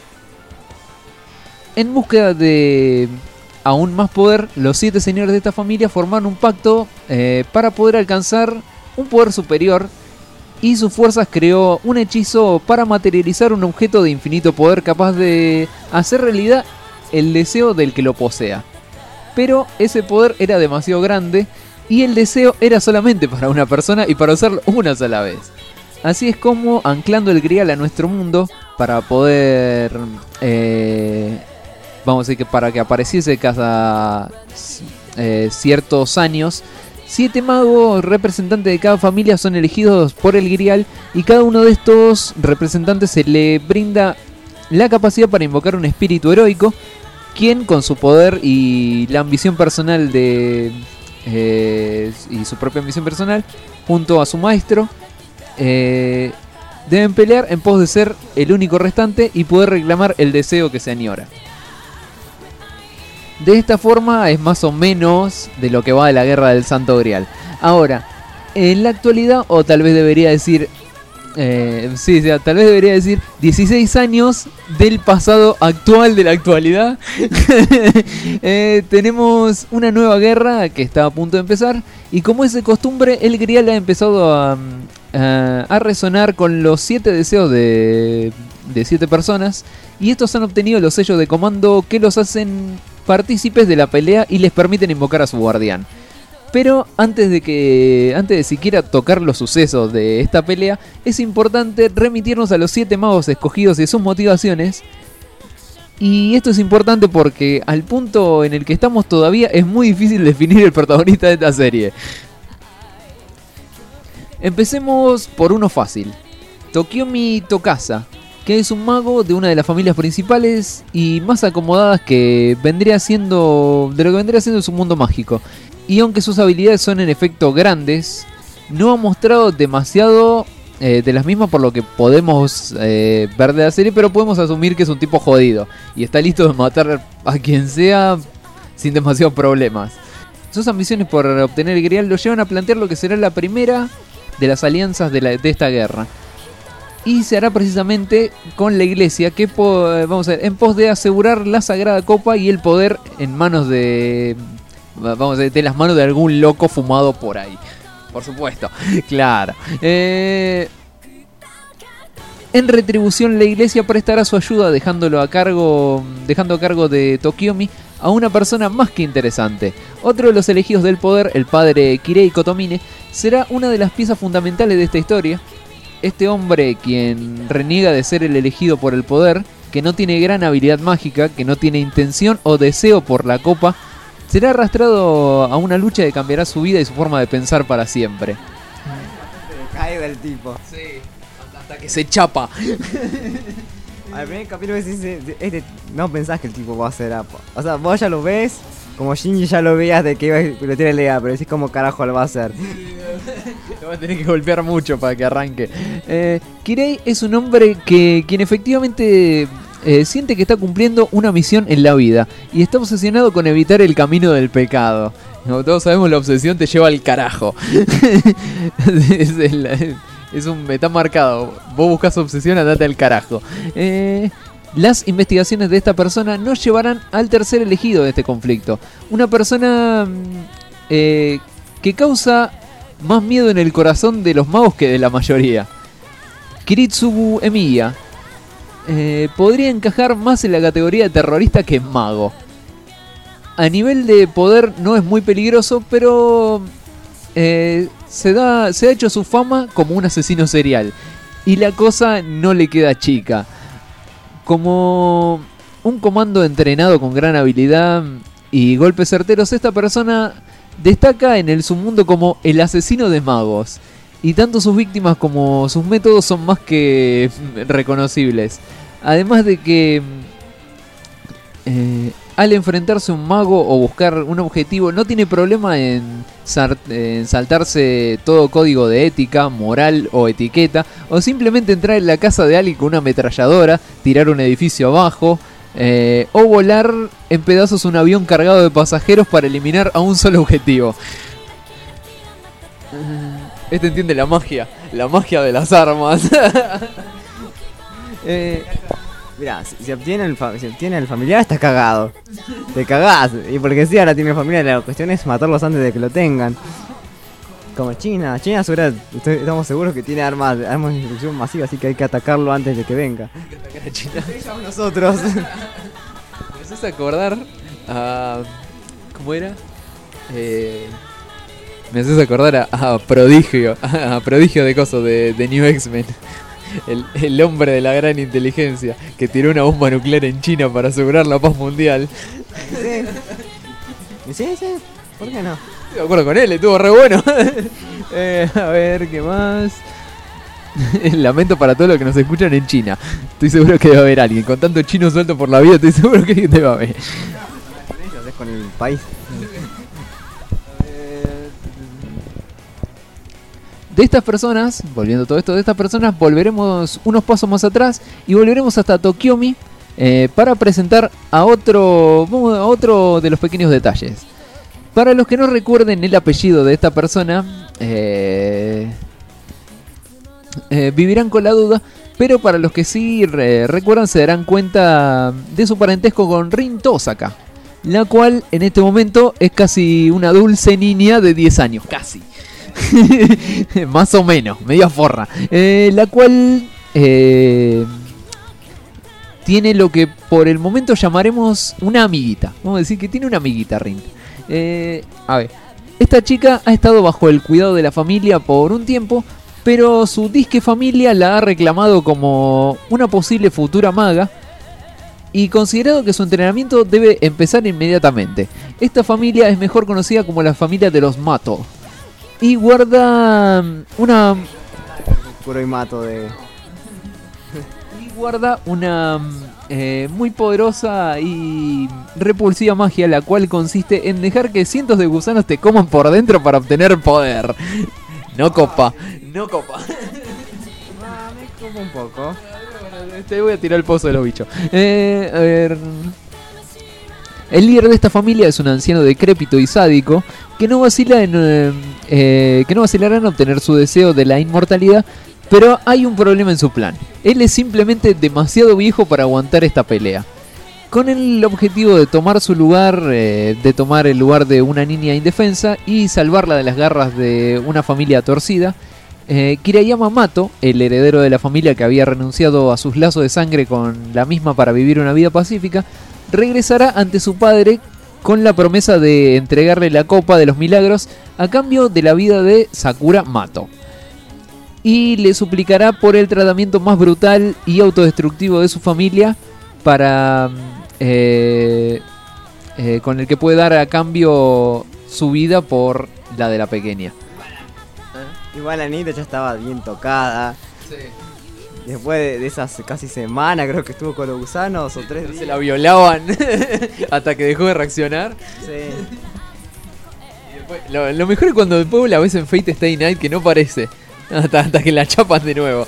En búsqueda de aún más poder, los 7 señores de esta familia formaron un pacto para poder alcanzar un poder superior, y sus fuerzas creó un hechizo para materializar un objeto de infinito poder capaz de hacer realidad el deseo del que lo posea. Pero ese poder era demasiado grande y el deseo era solamente para una persona y para usarlo una sola vez. Así es como, anclando el Grial a nuestro mundo para poder vamos a decir que para que apareciese cada ciertos años, 7 magos representantes de cada familia son elegidos por el Grial, y cada uno de estos representantes se le brinda la capacidad para invocar un espíritu heroico, quien con su poder y la ambición personal y su propia ambición personal, junto a su maestro, deben pelear en pos de ser el único restante y poder reclamar el deseo que se añora. De esta forma es más o menos de lo que va de la guerra del Santo Grial. Ahora, en la actualidad, o tal vez debería decir, tal vez debería decir 16 años del pasado actual de la actualidad, tenemos una nueva guerra que está a punto de empezar, y como es de costumbre, el Grial ha empezado a resonar con los 7 deseos de 7 personas, y estos han obtenido los sellos de comando que los hacen partícipes de la pelea y les permiten invocar a su guardián. Pero antes de siquiera tocar los sucesos de esta pelea, es importante remitirnos a los 7 magos escogidos y sus motivaciones. Y esto es importante porque al punto en el que estamos todavía es muy difícil definir el protagonista de esta serie. Empecemos por uno fácil. Tokiomi Tokasa, que es un mago de una de las familias principales y más acomodadas de lo que vendría siendo su mundo mágico. Y aunque sus habilidades son en efecto grandes, no ha mostrado demasiado de las mismas por lo que podemos ver de la serie, pero podemos asumir que es un tipo jodido y está listo de matar a quien sea sin demasiados problemas. Sus ambiciones por obtener el grial lo llevan a plantear lo que será la primera de las alianzas de esta guerra. Y se hará precisamente con la iglesia, que en pos de asegurar la sagrada copa y el poder en manos de las manos de algún loco fumado por ahí. Por supuesto, claro. En retribución, la iglesia prestará su ayuda dejando a cargo de Tokiomi a una persona más que interesante. Otro de los elegidos del poder, el padre Kirei Kotomine, será una de las piezas fundamentales de esta historia. Este hombre, quien reniega de ser el elegido por el poder, que no tiene gran habilidad mágica, que no tiene intención o deseo por la copa, será arrastrado a una lucha que cambiará su vida y su forma de pensar para siempre. Cae del tipo. Sí, hasta que se chapa. Al primer capítulo no pensás que el tipo va a ser apa. O sea, vos ya lo ves, como Shinji ya lo veías de que lo tiene legal, pero decís como carajo lo va a hacer. Lo va a tener que golpear mucho para que arranque. Kirei es un hombre quien efectivamente siente que está cumpliendo una misión en la vida y está obsesionado con evitar el camino del pecado. Como todos sabemos, la obsesión te lleva al carajo. Está marcado. Vos buscas obsesión, andate al carajo. Las investigaciones de esta persona nos llevarán al tercer elegido de este conflicto. Una persona que causa más miedo en el corazón de los magos que de la mayoría. Kiritsugu Emiya. Podría encajar más en la categoría de terrorista que mago. A nivel de poder no es muy peligroso, pero se ha hecho su fama como un asesino serial. Y la cosa no le queda chica. Como un comando entrenado con gran habilidad y golpes certeros, esta persona destaca en el submundo como el asesino de magos. Y tanto sus víctimas como sus métodos son más que reconocibles. Además de que al enfrentarse a un mago o buscar un objetivo, no tiene problema en saltarse todo código de ética, moral o etiqueta, o simplemente entrar en la casa de alguien con una ametralladora, tirar un edificio abajo, o volar en pedazos un avión cargado de pasajeros para eliminar a un solo objetivo. Este entiende la magia de las armas. Mirá, si obtiene el familiar está cagado. Te cagás. Y porque si ahora tiene familiar, la cuestión es matarlos antes de que lo tengan. Como China estamos seguros que tiene armas de destrucción masiva, así que hay que atacarlo antes de que venga. Hay que atacar a China. Nosotros. Me haces acordar a... ¿Cómo era? Me haces acordar a Prodigio. A Prodigio de coso de New X-Men. El hombre de la gran inteligencia que tiró una bomba nuclear en China para asegurar la paz mundial. Sí, ¿por qué no? Estoy de acuerdo con él, estuvo re bueno. A ver, ¿qué más? Lamento para todos los que nos escuchan en China. Estoy seguro que debe haber alguien. Con tanto chino suelto por la vida, estoy seguro que alguien debe haber. Es con el país. De estas personas, volviendo a todo esto, de estas personas volveremos unos pasos más atrás y volveremos hasta Tokiomi para presentar a otro de los pequeños detalles. Para los que no recuerden el apellido de esta persona, vivirán con la duda, pero para los que sí recuerdan se darán cuenta de su parentesco con Rin Tosaka, la cual en este momento es casi una dulce niña de 10 años, casi. Más o menos, media forra. La cual tiene lo que por el momento llamaremos una amiguita. Vamos a decir que tiene una amiguita, Rin. A ver, Esta chica ha estado bajo el cuidado de la familia por un tiempo, pero su disque familia la ha reclamado como una posible futura maga y considerado que su entrenamiento debe empezar inmediatamente. Esta familia es mejor conocida como la familia de los Mato y guarda una... Puro y mato de... guarda una muy poderosa y repulsiva magia, la cual consiste en dejar que cientos de gusanos te coman por dentro para obtener poder. No copa. Me como un poco. Te voy a tirar el pozo de los bichos. A ver. El líder de esta familia es un anciano decrépito y sádico que no vacilará en obtener su deseo de la inmortalidad. Pero hay un problema en su plan. Él es simplemente demasiado viejo para aguantar esta pelea. Con el objetivo de tomar su lugar, de tomar el lugar de una niña indefensa y salvarla de las garras de una familia torcida, Kirayama Mato, el heredero de la familia que había renunciado a sus lazos de sangre con la misma para vivir una vida pacífica, regresará ante su padre con la promesa de entregarle la copa de los milagros a cambio de la vida de Sakura Mato. Y le suplicará por el tratamiento más brutal y autodestructivo de su familia para con el que puede dar a cambio su vida por la de la pequeña. Igual la niña ya estaba bien tocada. Sí. Después de esas casi semanas, creo que estuvo con los gusanos o 3 días. Se la violaban hasta que dejó de reaccionar. Sí. Y después, lo mejor es cuando después la ves en Fate Stay Night que no parece. Hasta que la chapan de nuevo.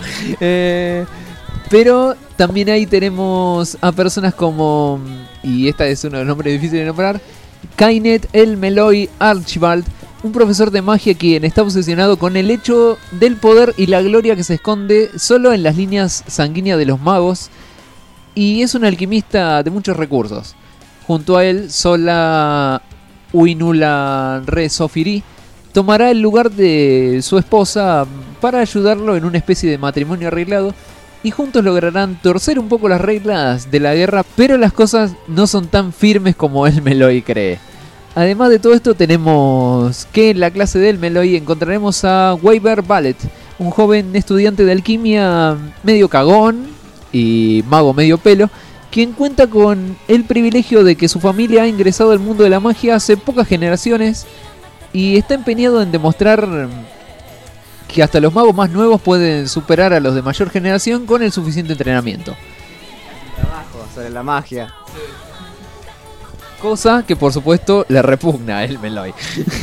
Pero también ahí tenemos a personas como, y esta es uno de los nombres difíciles de nombrar, Kainet el Meloy Archibald, un profesor de magia quien está obsesionado con el hecho del poder y la gloria que se esconde solo en las líneas sanguíneas de los magos, y es un alquimista de muchos recursos. Junto a él, Sola Uinula Re Sofiri tomará el lugar de su esposa para ayudarlo en una especie de matrimonio arreglado y juntos lograrán torcer un poco las reglas de la guerra, pero las cosas no son tan firmes como el Meloy cree. Además de todo esto tenemos que en la clase del Meloy encontraremos a Weaver Ballet, un joven estudiante de alquimia medio cagón y mago medio pelo, quien cuenta con el privilegio de que su familia ha ingresado al mundo de la magia hace pocas generaciones y está empeñado en demostrar que hasta los magos más nuevos pueden superar a los de mayor generación con el suficiente entrenamiento. Trabajo sobre la magia. Cosa que por supuesto le repugna a el Meloy.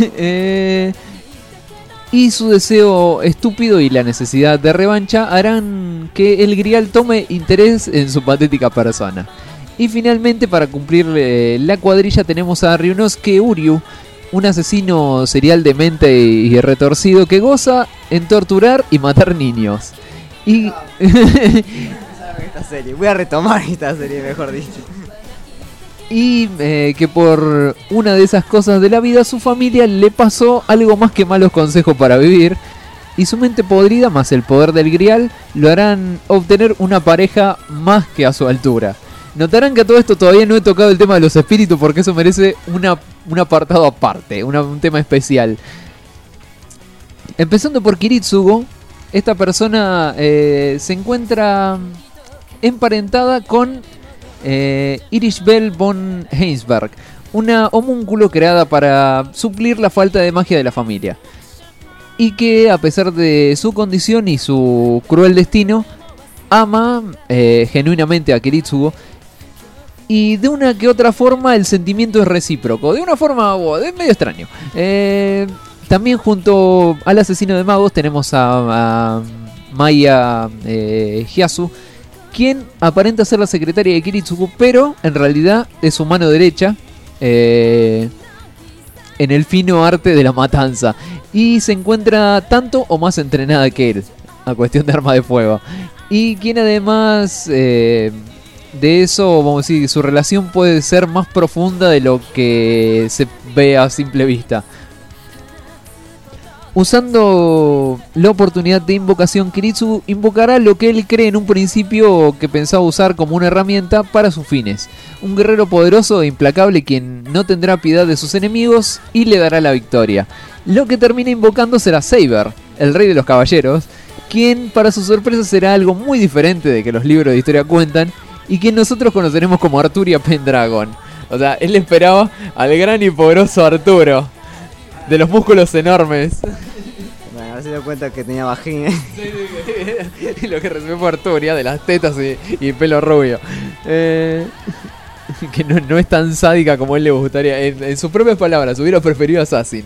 Y su deseo estúpido y la necesidad de revancha harán que el Grial tome interés en su patética persona. Y finalmente, para cumplir la cuadrilla, tenemos a Ryunosuke Uryu, un asesino serial demente y retorcido que goza en torturar y matar niños. Y esta serie, voy a retomar esta serie, mejor dicho. Y que por una de esas cosas de la vida su familia le pasó algo más que malos consejos para vivir, y su mente podrida más el poder del Grial lo harán obtener una pareja más que a su altura. Notarán que a todo esto todavía no he tocado el tema de los espíritus porque eso merece un apartado aparte, un tema especial. Empezando por Kiritsugo, esta persona se encuentra emparentada con Irishbel von Heinsberg, una homúnculo creada para suplir la falta de magia de la familia. Y que a pesar de su condición y su cruel destino, ama genuinamente a Kiritsugo. Y de una que otra forma el sentimiento es recíproco. De una forma medio extraño. También junto al asesino de magos tenemos a Maya Hyasu, quien aparenta ser la secretaria de Kiritsugo, pero en realidad es su mano derecha en el fino arte de la matanza. Y se encuentra tanto o más entrenada que él, a cuestión de arma de fuego. Y quien además de eso, vamos a decir, su relación puede ser más profunda de lo que se ve a simple vista. Usando la oportunidad de invocación, Kiritsu invocará lo que él cree en un principio que pensaba usar como una herramienta para sus fines. Un guerrero poderoso e implacable quien no tendrá piedad de sus enemigos y le dará la victoria. Lo que termina invocando será Saber, el rey de los caballeros, quien para su sorpresa será algo muy diferente de que los libros de historia cuentan y quien nosotros conoceremos como Arturia Pendragon. O sea, él esperaba al gran y poderoso Arturo, de los músculos enormes. Bueno, ahora se dio cuenta que tenía vagina. Y lo que recibió fue Arturia, de las tetas y pelo rubio. Que no es tan sádica como él le gustaría. En sus propias palabras, hubiera preferido Assassin.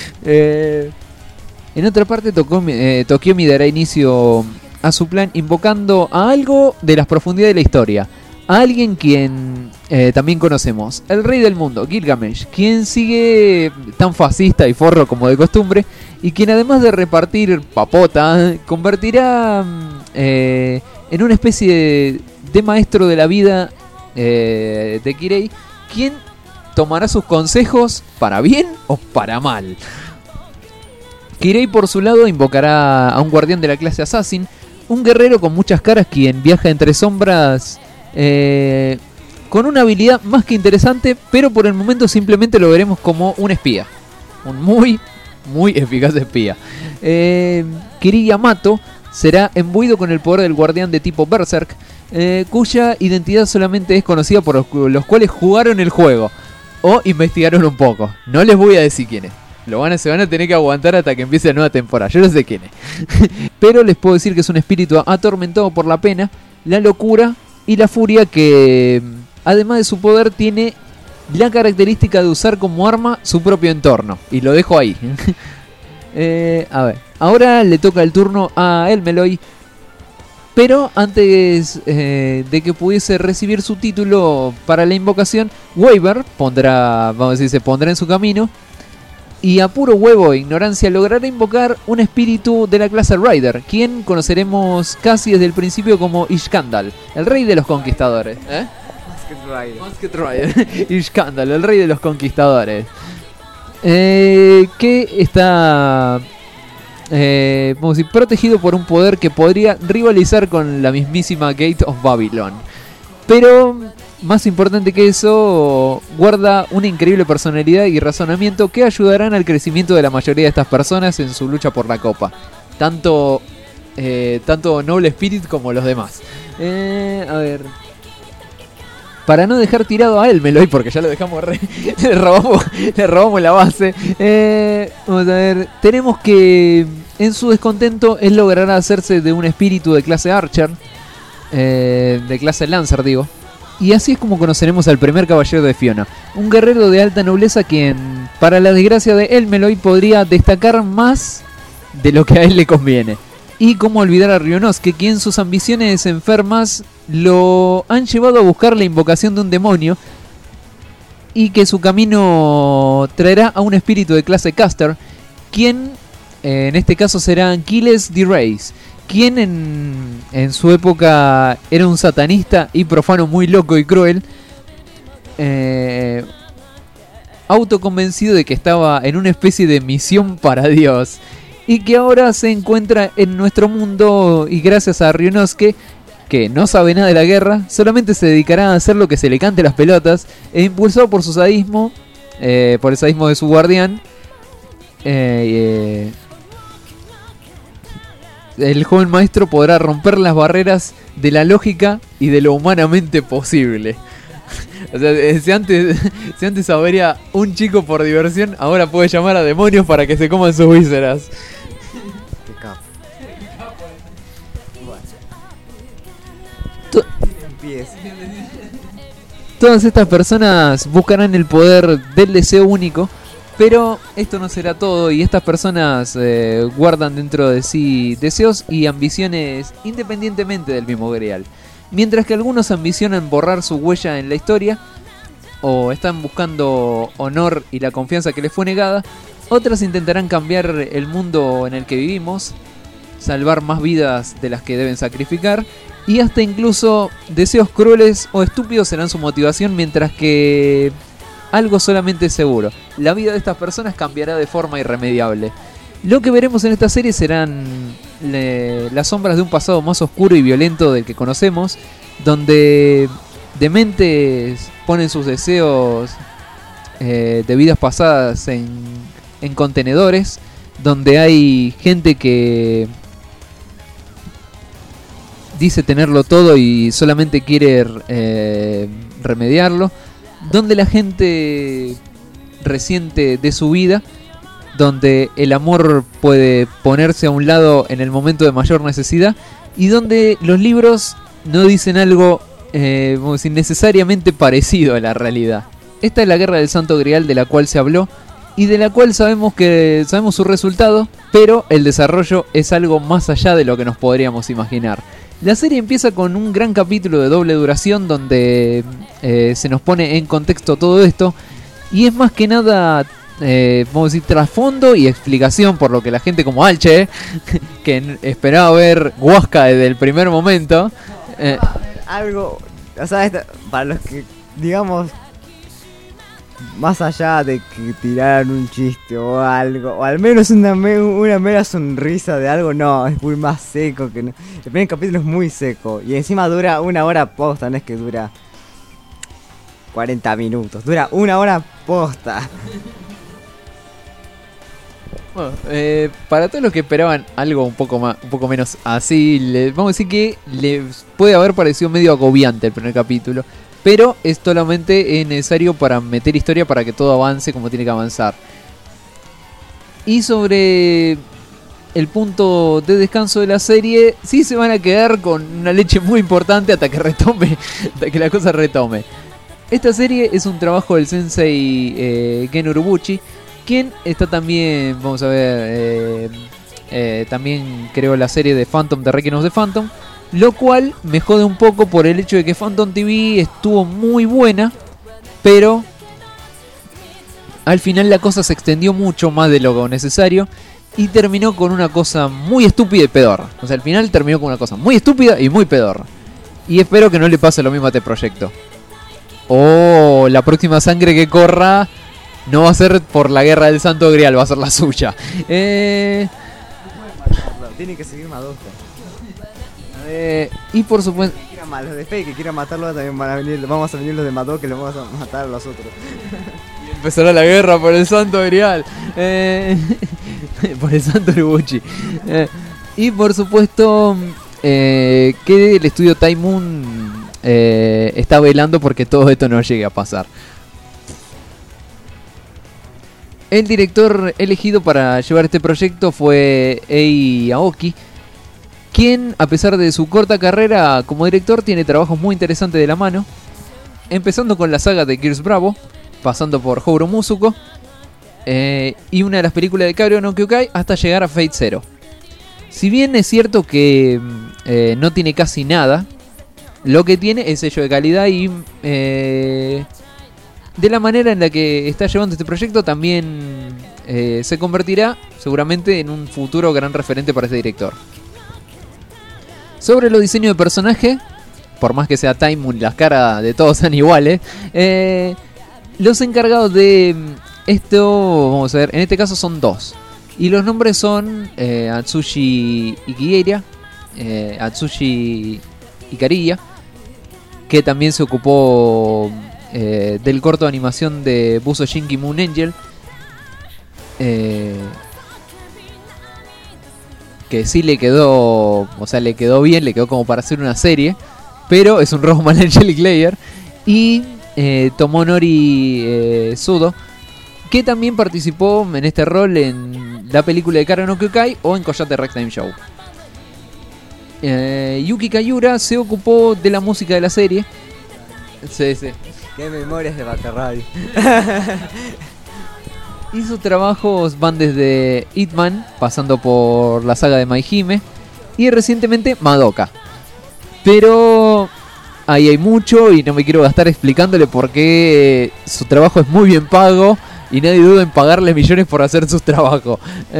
En otra parte, Tokiomi dará inicio a su plan invocando a algo de las profundidades de la historia. A alguien quien también conocemos, el rey del mundo, Gilgamesh, quien sigue tan fascista y forro como de costumbre, y quien además de repartir papota, convertirá en una especie de maestro de la vida de Kirei, quien tomará sus consejos para bien o para mal. Kirei por su lado invocará a un guardián de la clase Assassin, un guerrero con muchas caras quien viaja entre sombras con una habilidad más que interesante, pero por el momento simplemente lo veremos como un espía, un muy eficaz espía. Kirei Yamato será imbuido con el poder del guardián de tipo Berserk, cuya identidad solamente es conocida por los cuales jugaron el juego o investigaron un poco. No les voy a decir quién es. Se van a tener que aguantar hasta que empiece la nueva temporada. Yo no sé quién es. Pero les puedo decir que es un espíritu atormentado por la pena, la locura y la furia que, además de su poder, tiene la característica de usar como arma su propio entorno. Y lo dejo ahí. A ver. Ahora le toca el turno a Elmeloy. Pero antes de que pudiese recibir su título para la invocación, Waver se pondrá en su camino. Y a puro huevo e ignorancia logrará invocar un espíritu de la clase Rider, quien conoceremos casi desde el principio como Ishkandal, el rey de los conquistadores. Masked Rider. Ishkandal, el rey de los conquistadores. Que está protegido por un poder que podría rivalizar con la mismísima Gate of Babylon. Pero más importante que eso, guarda una increíble personalidad y razonamiento que ayudarán al crecimiento de la mayoría de estas personas en su lucha por la copa. Tanto Noble Spirit como los demás. A ver. Para no dejar tirado a Elmeloy, porque ya lo dejamos le robamos la base. Vamos a ver. Tenemos que en su descontento él logrará hacerse de un espíritu de clase Archer. De clase Lancer, digo. Y así es como conoceremos al primer caballero de Fiona, un guerrero de alta nobleza quien, para la desgracia de Elmeloy, podría destacar más de lo que a él le conviene. Y cómo olvidar a Ryunosuke, quien sus ambiciones enfermas lo han llevado a buscar la invocación de un demonio, y que su camino traerá a un espíritu de clase Caster, quien en este caso será Aquiles D-Race, quien en su época era un satanista y profano muy loco y cruel, autoconvencido de que estaba en una especie de misión para Dios, y que ahora se encuentra en nuestro mundo, y gracias a Ryunosuke, que no sabe nada de la guerra, solamente se dedicará a hacer lo que se le cante las pelotas, e impulsado por su sadismo, por el sadismo de su guardián, el joven maestro podrá romper las barreras de la lógica y de lo humanamente posible. O sea, si antes habría un chico por diversión, ahora puede llamar a demonios para que se coman sus vísceras. Qué capo. Todas estas personas buscarán el poder del deseo único, pero esto no será todo, y estas personas guardan dentro de sí deseos y ambiciones independientemente del mismo Grial. Mientras que algunos ambicionan borrar su huella en la historia, o están buscando honor y la confianza que les fue negada, otras intentarán cambiar el mundo en el que vivimos, salvar más vidas de las que deben sacrificar, y hasta incluso deseos crueles o estúpidos serán su motivación, mientras que algo solamente es seguro: la vida de estas personas cambiará de forma irremediable. Lo que veremos en esta serie serán las sombras de un pasado más oscuro y violento del que conocemos, donde dementes ponen sus deseos de vidas pasadas en contenedores, donde hay gente que dice tenerlo todo y solamente quiere remediarlo, donde la gente resiente de su vida, donde el amor puede ponerse a un lado en el momento de mayor necesidad, y donde los libros no dicen algo vamos a decir, necesariamente parecido a la realidad. Esta es la Guerra del Santo Grial de la cual se habló y de la cual sabemos su resultado, pero el desarrollo es algo más allá de lo que nos podríamos imaginar. La serie empieza con un gran capítulo de doble duración donde se nos pone en contexto todo esto, y es más que nada vamos a decir trasfondo y explicación, por lo que la gente como Alche que esperaba ver Huasca desde el primer momento algo, o sea, para los que digamos más allá de que tiraran un chiste o algo, o al menos una mera sonrisa de algo, no, es muy más seco que no. El primer capítulo es muy seco y encima dura 1 hora posta, no es que dura 40 minutos, dura 1 hora posta. Bueno, para todos los que esperaban algo un poco menos así, vamos a decir que les puede haber parecido medio agobiante el primer capítulo, pero es solamente necesario para meter historia para que todo avance como tiene que avanzar. Y sobre el punto de descanso de la serie, sí se van a quedar con una leche muy importante hasta que la cosa retome. Esta serie es un trabajo del sensei Gen Urobuchi, quien está también, vamos a ver, también creó la serie de Phantom, de Requiem of the Phantom, lo cual me jode un poco por el hecho de que Phantom TV estuvo muy buena, pero al final la cosa se extendió mucho más de lo necesario y terminó con una cosa muy estúpida y pedorra. O sea, al final terminó con una cosa muy estúpida y muy pedorra. Y espero que no le pase lo mismo a este proyecto. O la próxima sangre que corra no va a ser por la Guerra del Santo Grial, va a ser la suya. Tiene que seguir Madoka. Y por supuesto, los de Fake que quieran matarlo también van a venir, vamos a venir los de Madoka y los vamos a matar a los otros. Y empezará la guerra por el Santo Grial. Por el Santo Urobuchi. Y por supuesto que el estudio Time Moon está velando porque todo esto no llegue a pasar. El director elegido para llevar este proyecto fue Ei Aoki, quien, a pesar de su corta carrera como director, tiene trabajos muy interesantes de la mano, empezando con la saga de Gears Bravo, pasando por Houro Musuko y una de las películas de Kaoru no Kyoukai, hasta llegar a Fate Zero. Si bien es cierto que no tiene casi nada, lo que tiene es sello de calidad y de la manera en la que está llevando este proyecto también se convertirá seguramente en un futuro gran referente para este director. Sobre los diseños de personaje, por más que sea Time Moon, las caras de todos son iguales, los encargados de esto, vamos a ver, en este caso son 2. Y los nombres son Atsushi Ikigeira, Atsushi Ikariya, que también se ocupó del corto de animación de Buso Shinki Moon Angel, que sí le quedó, o sea, le quedó bien, le quedó como para hacer una serie, pero es un Roman Angelic Layer. Y Tomonori Sudo, que también participó en este rol en la película de Kaoru no Kyoukai o en Koyate Ragtime Show. Yuki Kayura se ocupó de la música de la serie. Sí. Qué memorias de Bacarradi. Y sus trabajos van desde Hitman, pasando por la saga de My Hime y recientemente Madoka. Pero ahí hay mucho y no me quiero gastar explicándole por qué su trabajo es muy bien pago y nadie duda en pagarle millones por hacer sus trabajos.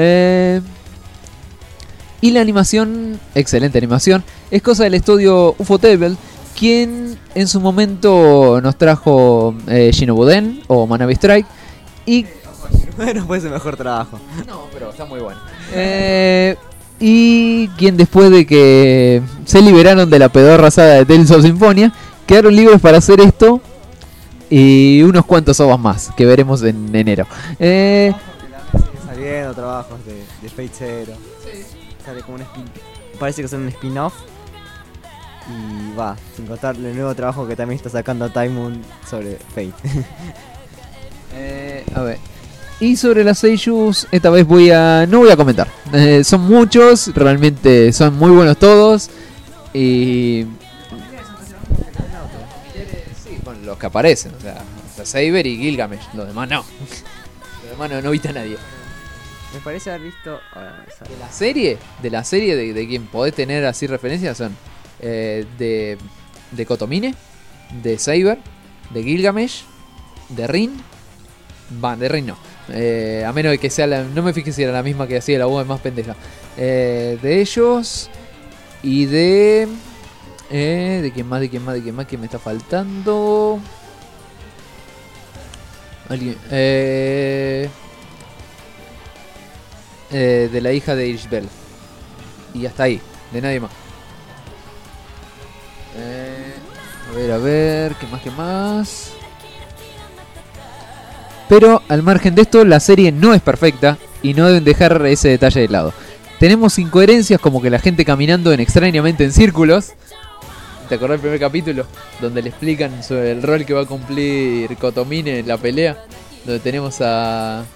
Y la animación, excelente animación, es cosa del estudio Ufotable, quien en su momento nos trajo Shinobuden o Manabe Strike y Bueno, fue su mejor trabajo. No, pero está muy bueno. Y quien después de que se liberaron de la pedorra saga de Tales of Symphonia, quedaron libres para hacer esto y unos cuantos ovas más que veremos en enero. Saliendo trabajos de Fate Zero. Sale como un parece que son un spin-off. Y va, sin contar el nuevo trabajo que también está sacando Time Moon sobre Fate. A ver. Y sobre las seiyus, esta vez no voy a comentar. Son muchos, realmente son muy buenos todos. Y sí, bueno, los que aparecen, o sea, Saber y Gilgamesh, los demás no. Los demás no viste a nadie. Me parece haber visto De la serie de quien podés tener así referencias son de Kotomine, de Saber, de Gilgamesh, de Rin. De Rin no. A menos de que sea no me fijé si era la misma que hacía la voz más pendeja. De ellos y de quién más que me está faltando. Alguien de la hija de Ishbel. Y hasta ahí, de nadie más. A ver, ¿qué más? Pero al margen de esto, la serie no es perfecta y no deben dejar ese detalle de lado. Tenemos incoherencias como que la gente caminando extrañamente en círculos. ¿Te acordás del primer capítulo? Donde le explican sobre el rol que va a cumplir Kotomine en la pelea. Donde tenemos al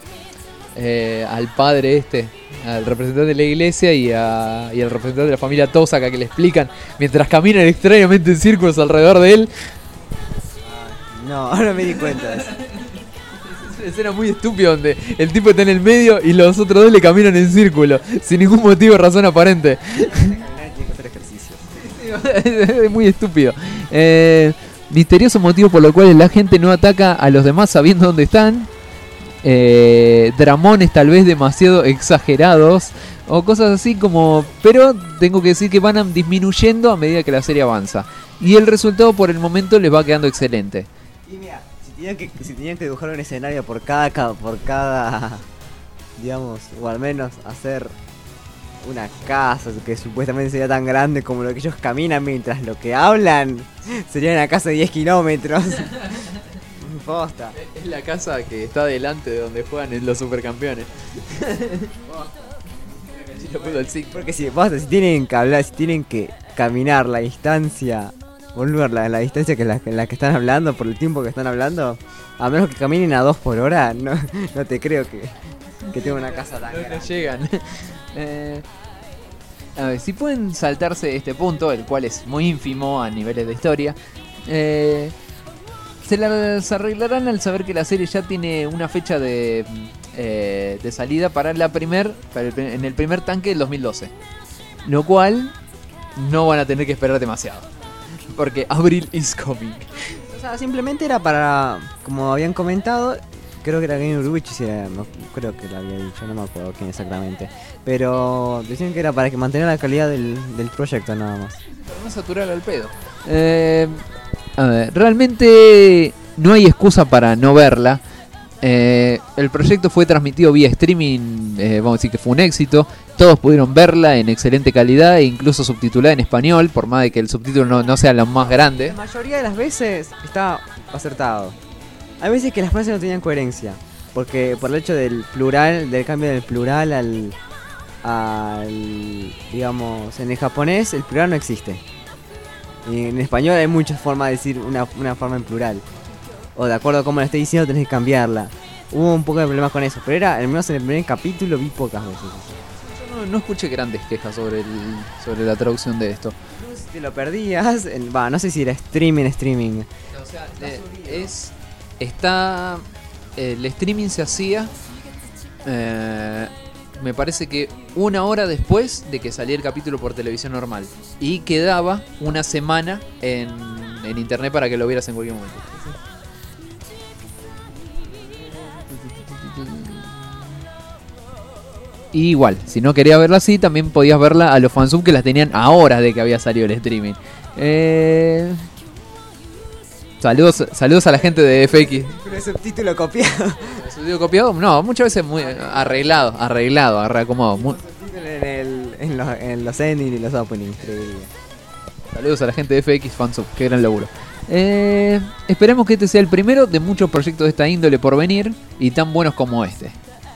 padre al representante de la iglesia y al representante de la familia Tosaka que le explican mientras caminan extrañamente en círculos alrededor de él. No, ahora me di cuenta de eso. Es una escena muy estúpida donde el tipo está en el medio y los otros dos le caminan en círculo sin ningún motivo o razón aparente. Es muy estúpido. Misterioso motivo por lo cual la gente no ataca a los demás sabiendo dónde están. Dramones tal vez demasiado exagerados o cosas así como, pero tengo que decir que van disminuyendo a medida que la serie avanza y el resultado por el momento les va quedando excelente. Y mira, si tenían que dibujar un escenario por cada digamos, o al menos hacer una casa que supuestamente sería tan grande como lo que ellos caminan mientras lo que hablan sería una casa de 10 kilómetros. Posta. Es la casa que está delante de donde juegan los supercampeones. Porque si tienen que hablar, si tienen que caminar la distancia, volver la distancia que la que están hablando, por el tiempo que están hablando, a menos que caminen a 2 por hora, no te creo que tenga una casa tan grande. No llegan. A ver, si pueden saltarse este punto, el cual es muy ínfimo a niveles de historia, se las arreglarán al saber que la serie ya tiene una fecha de salida para en el primer tanque del 2012. Lo cual no van a tener que esperar demasiado. Porque abril is coming. O sea, simplemente era para, como habían comentado, creo que era Game Uruguchi, no, creo que lo había dicho, no me acuerdo quién exactamente. Pero decían que era para que mantener la calidad del proyecto nada más. Para no saturar al pedo. A ver, realmente no hay excusa para no verla. El proyecto fue transmitido vía streaming, vamos a decir que fue un éxito. Todos pudieron verla en excelente calidad e incluso subtitulada en español, por más de que el subtítulo no sea lo más grande. La mayoría de las veces está acertado. Hay veces que las frases no tenían coherencia, porque por el hecho del plural, del cambio del plural al digamos, en el japonés el plural no existe. Y en español hay muchas formas de decir una forma en plural. O de acuerdo a cómo la esté diciendo tenés que cambiarla. Hubo un poco de problemas con eso, pero al menos en el primer capítulo vi pocas veces. Yo no escuché grandes quejas sobre la traducción de esto. Si te lo perdías, no sé si era streaming. O sea, el streaming se hacía, me parece que 1 hora después de que salía el capítulo por televisión normal. Y quedaba una semana en internet para que lo vieras en cualquier momento. Y igual, si no querías verla así, también podías verla a los fansub que las tenían a horas de que había salido el streaming. Saludos a la gente de FX. Pero el subtítulo copiado. ¿El subtítulo copiado? No, muchas veces muy arreglado, reacomodado. En los endings y los openings. Saludos a la gente de FX Fansub, qué gran laburo. Esperemos que este sea el primero de muchos proyectos de esta índole por venir y tan buenos como este.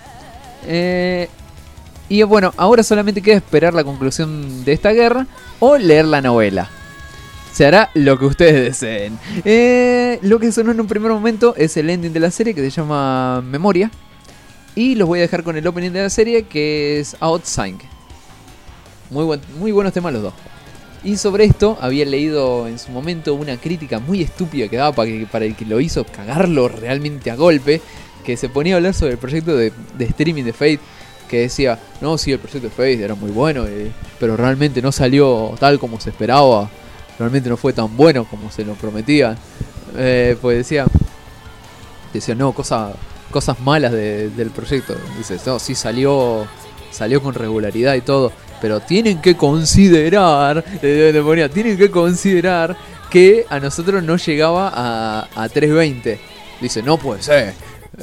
Y bueno, ahora solamente queda esperar la conclusión de esta guerra o leer la novela. Se hará lo que ustedes deseen. Lo que sonó en un primer momento es el ending de la serie que se llama Memoria. Y los voy a dejar con el opening de la serie que es Outside. Muy buenos temas los dos. Y sobre esto había leído en su momento una crítica muy estúpida que daba para el que lo hizo cagarlo realmente a golpe. Que se ponía a hablar sobre el proyecto de streaming de Fate. Que decía, no, sí, el proyecto de Fate era muy bueno, pero realmente no salió tal como se esperaba. Realmente no fue tan bueno como se lo prometía. Pues decía, no, cosas malas del proyecto. Dice, no, sí salió con regularidad y todo. Pero tienen que considerar, tienen que considerar que a nosotros no llegaba a 320. Dice, no puede ser.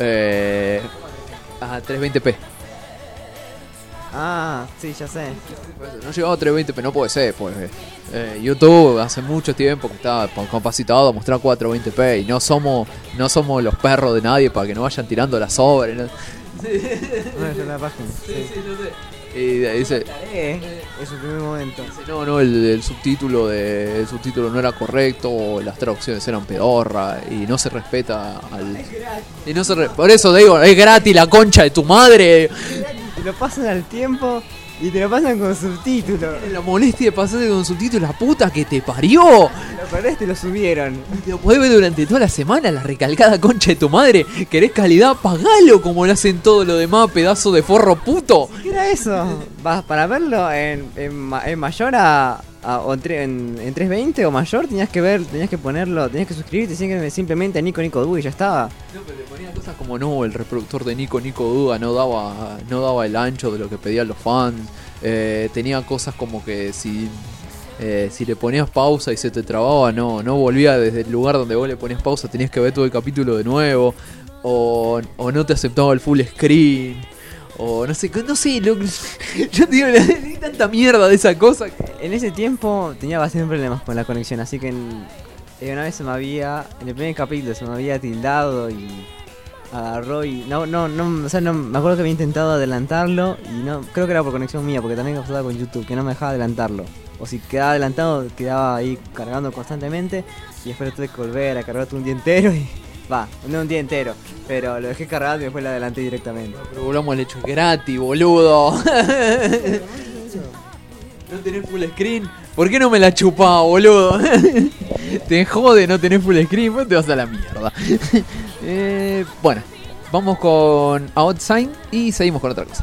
A 320p. Ah, sí, ya sé. No llegaba a 320p, no puede ser, pues. YouTube hace mucho tiempo que está capacitado a mostrar 420p y no somos los perros de nadie para que no vayan tirando las obras, ¿no? No, la página. Sí, yo sé. Y dice, es el primer momento. No, el subtítulo no era correcto, o las traducciones eran pedorras y no se respeta por eso digo, es gratis la concha de tu madre. Te lo pasan al tiempo y te lo pasan con subtítulos. La molestia de pasarte con subtítulos, la puta que te parió. Lo perdés, te lo subieron. Te lo podés ver durante toda la semana, la recalcada concha de tu madre. ¿Querés calidad? Pagalo como lo hacen todo lo demás, pedazo de forro puto. ¿Qué era eso? Vas para verlo en mayor o en 320 o mayor, tenías que ponerlo, tenías que suscribirte simplemente a Nico Du y ya estaba. No, pero le ponía cosas como no, el reproductor de Nico Du no daba el ancho de lo que pedían los fans. Tenía cosas como que si le ponías pausa y se te trababa, no volvía desde el lugar donde vos le ponías pausa, tenías que ver todo el capítulo de nuevo, o no te aceptaba el full screen. O no sé, yo digo, hay tanta mierda de esa cosa. En ese tiempo tenía bastantes problemas con la conexión, así que una vez en el primer capítulo se me había tildado y agarró y no, me acuerdo que había intentado adelantarlo y no, creo que era por conexión mía, porque también me pasaba con YouTube, que no me dejaba adelantarlo. O si quedaba adelantado, quedaba ahí cargando constantemente y después tuve que volver a cargar todo un día entero y... no un día entero, pero lo dejé cargado y después lo adelanté directamente. Pero volvamos al hecho, es gratis, boludo. No tenés full screen. ¿Por qué no me la chupás, boludo? Te jode no tener full screen, pues te vas a la mierda. Bueno, vamos con Outside y seguimos con otra cosa.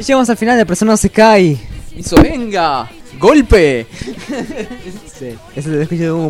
Llegamos al final de Persona no se cae. ¡Hizo venga! ¡Golpe! Sí, eso te escucho como...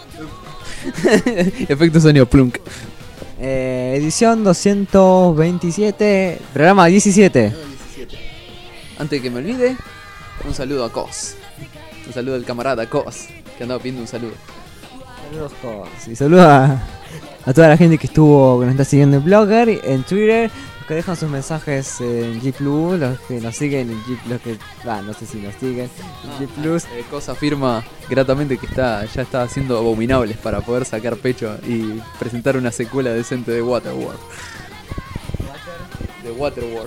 Efecto sonido plunk. Edición 227, programa 17. Antes de que me olvide, un saludo a Cos. Un saludo al camarada Cos, que andaba pidiendo un saludo. Saludos Cos. Y saludos a toda la gente que nos está siguiendo en Blogger, en Twitter, los que dejan sus mensajes en G+, los que nos siguen en G+, los que... no sé si nos siguen en G+. Cos afirma gratamente que ya está haciendo abominables para poder sacar pecho y presentar una secuela decente de Waterworld. De Waterworld.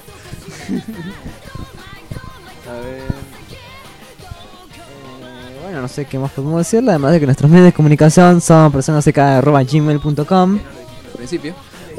A ver... Bueno, no sé qué más podemos decirle, además de que nuestros medios de comunicación son personasecae@gmail.com. Al principio.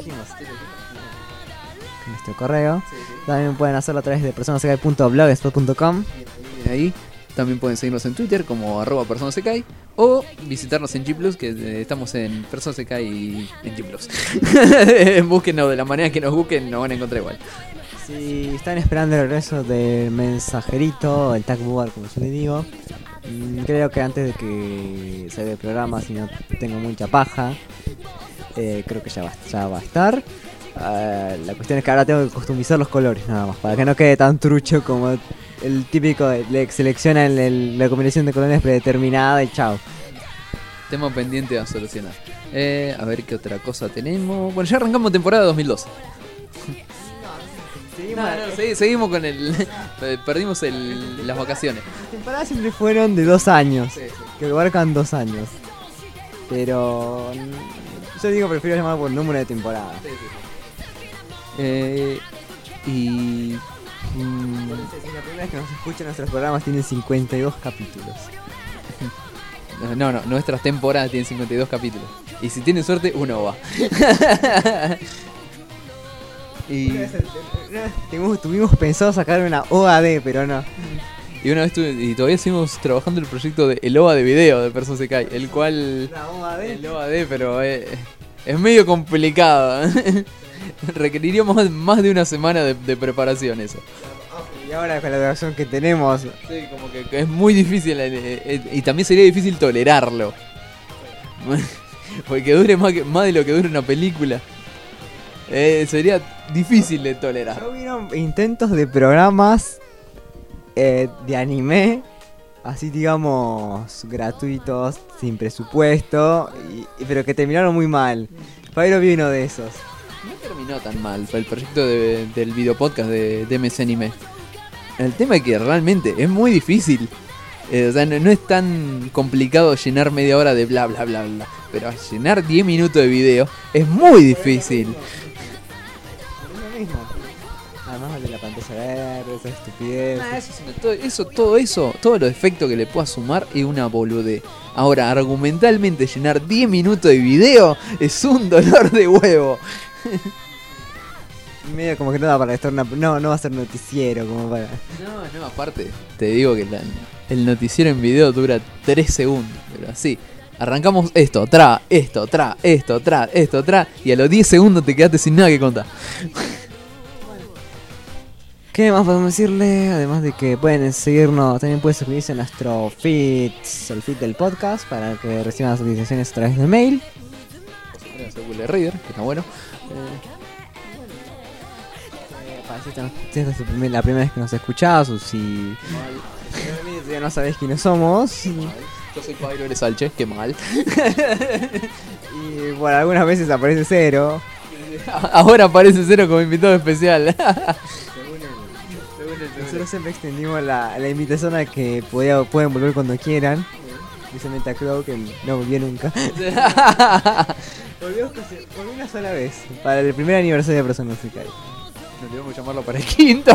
Nuestro correo. También pueden hacerlo a través de personasecae.blogspot.com. Ahí también pueden seguirnos en Twitter como @personasecae o visitarnos en G+, que estamos en personasecae y en G+. Búsquenos de la manera que nos busquen, nos van a encontrar igual. Si están esperando el regreso del mensajerito, el tag board, como yo le digo, creo que antes de que salga el programa, si no tengo mucha paja, creo que ya va a estar. La cuestión es que ahora tengo que customizar los colores nada más, para que no quede tan trucho como el típico que selecciona la combinación de colores predeterminada y chao. Tema pendiente a solucionar. A ver qué otra cosa tenemos. Bueno, ya arrancamos temporada 2012. Seguimos con perdimos las vacaciones. Las temporadas siempre fueron de 2 años, que abarcan 2 años. Pero yo prefiero llamar por número de temporada. Y la primera vez que nos escuchan nuestros programas tienen 52 capítulos. No, nuestras temporadas tienen 52 capítulos. Y si tienen suerte, uno va. Y tuvimos pensado sacar una OAD, pero no. Y una vez todavía seguimos trabajando el proyecto de el OVA de video de Persona Sekai, el cual el OAD, pero es medio complicado. Requeriría más de una semana de preparación eso. Y ahora con la duración que tenemos, sí, como que es muy difícil y también sería difícil tolerarlo. Porque dure más de lo que dura una película. Sería difícil de tolerar. ¿No hubieron intentos de programas de anime, así digamos, gratuitos, sin presupuesto, pero que terminaron muy mal? Pyro vi uno de esos. No terminó tan mal, fue el proyecto del videopodcast de MS Anime. El tema es que realmente es muy difícil. O sea, no es tan complicado llenar media hora de bla bla bla bla, pero llenar 10 minutos de video es muy difícil. Además de la pantalla verde, esa estupidez. Todos los efectos que le puedas sumar es una boludez. Ahora, argumentalmente llenar 10 minutos de video es un dolor de huevo. Medio como que no da para estar no va a ser noticiero como para. No, aparte, te digo que el noticiero en video dura 3 segundos, pero así. Arrancamos esto, y a los 10 segundos te quedaste sin nada que contar. ¿Qué más podemos decirle? Además de que pueden seguirnos, también pueden suscribirse a nuestro feed, el feed del podcast, para que reciban las notificaciones a través de mail. Google Reader, que está bueno. Si esta es la primera vez que nos escuchás, o si ya no sabés quiénes somos. Yo soy Pyro, eres Alche, qué mal. Y bueno, algunas veces aparece Cero. Ahora aparece Cero como invitado especial. Nosotros siempre extendimos la invitación a que pueden volver cuando quieran. Especialmente a Crow, que no volvió nunca. Volvió una sola vez, para el primer aniversario de Persona Sekai. No debemos llamarlo para el 5º.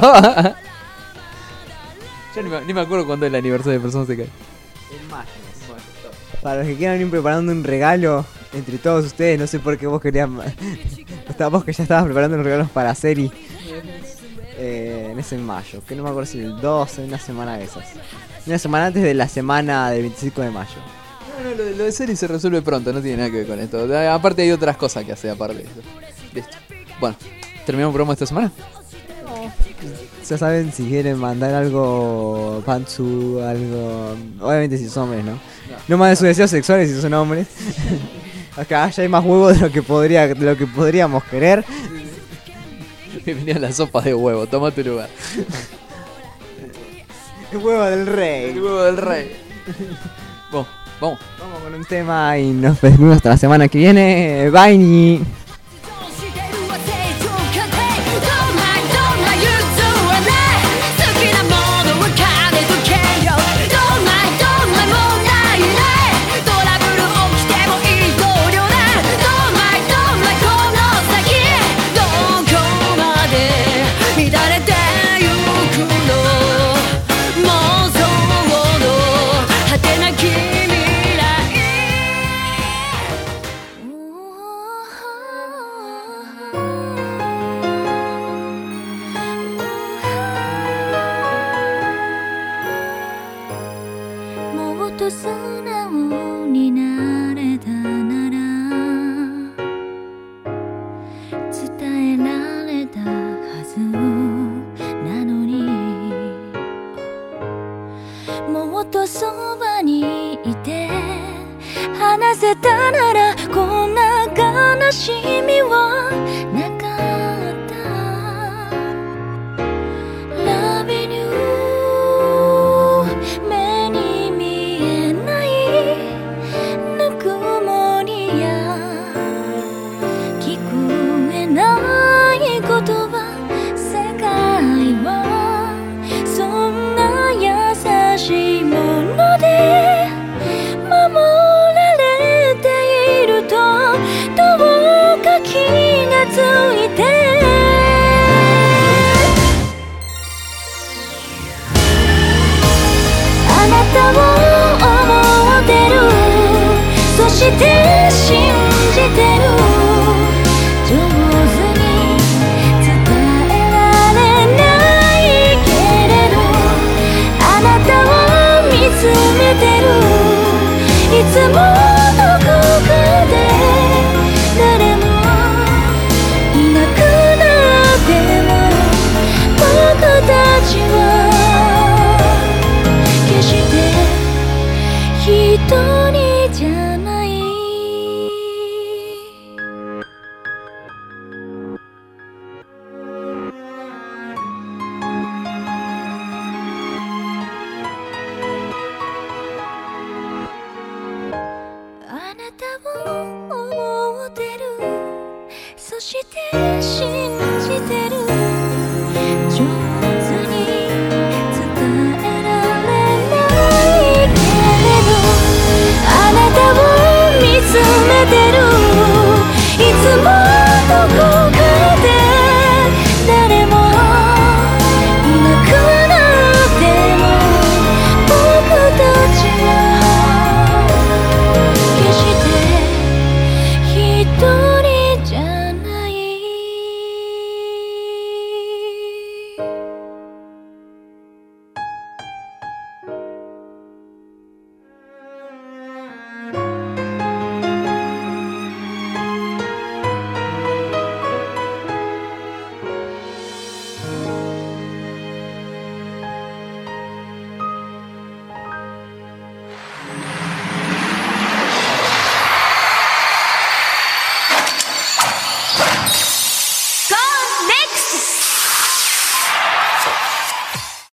Ya ni me acuerdo cuándo es el aniversario de Persona Sekai. En mayo. Para los que quieran ir preparando un regalo entre todos ustedes, no sé por qué vos querías. Vos que ya estabas preparando los regalos para Seri. En ese mayo, que no me acuerdo si el 12, una semana de esas. Una semana antes de la semana del 25 de mayo. No, lo de Seri se resuelve pronto, no tiene nada que ver con esto. Aparte hay otras cosas que hacer aparte de esto. Bueno, ¿terminamos el programa esta semana? No. Ya saben, si quieren mandar algo, pantsu, algo... Obviamente si son hombres, ¿no? No manden sus deseos sexuales si son hombres. Acá ya hay más huevos de lo que podríamos querer. Bienvenido a la sopa de huevo, toma tu lugar. El huevo del rey. El huevo del rey. Vamos. Vamos con un tema y nos vemos hasta la semana que viene. Bye. I